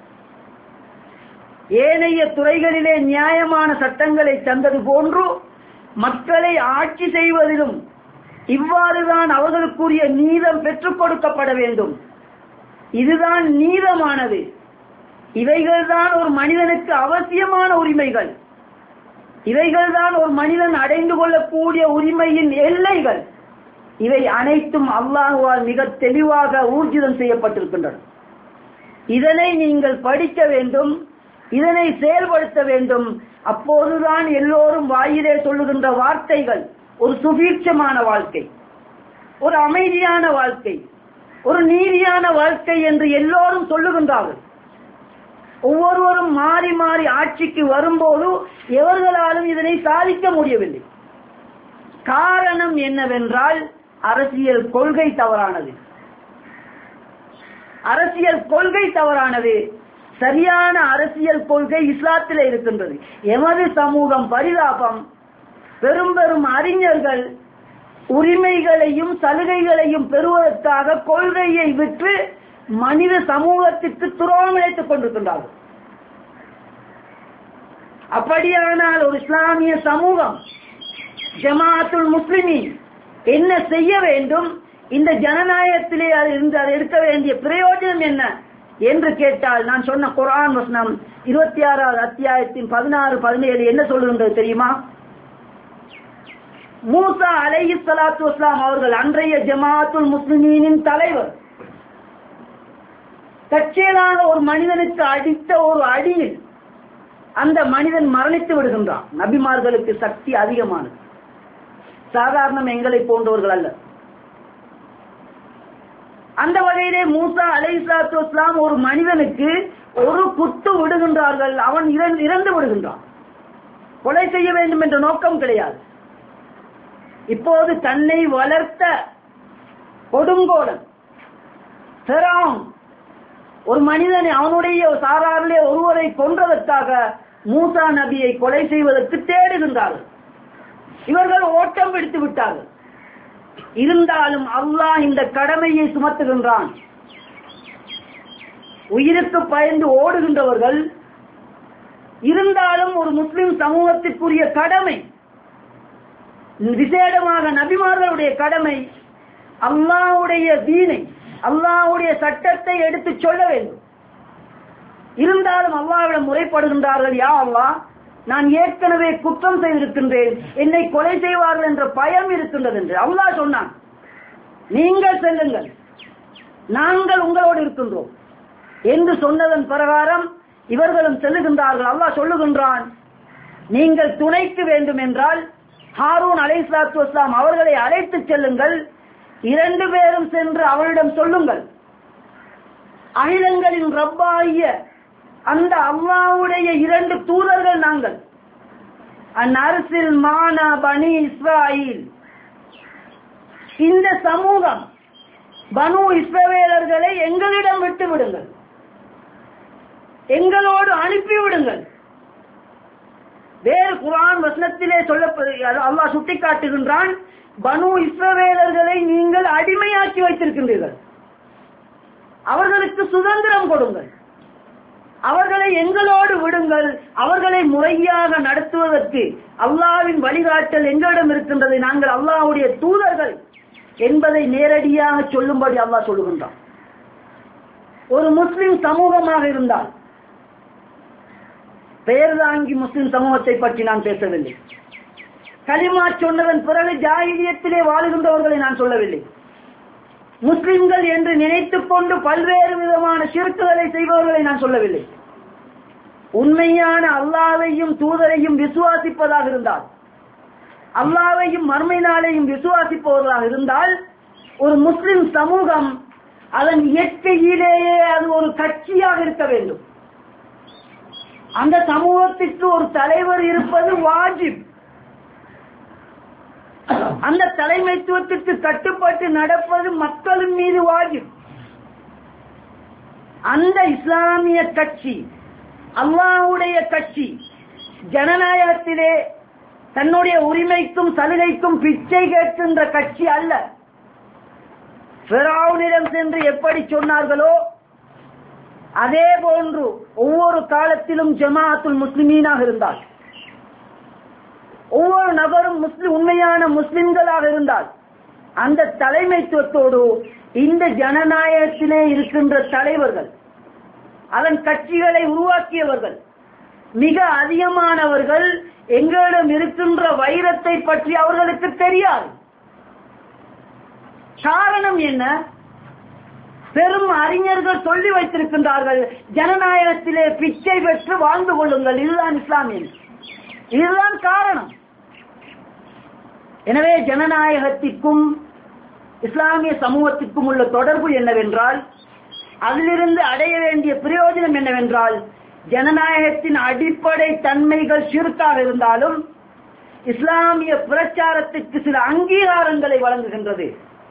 S1: ஏனைய துறைகளிலே நியாயமான சட்டங்களை தந்தது போன்று மக்களை ஆட்சி செய்வதிலும் இவ்வாறுதான் அவர்களுக்குரிய நீதம் பெற்றுக் கொடுக்கப்பட வேண்டும். இதுதான் நீதமானது. இவைகள்தான் ஒரு மனிதனுக்கு அவசியமான உரிமைகள். இவைகள்தான் ஒரு மனிதன் அடைந்து கொள்ளக்கூடிய உரிமையின் எல்லைகள். இவை அனைத்தும் அல்லாஹ்வால் மிக தெளிவாக ஊர்ஜிதம் செய்யப்பட்டிருக்கின்றன. இதனை நீங்கள் படிக்க வேண்டும், இதனை செயல்படுத்த வேண்டும். அப்போதுதான் எல்லோரும் வாயிலே சொல்லுகின்ற வார்த்தைகள் ஒரு சுபீட்சமான வாழ்க்கை, ஒரு அமைதியான வாழ்க்கை, ஒரு நீதியான வாழ்க்கை என்று எல்லோரும் சொல்லுகின்றார்கள். ஒவ்வொருவரும் மாறி மாறி ஆட்சிக்கு வரும்போது எவர்களாலும் இதனை சாதிக்க முடியவில்லை. காரணம் என்னவென்றால் அரசியல் கொள்கை தவறானது. அரசியல் கொள்கை தவறானது. சரியான அரசியல் கொள்கை இஸ்லாத்திலே இருக்கின்றது. எமது சமூகம் பரிதாபம், பெரும் பெரும் அறிஞர்கள் உரிமைகளையும் சலுகைகளையும் பெறுவதற்காக கொள்கையை விற்று மனித சமூகத்திற்கு துரோகம் இழைத்துக் கொண்டிருக்கின்றார்கள். அப்படியானால் ஒரு இஸ்லாமிய சமூகம், ஜமாஅத்துல் முஸ்லிமீன் என்ன செய்ய வேண்டும், இந்த ஜனநாயகத்திலே இருந்து அதை எடுக்க வேண்டிய பிரயோஜனம் என்ன என்று கேட்டால், நான் சொன்ன குர்ஆன் வசனம் 26வது அத்தியாயத்தின் 16-17 என்ன சொல்லுகின்றது தெரியுமா? மூசா அலைஹிஸ்ஸலாத்து வஸ்ஸலாம் அவர்கள் அன்றைய ஜமாஅத்துல் முஸ்லிமீனின் தலைவர், தற்செயலாக ஒரு மனிதனுக்கு அடித்த ஒரு அடியில் அந்த மனிதன் மரணித்து விடுகின்றான். நபிமார்களுக்கு சக்தி அதிகமானது, சாதாரண எங்களை போன்றவர்கள் அல்ல. அந்த வகையிலே மூசா அலைஹிஸ்ஸலாத்து வஸ்ஸலாம் ஒரு மனிதனுக்கு ஒரு குத்து விடுகின்றார்கள், அவன் இறந்து விடுகின்றான். கொலை செய்ய வேண்டும் என்ற நோக்கம் கிடையாது. இப்போது தன்னை வளர்த்த கொடுங்கோலன் ஃபிரௌன் ஒரு மனிதனை, அவனுடைய சாராரிலே ஒருவரை கொன்றதற்காக மூசா நபியை கொலை செய்வதற்கு தேடுகின்றார்கள். இவர்கள் ஓட்டம் பிடித்து விட்டார்கள். இருந்தாலும் அல்லாஹ் இந்த கடமையை சுமத்துகின்றான். உயிருக்கு பயந்து ஓடுகின்றவர்கள் இருந்தாலும் ஒரு முஸ்லிம் சமூகத்திற்குரிய கடமை, விசேடமாக நபிமார்களுடைய கடமை, அல்லாஹ்வுடைய தீனை, அல்லாஹ்வுடைய சட்டத்தை எடுத்து சொல்ல வேண்டும். இருந்தாலும் அல்லாஹ்விடம் முறைப்படுகின்றார்கள், யா அல்லாஹ், நான் ஏற்கனவே குற்றம் செய்திருக்கின்றேன், என்னை கொலை செய்வார்கள் என்ற பயம் இருக்கின்றது என்று. அல்லாஹ் சொன்னான், நீங்கள் செல்லுங்கள், நாங்கள் உங்களோடு இருக்கின்றோம் என்று சொன்னதன் பிரகாரம் இவர்களும் செல்லுகின்றார்கள். அல்லாஹ் சொல்லுகின்றான், நீங்கள் துணைக்கு வேண்டும் என்றால் ஹாரூன் அலைஹிஸ்ஸலாத்து வஸ்ஸலாம் அவர்களை அழைத்து செல்லுங்கள், 2 பேரும் சென்று அவரிடம் சொல்லுங்கள், அகிலங்களின் ரப்பாகிய அந்த அல்லாஹ்வுடைய 2 தூதர்கள் நாங்கள், அன்அர்சில் மானா பனி இஸ்ராயில், இந்த சமூகம் பனு இஸ்ரவேலர்களை எங்களிடம் விட்டு விடுங்கள், எங்களோடு அனுப்பிவிடுங்கள். வேறு குர்ஆன் வசனத்திலே அல்லாஹ் சுட்டிக்காட்டுகின்றான், பனு இஸ்ரவேலர்களை நீங்கள் அடிமையாக்கி வைத்திருக்கின்றீர்கள், அவர்களுக்கு சுதந்திரம் கொடுங்கள், அவர்களை எங்களோடு விடுங்கள், அவர்களை முறையாக நடத்துவதற்கு அல்லாஹ்வின் வழிகாட்டல் எங்களிடம் இருக்கின்றது, நாங்கள் அல்லாஹ்வுடைய தூதர்கள் என்பதை நேரடியாக சொல்லும்படி அல்லாஹ் சொல்லுகின்றான். ஒரு முஸ்லிம் சமூகமாக இருந்தால், பெயர் தாங்கி முஸ்லிம் சமூகத்தை பற்றி நான் பேசவில்லை, கலிமா சொன்னதன் பிறகு ஜாஹிலியத்திலே வாழுகின்றவர்களை நான் சொல்லவில்லை, முஸ்லிம்கள் என்று நினைத்துக் கொண்டு பல்வேறு விதமான ஷிர்க்குகளை செய்பவர்களை நான் சொல்லவில்லை. உண்மையான அல்லாஹ்வையும் தூதரையும் விசுவாசிப்பதாக இருந்தால், அல்லாஹ்வையும் மறுமை நாளையும் விசுவாசிப்பவர்களாக இருந்தால், ஒரு முஸ்லிம் சமூகம் அதன் இயற்கையிலேயே அது ஒரு கட்சியாக இருக்க வேண்டும். அந்த சமூகத்திற்கு ஒரு தலைவர் இருப்பது வாஜிப். அந்த தலைமைத்துவத்திற்கு கட்டுப்பட்டு நடப்பது மக்களின் மீது வாஜிப். அந்த இஸ்லாமிய கட்சி, அல்லாஹ்வுடைய கட்சி, ஜனநாயகத்திலே தன்னுடைய உரிமைக்கும் சலுகைக்கும் பிச்சை கேட்கின்ற கட்சி அல்ல. ஃபிரௌனிடம் சென்று எப்படி சொன்னார்களோ அதே போன்று ஒவ்வொரு காலத்திலும் ஜமாஅத்துல் முஸ்லிமீனாக இருந்தால், ஒவ்வொரு நபரும் உண்மையான முஸ்லிம்களாக இருந்தால், அந்த தலைமைத்துவத்தோடு இந்த ஜனநாயகத்திலே இருக்கின்ற தலைவர்கள், அதன் கட்சிகளை உருவாக்கியவர்கள், மிக அதிகமானவர்கள் எங்களிடம் இருக்கின்ற வைரத்தை பற்றி அவர்களுக்கு தெரியாது. காரணம் என்ன? பெரும் அறிஞர்கள் சொல்லி வைத்திருக்கின்றார்கள், ஜனநாயகத்திலே பிச்சை பெற்று வாழ்ந்து கொள்ளுங்கள், இதுதான் இஸ்லாமியம், இதுதான் காரணம். எனவே ஜனநாயகத்திற்கும் இஸ்லாமிய சமூகத்திற்கும் உள்ள தொடர்பு என்னவென்றால், அதிலிருந்து அடைய வேண்டிய பிரயோஜனம் என்னவென்றால், ஜனநாயகத்தின் அடிப்படை தன்மைகள் ஷிர்காக இருந்தாலும் இஸ்லாமிய பிரச்சாரத்திற்கு சில அங்கீகாரங்களை வழங்குகின்றது,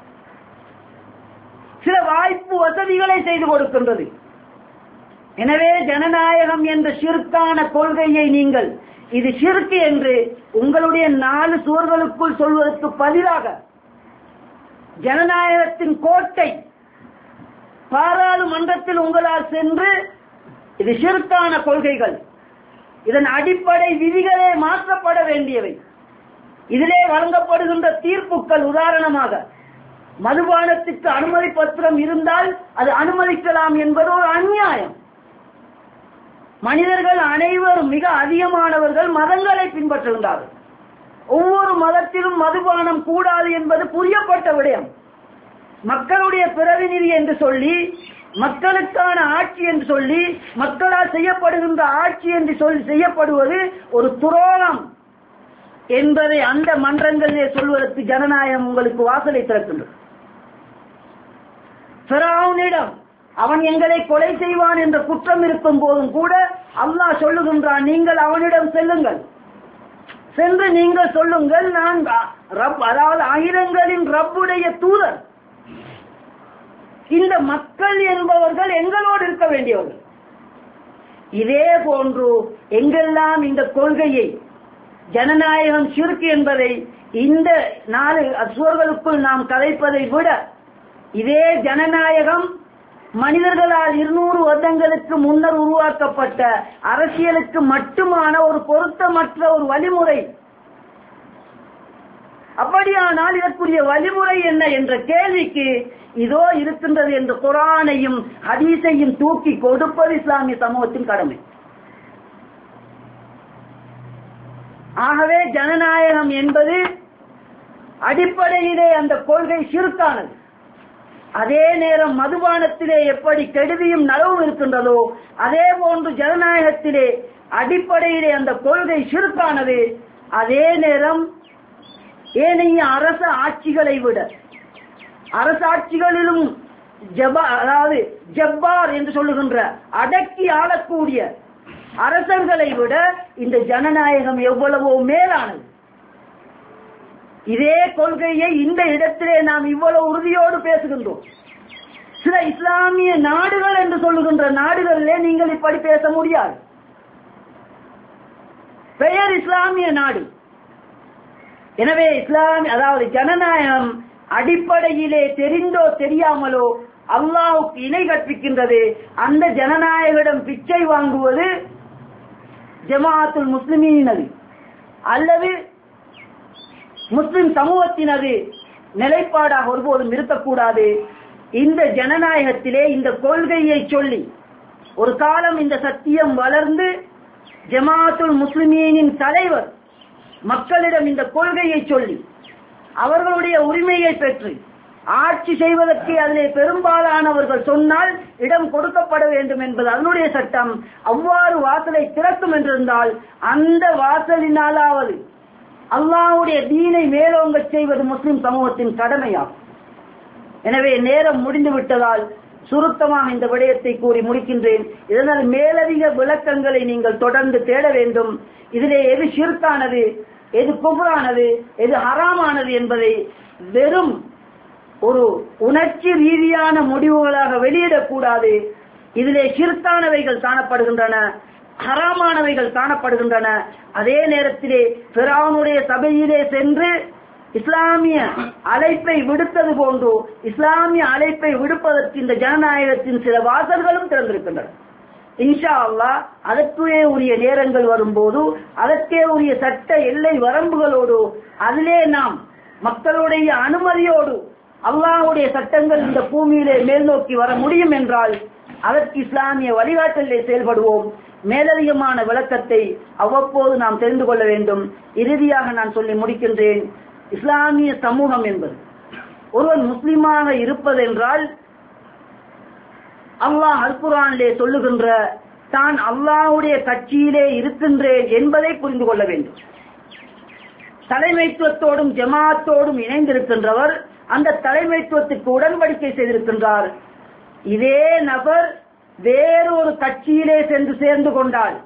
S1: சில வாய்ப்பு வசதிகளை செய்து கொடுக்கின்றது. எனவே ஜனநாயகம் என்ற ஷிர்கான கொள்கையை நீங்கள் இது ஷிர்க் என்று உங்களுடைய 4 சுவர்களுக்குள் சொல்வதற்கு பதிலாக, ஜனநாயகத்தின் கோட்டை பாராளுமன்றத்தில் உங்களால் சென்று இது ஷிர்கான கொள்கைகள், இதன் அடிப்படை விதிகளே மாற்றப்பட வேண்டியவை, இதிலே வழங்கப்படுகின்ற தீர்ப்புகள், உதாரணமாக மதுபானத்திற்கு அனுமதி பத்திரம் இருந்தால் அது அனுமதிக்கலாம் என்பது ஒரு அநியாயம். மனிதர்கள் அனைவரும், மிக அதிகமானவர்கள் மதங்களை பின்பற்றுகின்றார்கள். ஒவ்வொரு மதத்திலும் மதுபானம் கூடாது என்பது புரியப்பட்ட விடயம். மக்களுடைய பிரதிநிதி என்று சொல்லி, மக்களுக்கான ஆட்சி என்று சொல்லி, மக்களால் செய்யப்படுகின்ற ஆட்சி என்று சொல்லி செய்யப்படுவது ஒரு துரோகம் என்பதை அந்த மன்றங்களிலே சொல்வதற்கு ஜனநாயகம் உங்களுக்கு வாசலை திறக்கின்றது. ஃபிரௌனிடம் அவன் எங்களை கொலை செய்வான் என்ற குற்றம் இருக்கும் போதும் கூட அல்லாஹ் சொல்லுகின்றான், நீங்கள் அவனிடம் செல்லுங்கள், சென்று நீங்கள் சொல்லுங்கள், நான் ரப், அதாவது ஆயிரங்களின் ரப்புடைய தூதர், இந்த மக்கள் என்பவர்கள் எங்களோடு இருக்க வேண்டியவர்கள். இதே போன்று எங்கெல்லாம் இந்த கொள்கையை, ஜனநாயகம் ஷிர்க் என்பதை இந்த 4 சுவர்களுக்குள் நாம் கதைப்பதை விட, இதே ஜனநாயகம் மனிதர்களால் 200 வருடங்களுக்கு முன்னர் உருவாக்கப்பட்ட அரசியலுக்கு மட்டுமான ஒரு பொருத்தமற்ற ஒரு வழிமுறை. அப்படியானால் இதற்குரிய வழிமுறை என்ன என்ற கேள்விக்கு இதோ இருக்கின்றது என்று குர்ஆனையும் ஹதீஸையும் தூக்கி கொடுப்பது இஸ்லாமிய சமூகத்தின் கடமை. ஆகவே ஜனநாயகம் என்பது அடிப்படையிலே அந்த கொள்கை ஷிர்கானது. அதே நேரம் மதுபானத்திலே எப்படி கெடுதியும் நலவும் இருக்கின்றதோ அதே போன்று ஜனநாயகத்திலே அடிப்படையிலே அந்த கொள்கை ஷிர்கானது. அதே நேரம் ஏனைய அரச ஆட்சிகளை விட, அரசாட்சிகளிலும் அதாவது ஜப்பார் என்று சொல்லுகின்ற அடக்கி ஆளக்கூடிய அரசர்களை விட இந்த ஜனநாயகம் எவ்வளவோ மேலானது. இதே கொள்கையை இந்த இடத்திலே நாம் இவ்வளவு உறுதியோடு பேசுகின்றோம். சில இஸ்லாமிய நாடுகள் என்று சொல்லுகின்ற நாடுகளிலே நீங்கள் இப்படி பேச முடியாது. பெயர் இஸ்லாமிய நாடு. எனவே இஸ்லாமிய, அதாவது ஜனநாயகம் அடிப்படையிலே தெரிந்தோ தெரியாமலோ அல்லாஹ்வுக்கு இணை கற்பிக்கின்றது. அந்த ஜனநாயகிடம் பிச்சை வாங்குவது ஜமாஅத்துல் முஸ்லிமீனது அல்லது முஸ்லிம் சமூகத்தினது நிலைப்பாடாக ஒருபோதும் இருக்கக்கூடாது. இந்த ஜனநாயகத்திலே இந்த கொள்கையை சொல்லி ஒரு காலம் இந்த சத்தியம் வளர்ந்து ஜமாஅத்துல் முஸ்லிமீனின் தலைவர் மக்களிடம் இந்த கொள்கையை சொல்லி அவர்களுடைய உரிமையை பெற்று ஆட்சி செய்வதற்கு அதிலே பெரும்பாலானவர்கள் சொன்னால் இடம் கொடுக்கப்பட வேண்டும் என்பது அதனுடைய சட்டம். அவ்வாறு வாசலை திறக்கும் என்றிருந்தால் அந்த வாசலினாலாவது அல்லாஹ்வுடைய தீனை மேலோங்க செய்வது முஸ்லிம் சமூகத்தின் கடமையாகும். எனவே நேரம் முடிந்து விட்டதால் சுருக்கமாக இந்த விடயத்தை கூறி முடிக்கின்றேன். இதனால் மேலதிக விளக்கங்களை நீங்கள் தொடர்ந்து தேட வேண்டும். இதிலே எது ஷிர்கானது, எது குஃப்ரானது, எது ஹராமானது என்பதை வெறும் ஒரு உணர்ச்சி ரீதியான முடிவுகளாக வெளியிடக்கூடாது. இதிலே ஷிர்கானவைகள் காணப்படுகின்றன, ஹராமானவைகள் காணப்படுகின்றன. அதே நேரத்திலே ஃபிரௌனுடைய சபையிலே சென்று இஸ்லாமிய அழைப்பை விடுத்தது போன்று இஸ்லாமிய அழைப்பை விடுப்பதற்கு இந்த ஜனநாயகத்தின் சில வாசல்களும் திறந்திருக்கின்றன. இன்ஷா அல்லாஹ் அதற்கே உரிய நேரங்கள் வரும்போது அதற்கே உரிய சட்ட எல்லை வரம்புகளோடு அதிலே நாம் மக்களுடைய அனுமதியோடு அல்லாஹ்வுடைய சட்டங்கள் இந்த பூமியிலே மேல் நோக்கி வர முடியும் என்றால் அதற்கு இஸ்லாமிய வழிகாட்டலிலே செயல்படுவோம். மேலதிகமான விளக்கத்தை அவ்வப்போது நாம் தெரிந்து கொள்ள வேண்டும். இறுதியாக நான் சொல்லி முடிக்கின்றேன். இஸ்லாமிய சமூகம் என்பது ஒருவன் முஸ்லிமாக இருப்பதென்றால் அல்லாஹ் அல் குர்ஆனிலே சொல்லுகின்ற தான் அல்லாஹ்வுடைய கட்சியிலே இருக்கின்றேன் என்பதை புரிந்து கொள்ள வேண்டும். தலைமைத்துவத்தோடும் ஜமாஅத்தோடும் இணைந்திருக்கின்றவர் அந்த தலைமைத்துவத்துக்கு உடன்படிக்கை செய்திருக்கின்றார். இதே நபர் வேறொரு கட்சியிலே சென்று சேர்ந்து கொண்டால்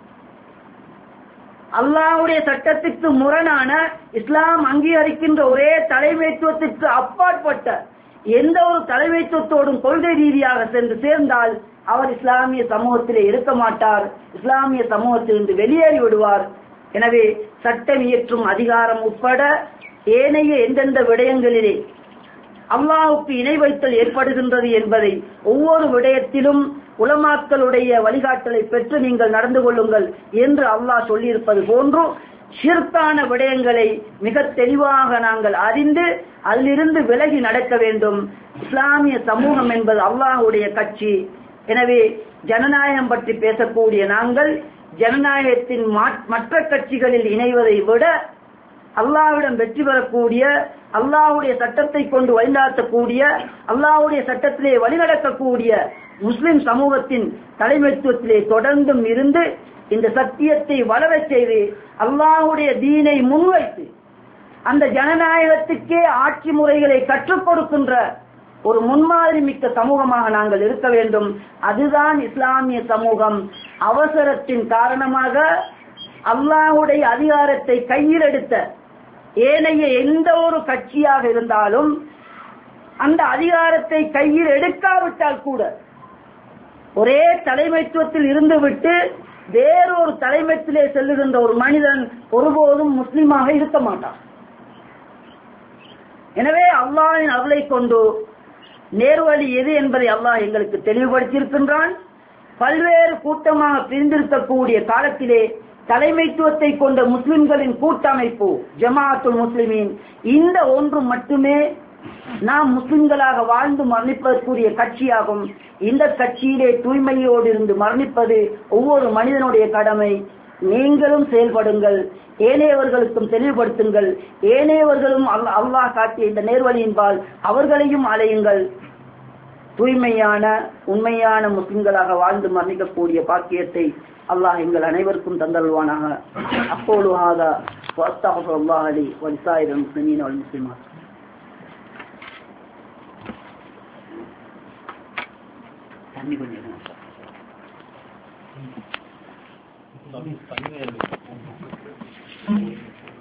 S1: அல்லாஹ்வுடைய சட்டத்திற்கு முரணான இஸ்லாம் அங்கீகரிக்கின்ற ஒரே தலைமைத்துவத்திற்கு அப்பாற்பட்ட எந்த ஒரு தலைமைத்துவத்தோடும் கொள்கை ரீதியாக சென்று சேர்ந்தால் அவர் இஸ்லாமிய சமூகத்திலே இருக்க மாட்டார், இஸ்லாமிய சமூகத்திலிருந்து வெளியேறி விடுவார். எனவே சட்டம் இயற்றும் அதிகாரம் உட்பட ஏனைய எந்தெந்த விடயங்களிலே அல்லாஹ்வுக்கு இணை வைத்தல் ஏற்படுகின்றது என்பதை ஒவ்வொரு விடயத்திலும் உலமாக்களுடைய வழிகாட்டலை பெற்று நீங்கள் நடந்து கொள்ளுங்கள் என்று அல்லாஹ் சொல்லியிருப்பது போன்று ஷிர்கான விடயங்களை மிக தெளிவாக நாங்கள் அறிந்து அதிலிருந்து விலகி நடக்க வேண்டும். இஸ்லாமிய சமூகம் என்பது அல்லாஹ்வுடைய கட்சி. எனவே ஜனநாயகம் பற்றி பேசக்கூடிய நாங்கள் ஜனநாயகத்தின் மற்ற கட்சிகளில் இணைவதை விட அல்லாஹ்விடம் வெற்றி பெறக்கூடிய, அல்லாஹ்வுடைய சட்டத்தை கொண்டு வழிநடத்தக்கூடிய, அல்லாஹ்வுடைய சட்டத்திலே வழிநடக்கக்கூடிய முஸ்லிம் சமூகத்தின் தலைமைத்துவத்திலே தொடர்ந்தும் இருந்து இந்த சத்தியத்தை வளரச் செய்து அல்லாஹ்வுடைய தீனை முன்வைத்து அந்த ஜனநாயகத்துக்கே ஆட்சி முறைகளை கற்றுக் கொடுக்கின்ற ஒரு முன்மாதிரி மிக்க சமூகமாக நாங்கள் இருக்க வேண்டும். அதுதான் இஸ்லாமிய சமூகம். அவசரத்தின் காரணமாக அல்லாஹ்வுடைய அதிகாரத்தை கையில் எடுத்த ஏனைய எந்த ஒரு கட்சியாக இருந்தாலும் அந்த அதிகாரத்தை கையில் எடுக்காவிட்டால் கூட ஒரே தலைமைத்துவத்தில் இருந்துவிட்டு வேறொரு தலைமைத்திலே செல்லுகின்ற ஒரு மனிதன் ஒருபோதும் முஸ்லிமாக இருக்க மாட்டான். எனவே அல்லாஹ்வின் அருளை கொண்டு நேர்வழி எது என்பதை அல்லாஹ் எங்களுக்கு தெளிவுபடுத்தியிருக்கின்றான். பல்வேறு கூட்டமாக பிரிந்திருக்கக்கூடிய காலத்திலே தலைமைத்துவத்தை கொண்ட முஸ்லிம்களின் கூட்டமைப்பு ஜமாஅத்துல் முஸ்லிமீன், இந்த ஒன்று மட்டுமே நாம் முஸ்லிம்களாக வாழ்ந்து மரணிப்பதற்குரிய கட்சியாகும். இந்த கட்சியிலே தூய்மையோடு இருந்து மரணிப்பது ஒவ்வொரு மனிதனுடைய கடமை. நீங்களும் செயல்படுங்கள், ஏனையவர்களுக்கும் தெளிவுபடுத்துங்கள், ஏனையவர்களும் அல்லாஹ் காட்டிய இந்த நேர்வழியின்பால் அவர்களையும் அலையுங்கள். தூய்மையான உண்மையான முஸ்லிம்களாக வாழ்ந்து மரணிக்கக்கூடிய பாக்கியத்தை அல்லாஹ் எங்கள் அனைவருக்கும் தந்தல்வானாக. அப்போது ஹாதா வஸ்தக்ஃபிருல்லாஹ் லி வ லிஸாயிரில் முஸ்லிமீன வல் முஸ்லிமாத். தண்ணி கொஞ்சம்